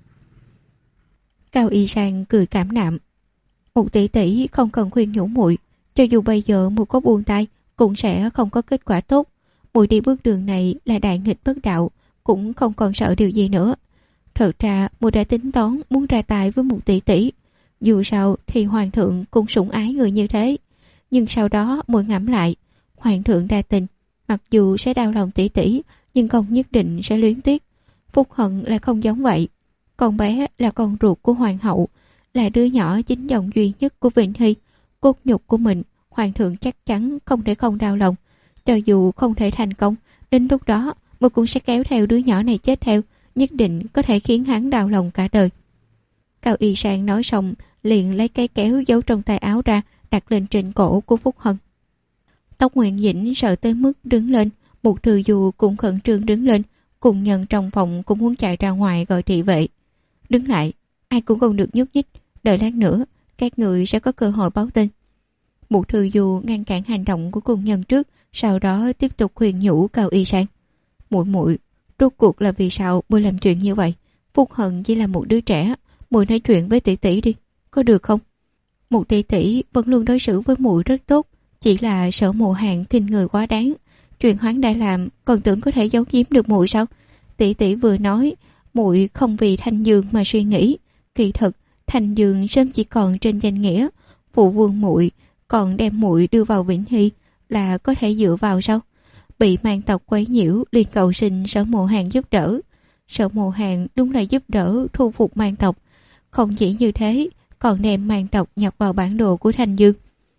Cao Y Sang cười cảm nạm. Một tỷ tỷ không cần khuyên nhủ muội, cho dù bây giờ muội có buông tay cũng sẽ không có kết quả tốt. Muội đi bước đường này là đại nghịch bất đạo, cũng không còn sợ điều gì nữa. Thật ra muội đã tính toán muốn ra tay với một tỷ tỷ, dù sao thì hoàng thượng cũng sủng ái người như thế. Nhưng sau đó muội ngẫm lại, hoàng thượng đa tình, mặc dù sẽ đau lòng tỷ tỷ nhưng không nhất định sẽ luyến tiếc. Phúc Hận là không giống vậy. Con bé là con ruột của hoàng hậu, là đứa nhỏ chính dòng duy nhất của Vĩnh Hy. Cốt nhục của mình hoàng thượng chắc chắn không thể không đau lòng. Cho dù không thể thành công, đến lúc đó muội cũng sẽ kéo theo đứa nhỏ này chết theo, nhất định có thể khiến hắn đau lòng cả đời. Cao Y Sang nói xong liền lấy cái kéo giấu trong tay áo ra, đặt lên trên cổ của Phúc Hân. Tóc Nguyễn Dĩnh sợ tới mức đứng lên, Mục Thư Du cũng khẩn trương đứng lên, cùng nhân trong phòng cũng muốn chạy ra ngoài gọi thị vệ. Đứng lại, ai cũng không được nhúc nhích, đợi lát nữa các người sẽ có cơ hội báo tin. Mục Thư Du ngăn cản hành động của cùng nhân trước, sau đó tiếp tục khuyên nhủ Cao Y Sang. Muội, rốt cuộc là vì sao muội làm chuyện như vậy? Phúc Hận chỉ là một đứa trẻ, muội nói chuyện với tỷ tỷ đi, có được không? Một tỷ tỷ vẫn luôn đối xử với muội rất tốt, chỉ là sợ Mộ Hàn khinh người quá đáng. Chuyện hắn đã làm còn tưởng có thể giấu giếm được muội sao? Tỷ tỷ vừa nói muội không vì Thanh Dương mà suy nghĩ, kỳ thực Thanh Dương sớm chỉ còn trên danh nghĩa. Phụ vương muội còn đem muội đưa vào Vĩnh Hy là có thể dựa vào sao? Bị mang tộc quấy nhiễu liền cầu xin Sở Mộ Hàn giúp đỡ. Sở Mộ Hàn đúng là giúp đỡ thu phục mang tộc, không chỉ như thế còn đem mang tộc nhập vào bản đồ của Thanh Dương.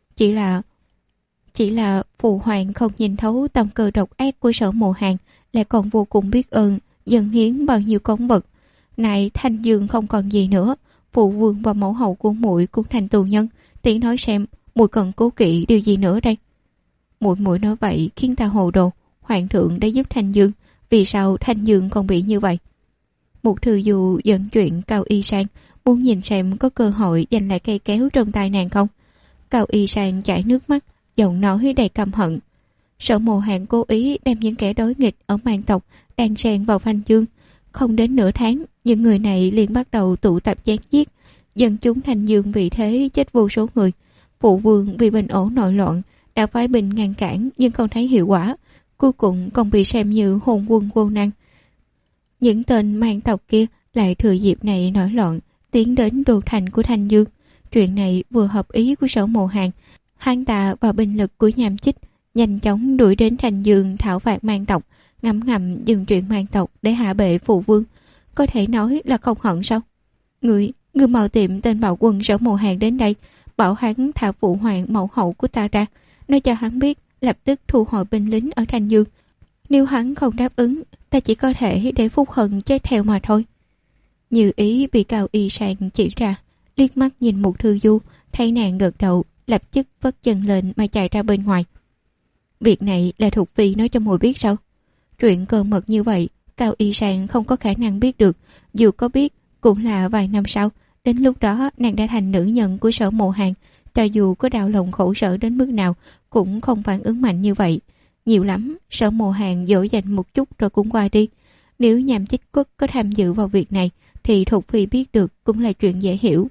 Chỉ là phụ hoàng không nhìn thấu tâm cơ độc ác của Sở Mộ Hàn, lại còn vô cùng biết ơn dâng hiến bao nhiêu cống vật. Này Thanh Dương không còn gì nữa, phụ vương và mẫu hậu của muội cũng thành tù nhân, tỷ nói xem muội cần cố kỵ điều gì nữa đây? Muội nói vậy khiến ta hồ đồ. Hoàng thượng đã giúp Thanh Dương, vì sao Thanh Dương còn bị như vậy? Mục Thư Du dẫn chuyện Cao Y Sang, muốn nhìn xem có cơ hội giành lại cây kéo trong tay nàng không. Cao Y Sang chảy nước mắt, giọng nói đầy căm hận. Sở Mộ Hàn cố ý đem những kẻ đối nghịch ở mang tộc đang xen vào Thanh Dương. Không đến nửa tháng, những người này liền bắt đầu tụ tập giết giết. Dân chúng Thanh Dương vì thế chết vô số người. Phụ vương vì bình ổn nội loạn đã phái binh ngăn cản nhưng không thấy hiệu quả, cuối cùng còn bị xem như hôn quân vô năng. Những tên mang tộc kia lại thừa dịp này nổi loạn, tiến đến đô thành của Thanh Dương. Chuyện này vừa hợp ý của Sở Mộ Hàn, hắn ta và binh lực của Nham Chích nhanh chóng đuổi đến Thanh Dương thảo phạt mang tộc, ngầm dừng chuyện mang tộc để hạ bệ phụ vương. Có thể nói là không hận sao? Người mau tìm tên bạo quân Sở Mộ Hàn đến đây, bảo hắn thả phụ hoàng mẫu hậu của ta ra, nói cho hắn biết lập tức thu hồi binh lính ở Thanh Dương. Nếu hắn không đáp ứng, ta chỉ có thể để Phúc Hận chết theo mà thôi. Như ý bị Cao Y Sang chỉ ra, liếc mắt nhìn Mục Thư Du, thấy nàng gật đầu, lập tức vất chân lên mà chạy ra bên ngoài. Việc này là Thục Phi nói cho muội biết sao? Chuyện cơ mật như vậy, Cao Y Sang không có khả năng biết được, dù có biết cũng là vài năm sau. Đến lúc đó nàng đã thành nữ nhân của Sở Mộ Hàn, cho dù có đau lòng khổ sở đến mức nào cũng không phản ứng mạnh như vậy. Nhiều lắm Sở Mộ Hàn dỗ dành một chút rồi cũng qua đi. Nếu Nham Chích Quốc có tham dự vào việc này thì Thục Phi biết được cũng là chuyện dễ hiểu.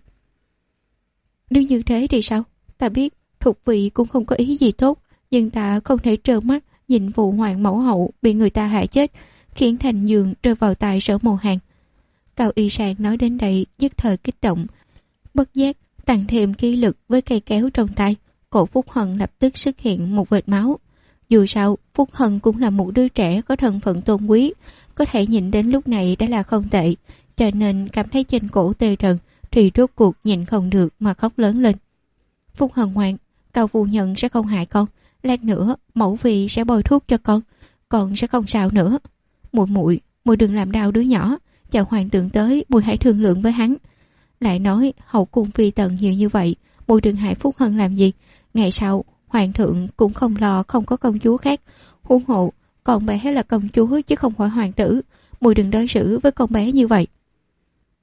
Nếu như thế thì sao? Ta biết Thục Phi cũng không có ý gì tốt, nhưng ta không thể trơ mắt nhìn phụ hoàng mẫu hậu bị người ta hại chết, khiến Thanh Dương rơi vào tay Sở Mộ Hàn. Cao Y Sang nói đến đây nhất thời kích động, bất giác tăng thêm khí lực với cây kéo trong tay. Cổ Phúc Hận lập tức xuất hiện một vệt máu. Dù sao Phúc Hận cũng là một đứa trẻ có thân phận tôn quý, có thể nhìn đến lúc này đã là không tệ, cho nên cảm thấy trên cổ tê rần thì rốt cuộc nhìn không được mà khóc lớn lên. Phúc Hận ngoan, Cao phu nhân sẽ không hại con, lát nữa mẫu phi sẽ bôi thuốc cho con sẽ không sao nữa. Muội đừng làm đau đứa nhỏ, chờ hoàng thượng tới muội hãy thương lượng với hắn. Lại nói hậu cung phi tần nhiều như vậy, muội đừng hại Phúc Hận làm gì. Ngày sau hoàng thượng cũng không lo không có công chúa khác, huống hộ con bé là công chúa chứ không phải hoàng tử, muội đừng đối xử với con bé như vậy.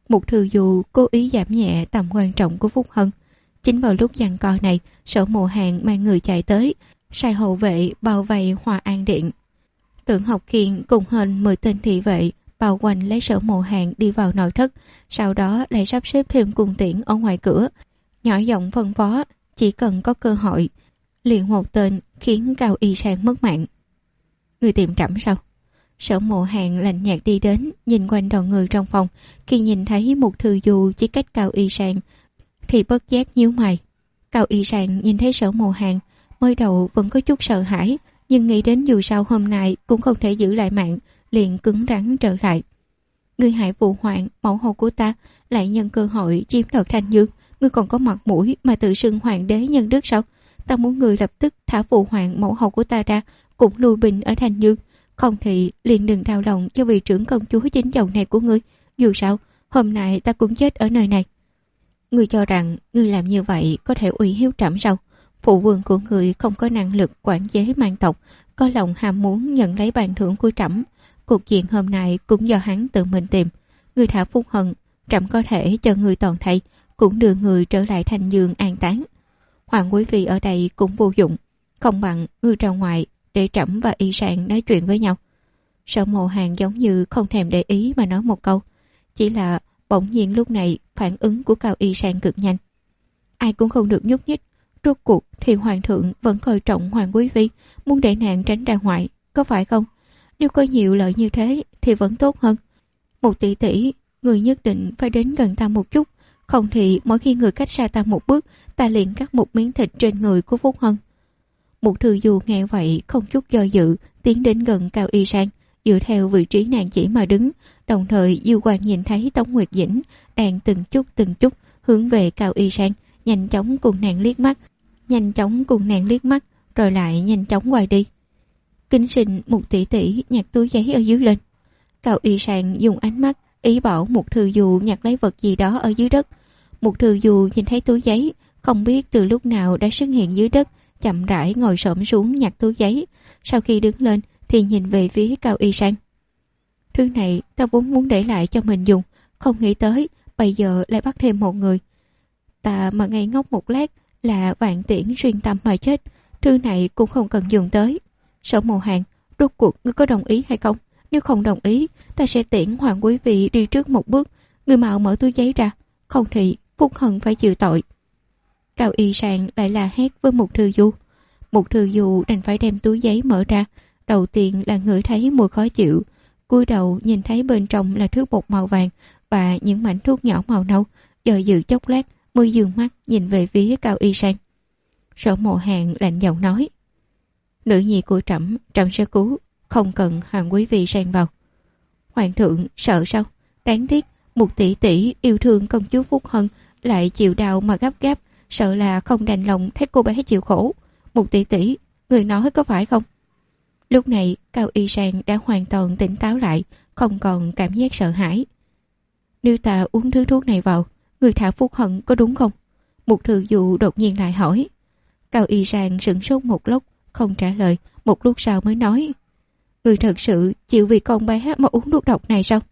Mục Thư Du cố ý giảm nhẹ tầm quan trọng của Phúc Hân. Chính vào lúc giằng co này, Sở Mộ Hàn mang người chạy tới, sai hậu vệ bao vây Hòa An Điện. Tưởng Học Khiên cùng hơn 10 tên thị vệ bao quanh lấy Sở Mộ Hàn đi vào nội thất, sau đó lại sắp xếp thêm cung tiễn ở ngoài cửa, nhỏ giọng phân phó chỉ cần có cơ hội liền một tên khiến Cao Y Sang mất mạng. Người tìm trẫm sao? Sở Mộ Hàn lạnh nhạt đi đến, nhìn quanh đoàn người trong phòng. Khi nhìn thấy Mục Thư Du chỉ cách Cao Y Sang thì bất giác nhíu mày. Cao Y Sang nhìn thấy Sở Mộ Hàn, mới đầu vẫn có chút sợ hãi, nhưng nghĩ đến dù sao hôm nay cũng không thể giữ lại mạng, liền cứng rắn trở lại. Ngươi hại phụ hoàng, mẫu hậu của ta, lại nhân cơ hội chiếm đoạt Thanh Dương, ngươi còn có mặt mũi mà tự xưng hoàng đế nhân đức sao? Ta muốn ngươi lập tức thả phụ hoàng mẫu hậu của ta ra, cũng lui binh ở Thanh Dương, không thì liền đừng đau lòng cho vị trưởng công chúa chính chồng này của ngươi. Dù sao hôm nay ta cũng chết ở nơi này. Ngươi cho rằng ngươi làm như vậy có thể uy hiếp trẫm sao? Phụ vương của ngươi không có năng lực quản chế mang tộc, có lòng ham muốn nhận lấy bàn thưởng của trẫm. Cuộc chuyện hôm nay cũng do hắn tự mình tìm. Ngươi thả Phúc Hân, trẫm có thể cho ngươi toàn thây, cũng đưa người trở lại Thanh Dương an táng. Hoàng quý phi ở đây cũng vô dụng, không bằng ngươi ra ngoài để trẫm và Y Sang nói chuyện với nhau. Sở Mộ Hàn giống như không thèm để ý mà nói một câu, chỉ là bỗng nhiên lúc này phản ứng của Cao Y Sang cực nhanh. Ai cũng không được nhúc nhích, rốt cuộc thì hoàng thượng vẫn coi trọng Hoàng quý phi, muốn để nàng tránh ra ngoại, có phải không? Nếu có nhiều lợi như thế thì vẫn tốt hơn. Một tỷ tỷ, người nhất định phải đến gần ta một chút, không thì mỗi khi người cách xa ta một bước, ta liền cắt một miếng thịt trên người của Phúc Hân. Mục Thư Du nghe vậy không chút do dự, tiến đến gần Cao Y Sang, dựa theo vị trí nàng chỉ mà đứng, đồng thời dư quang nhìn thấy Tống Nguyệt Dĩnh đang từng chút hướng về Cao Y Sang, nhanh chóng cùng nàng liếc mắt, rồi lại nhanh chóng quay đi. Kính xin Mục tỷ tỷ nhặt túi giấy ở dưới lên. Cao Y Sang dùng ánh mắt ý bảo Mục Thư Du nhặt lấy vật gì đó ở dưới đất. Mục Thư Du nhìn thấy túi giấy, không biết từ lúc nào đã xuất hiện dưới đất, chậm rãi ngồi xổm xuống nhặt túi giấy. Sau khi đứng lên thì nhìn về phía Cao Y Sang. Thứ này ta vốn muốn để lại cho mình dùng, không nghĩ tới bây giờ lại bắt thêm một người. Ta mà ngây ngốc một lát là vạn tiễn xuyên tâm mà chết, thứ này cũng không cần dùng tới. Sở Mộ Hàn, rốt cuộc ngươi có đồng ý hay không? Nếu không đồng ý, ta sẽ tiễn Hoàng quý vị đi trước một bước. Ngươi mau mở túi giấy ra, không thì Phúc Hân phải chịu tội. Cao Y Sang lại la hét với Mục Thư Du. Mục Thư Du đành phải đem túi giấy mở ra. Đầu tiên là ngửi thấy mùi khó chịu, cúi đầu nhìn thấy bên trong là thứ bột màu vàng và những mảnh thuốc nhỏ màu nâu, do dự chốc lát mới dương mắt nhìn về phía Cao Y Sang. Sở Mộ Hàn lạnh giọng nói: Nữ nhi của trẫm sẽ cứu, không cần Hoàng quý vị xen vào. Hoàng thượng sợ sao? Đáng tiếc Mục tỷ tỷ yêu thương công chúa Phúc Hân lại chịu đau mà gấp gáp, sợ là không đành lòng thấy cô bé chịu khổ. Mục tỷ tỷ, người nói có phải không? Lúc này Cao Y Sang đã hoàn toàn tỉnh táo lại, không còn cảm giác sợ hãi. Nếu ta uống thứ thuốc này vào, người thả Phúc Hân có đúng không? Mục Thư Du đột nhiên lại hỏi. Cao Y Sang sửng sốt một lúc, không trả lời, một lúc sau mới nói: Người thật sự chịu vì con bé mà uống thuốc độc này sao?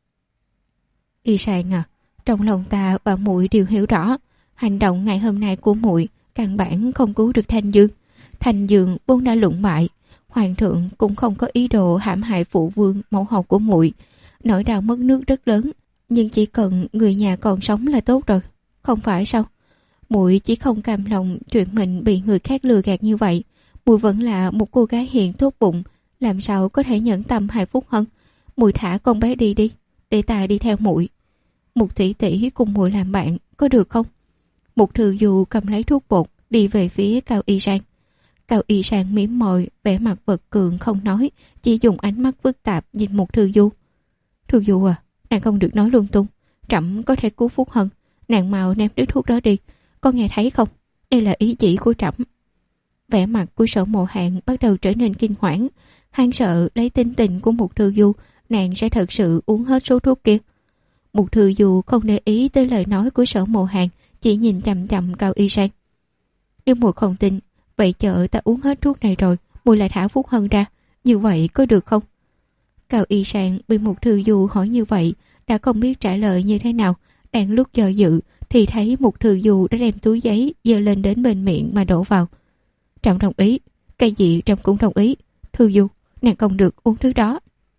Y Sang à, trong lòng ta và muội đều hiểu rõ, hành động ngày hôm nay của muội căn bản không cứu được Thanh Dương. Thanh Dương vốn đã lụng bại, hoàng thượng cũng không có ý đồ hãm hại phụ vương mẫu hậu của muội. Nỗi đau mất nước rất lớn, nhưng chỉ cần người nhà còn sống là tốt rồi, không phải sao? Muội chỉ không cam lòng chuyện mình bị người khác lừa gạt như vậy. Muội vẫn là một cô gái hiền tốt bụng, làm sao có thể nhẫn tâm hại Phúc Hân. Muội thả con bé đi đi, để ta đi theo muội. Mục tỷ tỷ cùng muội làm bạn, có được không? Mục Thư Du cầm lấy thuốc bột đi về phía Cao Y Sang. Cao Y Sang mỉm môi, vẻ mặt vật cường không nói, chỉ dùng ánh mắt phức tạp nhìn Mục Thư Du. Thư Du à, nàng không được nói lung tung, trẫm có thể cứu Phúc Hân, nàng mau ném đứa thuốc đó đi, con nghe thấy không? Đây là ý chỉ của trẫm. Vẻ mặt của Sở Mộ Hàn bắt đầu trở nên kinh hoảng, hắn sợ lấy tính tình của Mục Thư Du, nàng sẽ thật sự uống hết số thuốc kia. Mục Thư Du không để ý tới lời nói của Sở Mộ Hàn, chỉ nhìn chằm chằm Cao Y Sang. Nếu muội không tin, vậy chờ ta uống hết thuốc này rồi, muội lại thả Phúc Hân ra, như vậy có được không? Cao Y Sang bị Mục Thư Du hỏi như vậy, đã không biết trả lời như thế nào. Đang lúc do dự thì thấy một Thư Du đã đem túi giấy giơ lên đến bên miệng mà đổ vào. Trẫm đồng ý. Cái gì trẫm cũng đồng ý. Thư Du, nàng không được uống thứ đó.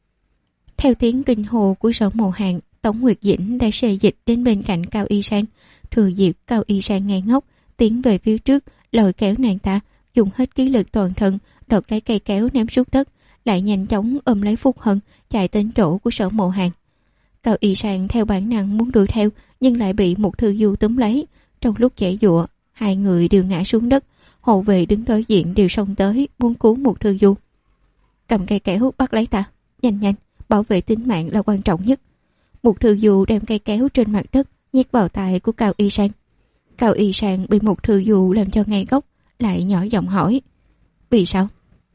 Theo tiếng kinh hồ của Sở Mộ Hàn, Tống Nguyệt Dĩnh đã xê dịch đến bên cạnh Cao Y Sang. Thừa dịp Cao Y Sang ngây ngốc tiến về phía trước, lôi kéo nàng ta, dùng hết khí lực toàn thân đột lấy cây kéo ném xuống đất, lại nhanh chóng ôm lấy Phúc Hân chạy đến chỗ của Sở Mộ Hàn. Cao Y Sang theo bản năng muốn đuổi theo, nhưng lại bị một Thư Du túm lấy. Trong lúc giãy giụa, hai người đều ngã xuống đất. Hộ vệ đứng đối diện đều xông tới muốn cứu một Thư Du. Cầm cây kéo bắt lấy ta, nhanh nhanh, bảo vệ tính mạng là quan trọng nhất. Một Thư Du đem cây kéo trên mặt đất nhét vào tay của Cao Y Sang. Cao Y Sang bị một Thư Du làm cho ngây ngốc, lại nhỏ giọng hỏi: vì sao?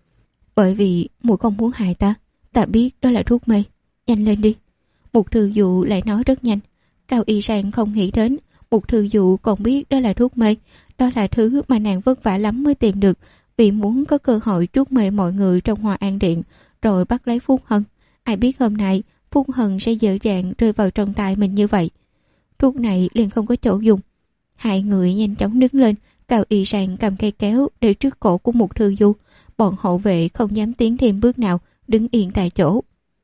Bởi vì muội không muốn hại ta. Ta biết đó là thuốc mê. Nhanh lên đi. Một Thư Du lại nói rất nhanh. Cao Y Sang không nghĩ đến một Thư Du còn biết đó là thuốc mê. Đó là thứ mà nàng vất vả lắm mới tìm được, vì muốn có cơ hội trút mê mọi người trong Hòa An Điện, rồi bắt lấy Phúc Hân. Ai biết hôm nay Phúc Hân sẽ dễ dàng rơi vào trong tay mình như vậy. Thuốc này liền không có chỗ dùng. Hai người nhanh chóng đứng lên. Cao Y Sang cầm cây kéo để trước cổ của một Thư Du. Bọn hộ vệ không dám tiến thêm bước nào, đứng yên tại chỗ.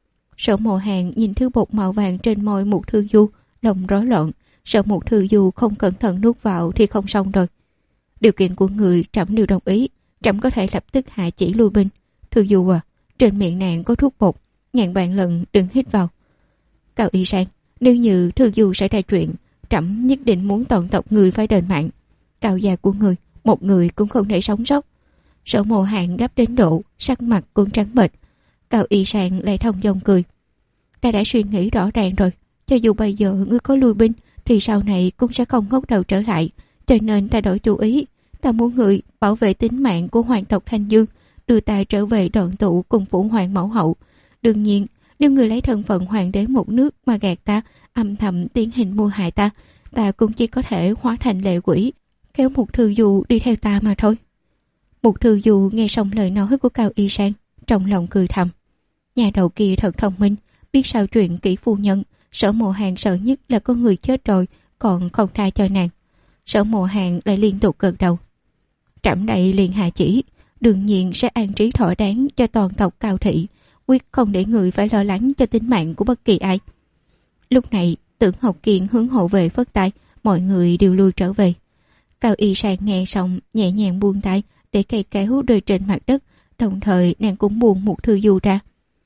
Sở Mộ Hàn nhìn thứ bột màu vàng trên môi một Thư Du, lòng rối loạn. Sợ một Thư Du không cẩn thận nuốt vào thì không xong rồi. Điều kiện của người trẫm đều đồng ý. Trẫm có thể lập tức hạ chỉ lui binh. Thư Du à, trên miệng nàng có thuốc bột, ngàn vạn lần đừng hít vào. Cao Y Sang, nếu như Thư Du xảy ra chuyện, trẫm nhất định muốn toàn tộc người phải đền mạng. Cao gia của người, một người cũng không thể sống sót. Sở Mộ Hàn gấp đến độ sắc mặt cũng trắng bệch. Cao Y Sang lại thông dong cười. Ta đã suy nghĩ rõ ràng rồi. Cho dù bây giờ ngươi có lui binh thì sau này cũng sẽ không ngóc đầu trở lại. Cho nên ta đổi chủ ý. Ta muốn người bảo vệ tính mạng của hoàng tộc Thanh Dương, đưa ta trở về đoàn tụ cùng phụ hoàng mẫu hậu. Đương nhiên, nếu người lấy thân phận hoàng đế một nước mà gạt ta, âm thầm tiến hành mưu hại ta, ta cũng chỉ có thể hóa thành lệ quỷ, kéo một Thư Du đi theo ta mà thôi. Một Thư Du nghe xong lời nói của Cao Y Sang, trong lòng cười thầm. Nhà đầu kia thật thông minh, biết sao chuyện kỹ phu nhân. Sở Mộ Hàn sợ nhất là có người chết rồi còn không tha cho nàng. Sở Mộ Hàn lại liên tục gật đầu. Trẫm đây liền hạ chỉ, đương nhiên sẽ an trí thỏa đáng cho toàn tộc Cao thị, quyết không để người phải lo lắng cho tính mạng của bất kỳ ai. Lúc này Tưởng Học Kiên hướng hộ về phất tay, mọi người đều lui trở về. Cao Y Sang nghe xong nhẹ nhàng buông tay để cây kéo rơi trên mặt đất, đồng thời nàng cũng buông một Thư Du ra.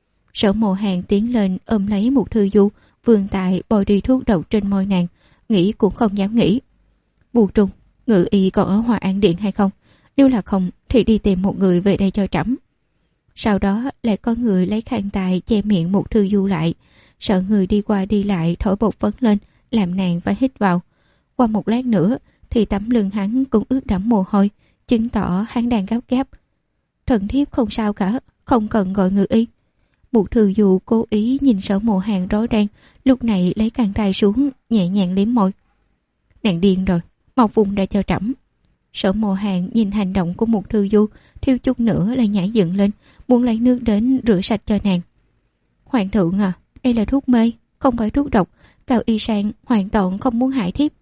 Sở Mộ Hàn tiến lên ôm lấy một Thư Du, vươn tay bôi đi thuốc độc trên môi nàng, nghĩ cũng không dám nghĩ. Buồn Trung, Ngự y còn ở Hòa An Điện hay không? Nếu là không thì đi tìm một người về đây cho trẫm. Sau đó lại có người lấy khăn tay che miệng một Thư Du lại, sợ người đi qua đi lại thổi bột phấn lên, làm nàng phải hít vào. Qua một lát nữa thì tấm lưng hắn cũng ướt đẫm mồ hôi, chứng tỏ hắn đang gấp gáp. Thần thiếp không sao cả, không cần gọi ngự y. Một Thư Du cố ý nhìn Sở Mộ Hàn rối ren, lúc này lấy khăn tay xuống, nhẹ nhàng liếm môi. Nàng điên rồi, mau vùng ra cho trẫm. Sở Mộ Hàn nhìn hành động của một Thư Du, thiếu chút nữa lại nhảy dựng lên, muốn lấy nước đến rửa sạch cho nàng. Hoàng thượng à, đây là thuốc mê, không phải thuốc độc. Cao Y Sang hoàn toàn không muốn hại thiếp.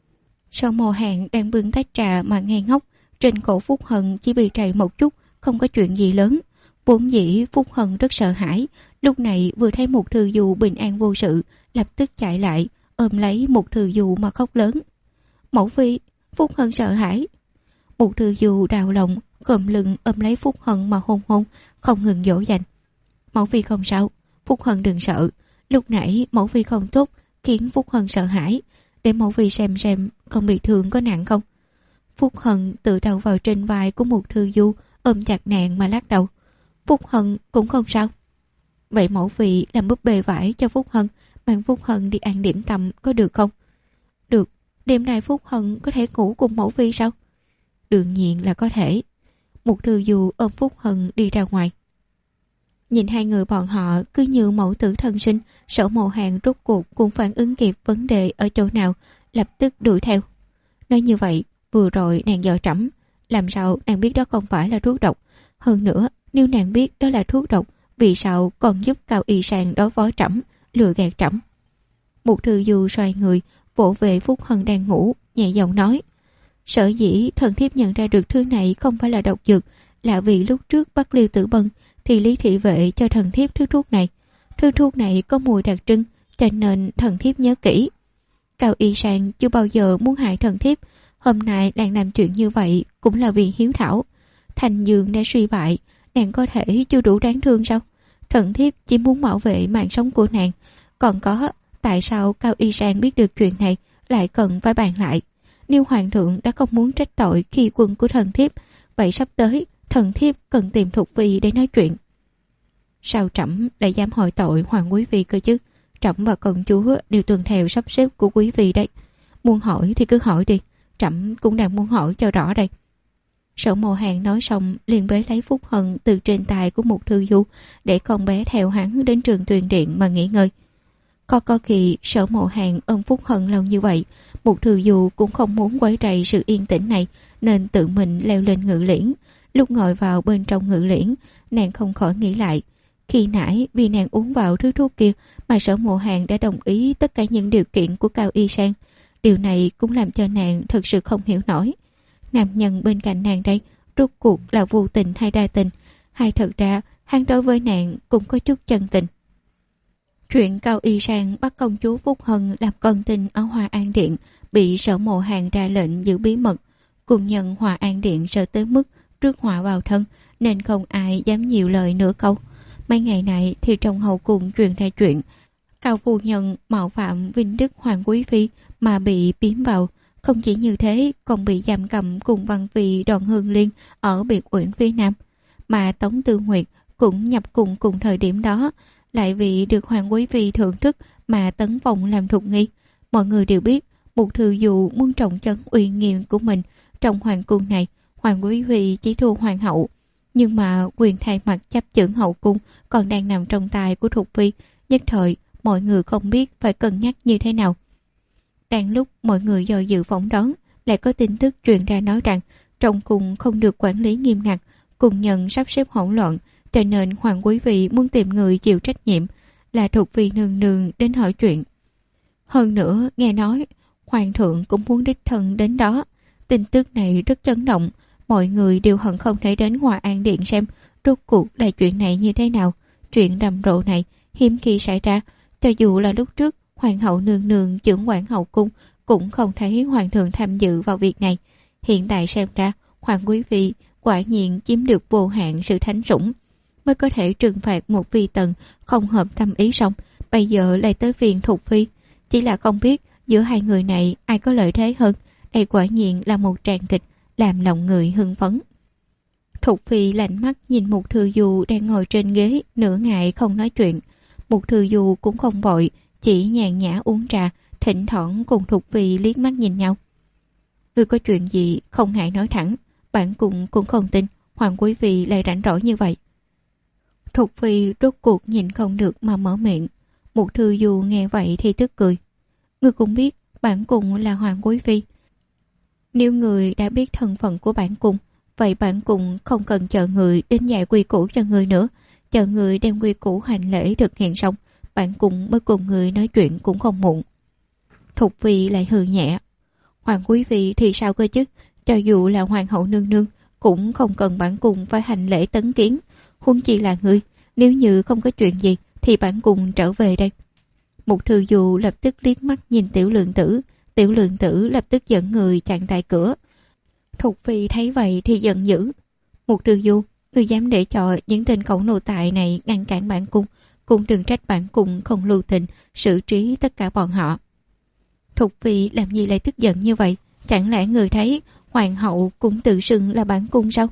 Sở Mộ Hàn đang bưng tách trà mà ngây ngốc. Trên cổ Phúc Hân chỉ bị trầy một chút, không có chuyện gì lớn. Vốn dĩ Phúc Hân rất sợ hãi, lúc này vừa thấy một Thư Du bình an vô sự, lập tức chạy lại ôm lấy một Thư Du mà khóc lớn. Mẫu phi, Phúc Hân sợ hãi. Một Thư Du đau lòng, cộm lưng ôm lấy Phúc Hân mà hôn hôn, không ngừng dỗ dành. Mẫu phi không sao, Phúc Hân đừng sợ. Lúc nãy mẫu phi không tốt, khiến Phúc Hân sợ hãi. Để mẫu phi xem con bị thương có nặng không. Phúc Hân tự đầu vào trên vai của một Thư Du, ôm chặt nàng mà lắc đầu. Phúc Hân cũng không sao. Vậy mẫu phi làm búp bê vải cho Phúc Hân, mang Phúc Hân đi ăn điểm tâm có được không? Được, đêm nay Phúc Hân có thể ngủ cùng mẫu phi sao? Đương nhiên là có thể. Một Thư Du ôm Phúc Hân đi ra ngoài. Nhìn hai người bọn họ cứ như mẫu tử thân sinh, Sở Mộ Hàn rốt cuộc cũng phản ứng kịp vấn đề ở chỗ nào, lập tức đuổi theo. Nói như vậy, vừa rồi nàng dò trẫm, làm sao nàng biết đó không phải là thuốc độc? Hơn nữa, nếu nàng biết đó là thuốc độc, vì sao còn giúp Cao Y Sang đối phó trẫm, lừa gạt trẫm? Một Thư Du xoay người, vỗ về Phúc Hân đang ngủ, nhẹ giọng nói: Sở dĩ thần thiếp nhận ra được thứ này không phải là độc dược, là vì lúc trước bắt Liêu Tử Bân thì Lý thị vệ cho thần thiếp thứ thuốc này. Thứ thuốc này có mùi đặc trưng, cho nên thần thiếp nhớ kỹ. Cao Y Sang chưa bao giờ muốn hại thần thiếp, hôm nay nàng làm chuyện như vậy cũng là vì hiếu thảo. Thành Dương đã suy bại, nàng có thể chưa đủ đáng thương sao? Thần thiếp chỉ muốn bảo vệ mạng sống của nàng. Còn có, tại sao Cao Y Sang biết được chuyện này lại cần phải bàn lại? Nếu hoàng thượng đã không muốn trách tội khi quân của thần thiếp, vậy sắp tới thần thiếp cần tìm Thục Phi để nói chuyện. Sao trẫm lại dám hỏi tội hoàng quý phi cơ chứ? Trẫm và công chúa đều tuân theo sắp xếp của quý phi đấy. Muốn hỏi thì cứ hỏi đi, trẫm cũng đang muốn hỏi cho rõ đây. Sở Mộ Hàn nói xong liền bế lấy Phúc Hân từ trên tay của Mục Thư Du để con bé theo hắn đến trường Tuyền Điện mà nghỉ ngơi. Có khi Sở Mộ Hàn ôm Phúc Hân lâu như vậy, Mục Thư Du cũng không muốn quấy rầy sự yên tĩnh này, nên tự mình leo lên ngự liễn. Lúc ngồi vào bên trong ngự liễn, nàng không khỏi nghĩ lại, khi nãy vì nàng uống vào thứ thuốc kia mà Sở Mộ Hàn đã đồng ý tất cả những điều kiện của Cao Y Sang. Điều này cũng làm cho nàng thực sự không hiểu nổi. Nam nhân bên cạnh nàng đây rốt cuộc là vô tình hay đa tình, hay thật ra hắn đối với nàng cũng có chút chân tình. Chuyện Cao Y Sang bắt công chúa Phúc Hân làm con tin ở Hòa An Điện bị Sở Mộ Hàn ra lệnh giữ bí mật. Cùng nhân Hòa An Điện sợ tới mức rước họa vào thân, nên không ai dám nhiều lời nửa câu. Mấy ngày này thì trong hậu cung truyền ra chuyện Cao phu nhân mạo phạm vinh đức hoàng quý phi mà bị biếm vào. Không chỉ như thế, còn bị giam cầm cùng Văn Phi Đoàn Hương Liên ở biệt uyển phía Nam. Mà Tống Tư Nguyệt cũng nhập cùng thời điểm đó, lại vì được hoàng quý phi thưởng thức mà tấn phong làm thục nghi. Mọi người đều biết, Mục Thư Du muốn trọng trấn uy nghiêm của mình trong hoàng cung này. Hoàng quý phi chỉ thua hoàng hậu, nhưng mà quyền thay mặt chấp chưởng hậu cung còn đang nằm trong tay của Thục Phi. Nhất thời mọi người không biết phải cân nhắc như thế nào. Đang lúc mọi người do dự phỏng đoán, lại có tin tức truyền ra nói rằng trong cung không được quản lý nghiêm ngặt, cùng nhân sắp xếp hỗn loạn, cho nên hoàng quý phi muốn tìm người chịu trách nhiệm, là Thục Phi nương nương đến hỏi chuyện. Hơn nữa nghe nói hoàng thượng cũng muốn đích thân đến đó. Tin tức này rất chấn động, mọi người đều hận không thể đến Hòa An Điện xem rốt cuộc là chuyện này như thế nào. Chuyện rầm rộ này hiếm khi xảy ra, cho dù là lúc trước hoàng hậu nương nương trưởng quản hậu cung cũng không thấy hoàng thượng tham dự vào việc này. Hiện tại xem ra hoàng quý phi quả nhiên chiếm được vô hạn sự thánh sủng, mới có thể trừng phạt một phi tần không hợp tâm ý. Xong bây giờ lại tới phiên Thục Phi, chỉ là không biết giữa hai người này ai có lợi thế hơn. Đây quả nhiên là một tràng kịch làm lòng người hưng phấn. Thục Phi lạnh mắt nhìn Mục Thư Du đang ngồi trên ghế, nửa ngày không nói chuyện. Mục Thư Du cũng không vội, chỉ nhàn nhã uống trà, thỉnh thoảng cùng Thục Phi liếc mắt nhìn nhau. Ngươi có chuyện gì không ngại nói thẳng, bản cũng không tin hoàng quý phi lại rảnh rỗi như vậy. Thục Phi rốt cuộc nhìn không được mà mở miệng. Mục Thư Du nghe vậy thì tức cười. Ngươi cũng biết bản cung là hoàng quý phi. Nếu người đã biết thân phận của bản cung, vậy bản cung không cần chờ người đến dạy quy củ cho người nữa. Chờ người đem quy củ hành lễ thực hiện xong, bản cung mới cùng người nói chuyện cũng không muộn. Thục Phi lại hừ nhẹ. Hoàng quý phi thì sao cơ chứ? Cho dù là hoàng hậu nương nương cũng không cần bản cung phải hành lễ tấn kiến. Huống chi là ngươi, nếu như không có chuyện gì thì bản cung trở về đây. Mục Thư Du lập tức liếc mắt nhìn Tiểu Lượng Tử. Tiểu Lượng Tử lập tức dẫn người chặn tại cửa. Thục Phi thấy vậy thì giận dữ. Mục Thư Du, ngươi dám để cho những tên cẩu nô tài này ngăn cản bản cung, cũng đừng trách bản cung không lưu tình xử trí tất cả bọn họ. Thục Phi làm gì lại tức giận như vậy? Chẳng lẽ người thấy hoàng hậu cũng tự xưng là bản cung sao?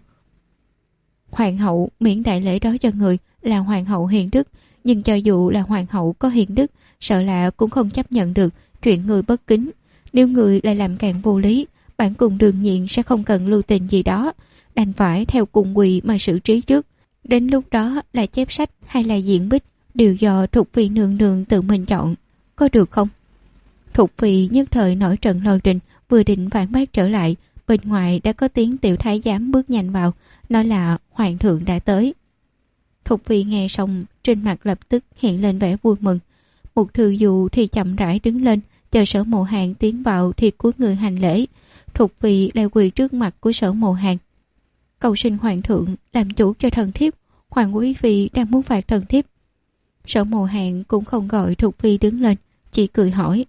Hoàng hậu miễn đại lễ đó cho người là hoàng hậu hiền đức, nhưng cho dù là hoàng hậu có hiền đức, sợ là cũng không chấp nhận được chuyện người bất kính. Nếu người lại làm càng vô lý, bản cung đương nhiên sẽ không cần lưu tình gì đó, đành phải theo cung quỳ mà xử trí trước. Đến lúc đó là chép sách hay là diễn bích đều do Thục Phi nương nương tự mình chọn, có được không? Thục Phi nhất thời nổi trận lôi đình, vừa định phản bác trở lại, bên ngoài đã có tiếng tiểu thái giám bước nhanh vào, nói là hoàng thượng đã tới. Thục Phi nghe xong, trên mặt lập tức hiện lên vẻ vui mừng. Một thư dù thì chậm rãi đứng lên, chờ Sở Mộ Hàn tiến vào thì cúi người hành lễ. Thục Phi lại quỳ trước mặt của Sở Mộ Hàn. Cầu xin hoàng thượng làm chủ cho thần thiếp, hoàng quý phi đang muốn phạt thần thiếp. Sở Mộ Hàn cũng không gọi Thục Phi đứng lên, chỉ cười hỏi: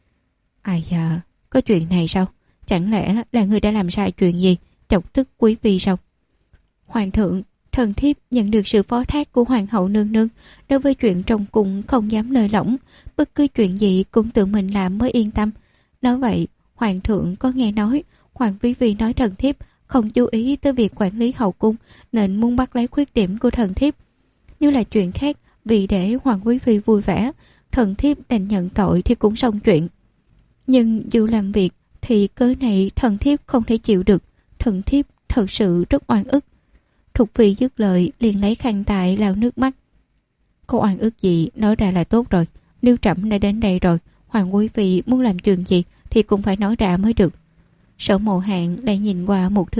Ai dạ, có chuyện này sao? Chẳng lẽ là người đã làm sai chuyện gì, chọc tức quý phi sao? Hoàng thượng, thần thiếp nhận được sự phó thác của hoàng hậu nương nương, đối với chuyện trong cung không dám lơi lỏng, bất cứ chuyện gì cũng tự mình làm mới yên tâm. Nói vậy, hoàng thượng có nghe nói hoàng quý phi nói thần thiếp không chú ý tới việc quản lý hậu cung, nên muốn bắt lấy khuyết điểm của thần thiếp. Nếu là chuyện khác, vì để hoàng quý phi vui vẻ, thần thiếp đành nhận tội thì cũng xong chuyện. Nhưng dù làm việc thì cớ này thần thiếp không thể chịu được, thần thiếp thật sự rất oan ức. Thục Phi dứt lời liền lấy khăn tay lau nước mắt. Có oan ức gì nói ra là tốt rồi, nếu trẫm đã đến đây rồi, hoàng quý phi muốn làm chuyện gì thì cũng phải nói ra mới được. Sở Mộ Hàn lại nhìn qua một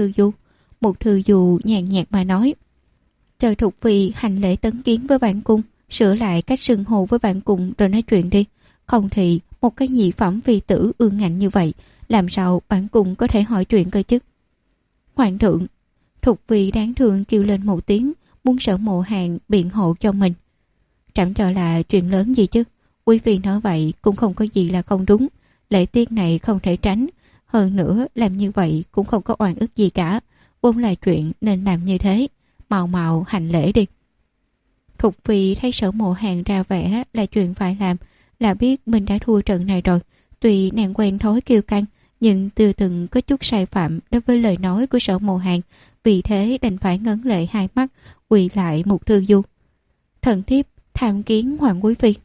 thư du nhàn nhạt mà nói: Chờ Thục Phi hành lễ tấn kiến với bản cung, sửa lại cách xưng hô với bản cung rồi nói chuyện đi. Không thì một cái nhị phẩm phi tử ương ngạnh như vậy, làm sao bản cung có thể hỏi chuyện cơ chứ? Hoàng thượng, Thục Phi đáng thương kêu lên một tiếng, muốn Sở Mộ Hàn biện hộ cho mình. Trẫm cho là chuyện lớn gì chứ? Quý phi nói vậy cũng không có gì là không đúng, lễ tiết này không thể tránh. Hơn nữa làm như vậy cũng không có oan ức gì cả, vốn là chuyện nên làm như thế. Mau mau hành lễ đi. Thục Phi thấy Sở Mộ Hàn ra vẻ là chuyện phải làm, là biết mình đã thua trận này rồi. Tuy nàng quen thói kiêu căng, nhưng chưa từng có chút sai phạm đối với lời nói của Sở Mộ Hàn, vì thế đành phải ngấn lệ hai mắt, quỳ lại một thư du. Thần thiếp tham kiến hoàng quý phi.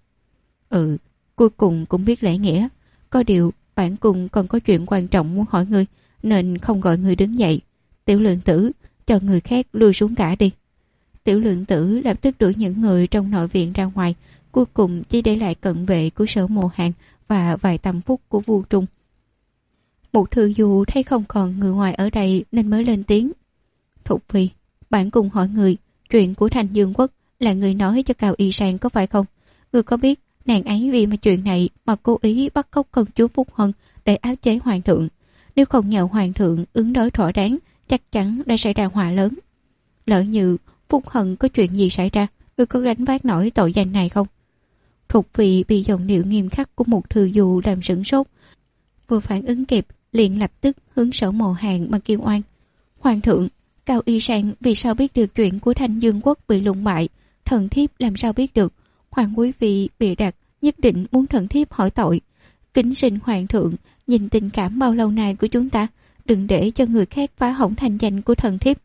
Cuối cùng cũng biết lễ nghĩa. Có điều bản cung còn có chuyện quan trọng muốn hỏi ngươi, nên không gọi ngươi đứng dậy. Tiểu Lượng Tử, cho người khác lui xuống cả đi. Tiểu Lượng Tử lập tức đuổi những người trong nội viện ra ngoài, cuối cùng chỉ để lại cận vệ của Sở Mộ Hàn và vài tâm phúc của Vu Trung. Một thư du thấy không còn người ngoài ở đây nên mới lên tiếng. Thục Phi, bản cung hỏi người, chuyện của Thanh Dương Quốc là người nói cho Cao Y Sang có phải không? Người có biết nàng ấy vì mà chuyện này mà cố ý bắt cóc công chúa Phúc Hân để áp chế hoàng thượng? Nếu không nhờ hoàng thượng ứng đối thỏa đáng, chắc chắn đã xảy ra họa lớn. Lỡ như Phúc Hân có chuyện gì xảy ra, người có gánh vác nổi tội danh này không? Thục Phi bị giọng điệu nghiêm khắc của một thư du làm sửng sốt, vừa phản ứng kịp liền lập tức hướng Sở Mộ Hàn mà kêu oan. Hoàng thượng, Cao Y Sang vì sao biết được chuyện của Thanh Dương Quốc bị lụng bại? Thần thiếp làm sao biết được? Hoàng quý phi bịa đặt, nhất định muốn thần thiếp hỏi tội. Kính xin hoàng thượng nhìn tình cảm bao lâu nay của chúng ta, đừng để cho người khác phá hỏng thanh danh của thần thiếp.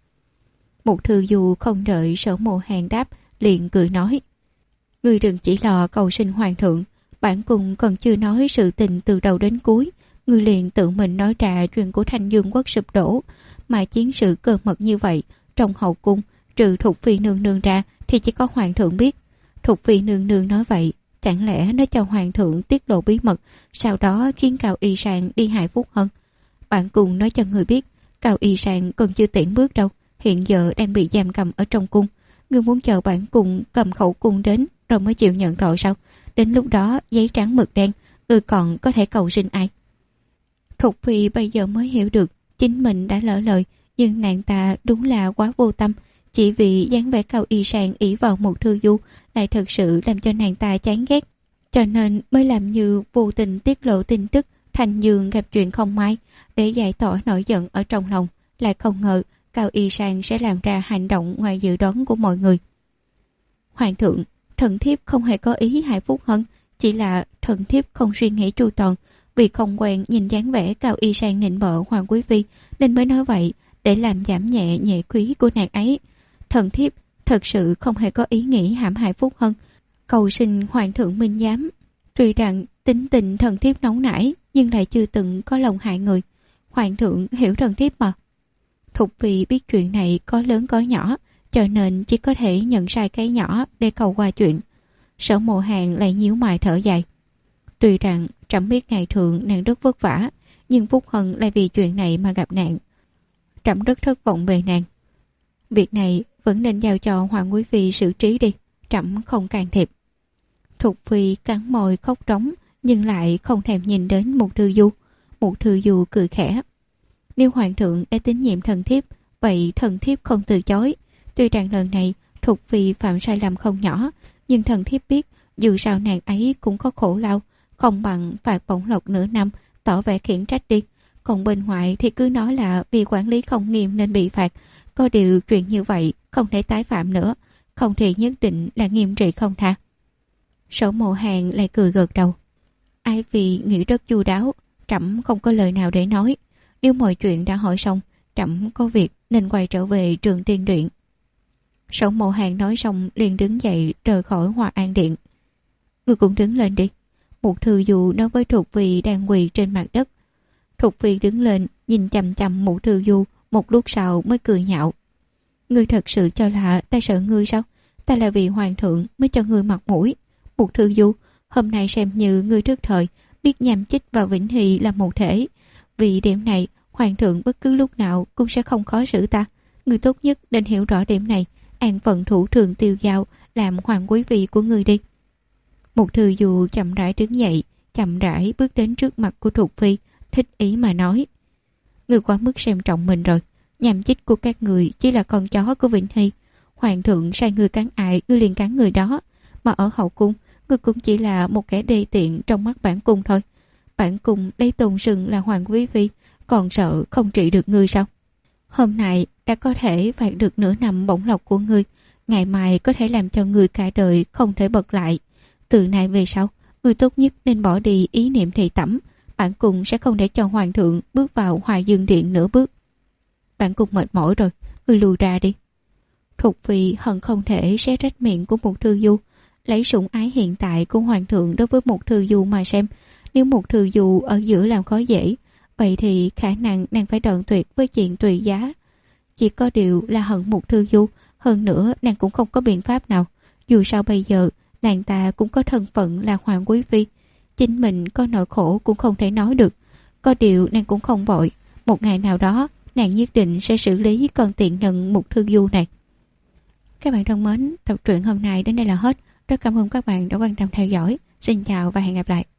Một thư du không đợi Sở Mộ Hàn đáp liền cười nói: Ngươi đừng chỉ lo cầu xin hoàng thượng, bản cung còn chưa nói sự tình từ đầu đến cuối, ngươi liền tự mình nói ra chuyện của Thanh Dương Quốc sụp đổ, mà chiến sự cơ mật như vậy trong hậu cung trừ Thục Phi nương nương ra thì chỉ có hoàng thượng biết. Thục Phi nương nương nói vậy, chẳng lẽ nó cho hoàng thượng tiết lộ bí mật, sau đó khiến Cao Y Sang đi hại Phúc Hân? Bản cung nói cho người biết, Cao Y Sang còn chưa tiễn bước đâu, hiện giờ đang bị giam cầm ở trong cung. Ngươi muốn chờ bản cung cầm khẩu cung đến rồi mới chịu nhận tội sao? Đến lúc đó giấy trắng mực đen, ngươi còn có thể cầu xin ai? Thục Phi bây giờ mới hiểu được chính mình đã lỡ lời, nhưng nàng ta đúng là quá vô tâm. Chỉ vì dáng vẻ Cao Y Sang ỷ vào một thư du lại thật sự làm cho nàng ta chán ghét, cho nên mới làm như vô tình tiết lộ tin tức Thanh Dương gặp chuyện không may để giải tỏa nỗi giận ở trong lòng. Lại không ngờ Cao Y Sang sẽ làm ra hành động ngoài dự đoán của mọi người. Hoàng thượng, thần thiếp không hề có ý hại Phúc Hân, chỉ là thần thiếp không suy nghĩ chu toàn, vì không quen nhìn dáng vẻ Cao Y Sang nịnh bợ hoàng quý phi nên mới nói vậy, để làm giảm nhẹ nhẹ quý của nàng ấy. Thần thiếp thật sự không hề có ý nghĩ hãm hại Phúc Hân, cầu xin hoàng thượng minh giám. Tuy rằng tính tình thần thiếp nóng nảy, nhưng lại chưa từng có lòng hại người. Hoàng thượng hiểu thần thiếp mà. Thục Phi biết chuyện này có lớn có nhỏ, cho nên chỉ có thể nhận sai cái nhỏ để cầu qua chuyện. Sở Mộ Hàn lại nhíu mày thở dài. Tuy rằng trẫm biết ngày thường nàng rất vất vả, nhưng Phúc Hân lại vì chuyện này mà gặp nạn. Trẫm rất thất vọng về nàng. Việc này vẫn nên giao cho hoàng quý phi xử trí đi, trẫm không can thiệp. Thục Phi cắn môi khóc trống, nhưng lại không thèm nhìn đến Mục Thư Du. Mục Thư Du cười khẽ. Nếu hoàng thượng đã tín nhiệm thần thiếp, vậy thần thiếp không từ chối. Tuy rằng lần này Thục Phi phạm sai lầm không nhỏ, nhưng thần thiếp biết dù sao nàng ấy cũng có khổ lao, không bằng phạt bổng lộc nửa năm, tỏ vẻ khiển trách đi. Còn bên ngoài thì cứ nói là vì quản lý không nghiêm nên bị phạt. Có điều chuyện như vậy không thể tái phạm nữa, không thì nhất định là nghiêm trị không tha. Sở Mộ Hàn lại cười gật đầu. Ái Phi nghĩ rất chu đáo, trẫm không có lời nào để nói. Nếu mọi chuyện đã hỏi xong, trẫm có việc nên quay trở về Trường Tiên Điện. Sở Mộ Hàn nói xong liền đứng dậy rời khỏi Hòa An Điện. Ngươi cũng đứng lên đi. Mục Thư Du nói với Thục Phi đang quỳ trên mặt đất. Thục Phi đứng lên nhìn chằm chằm Mục Thư Du, một lúc sau mới cười nhạo. Ngươi thật sự cho là ta sợ ngươi sao? Ta là vì hoàng thượng mới cho ngươi mặt mũi. Mục Thư Du, hôm nay xem như ngươi trước thời biết nhằm chích vào Vĩnh Hy là một thể. Vì điểm này, hoàng thượng bất cứ lúc nào cũng sẽ không khó xử ta. Ngươi tốt nhất nên hiểu rõ điểm này, an phận thủ thường tiêu dao làm hoàng quý vị của ngươi đi. Mục Thư Du chậm rãi đứng dậy, chậm rãi bước đến trước mặt của Thục Phi, thích ý mà nói. Ngươi quá mức xem trọng mình rồi. Nhằm chích của các người chỉ là con chó của Vĩnh Hy. Hoàng thượng sai ngươi cắn ai, ngươi liền cắn người đó. Mà ở hậu cung, ngươi cũng chỉ là một kẻ đê tiện trong mắt bản cung thôi. Bản cung lấy tôn sừng là hoàng quý phi, còn sợ không trị được ngươi sao? Hôm nay đã có thể phạt được nửa năm bổng lộc của ngươi, ngày mai có thể làm cho ngươi cả đời không thể bật lại. Từ nay về sau, ngươi tốt nhất nên bỏ đi ý niệm thị tẩm. Bản cung sẽ không để cho hoàng thượng bước vào Hòa Dương Điện nửa bước. Bản cung mệt mỏi rồi, ngươi lùi ra đi. Thục Phi hận không thể xé rách miệng của Mục Thư Du. Lấy sủng ái hiện tại của hoàng thượng đối với Mục Thư Du mà xem, nếu Mục Thư Du ở giữa làm khó dễ, vậy thì khả năng nàng phải đoạn tuyệt với chuyện tùy giá. Chỉ có điều là hận Mục Thư Du, hơn nữa nàng cũng không có biện pháp nào. Dù sao bây giờ nàng ta cũng có thân phận là hoàng quý phi, chính mình có nỗi khổ cũng không thể nói được. Có điều nàng cũng không vội, một ngày nào đó nàng nhất định sẽ xử lý con tiện nhân Mục Thư Du này. Các bạn thân mến, tập truyện hôm nay đến đây là hết. Rất cảm ơn các bạn đã quan tâm theo dõi. Xin chào và hẹn gặp lại.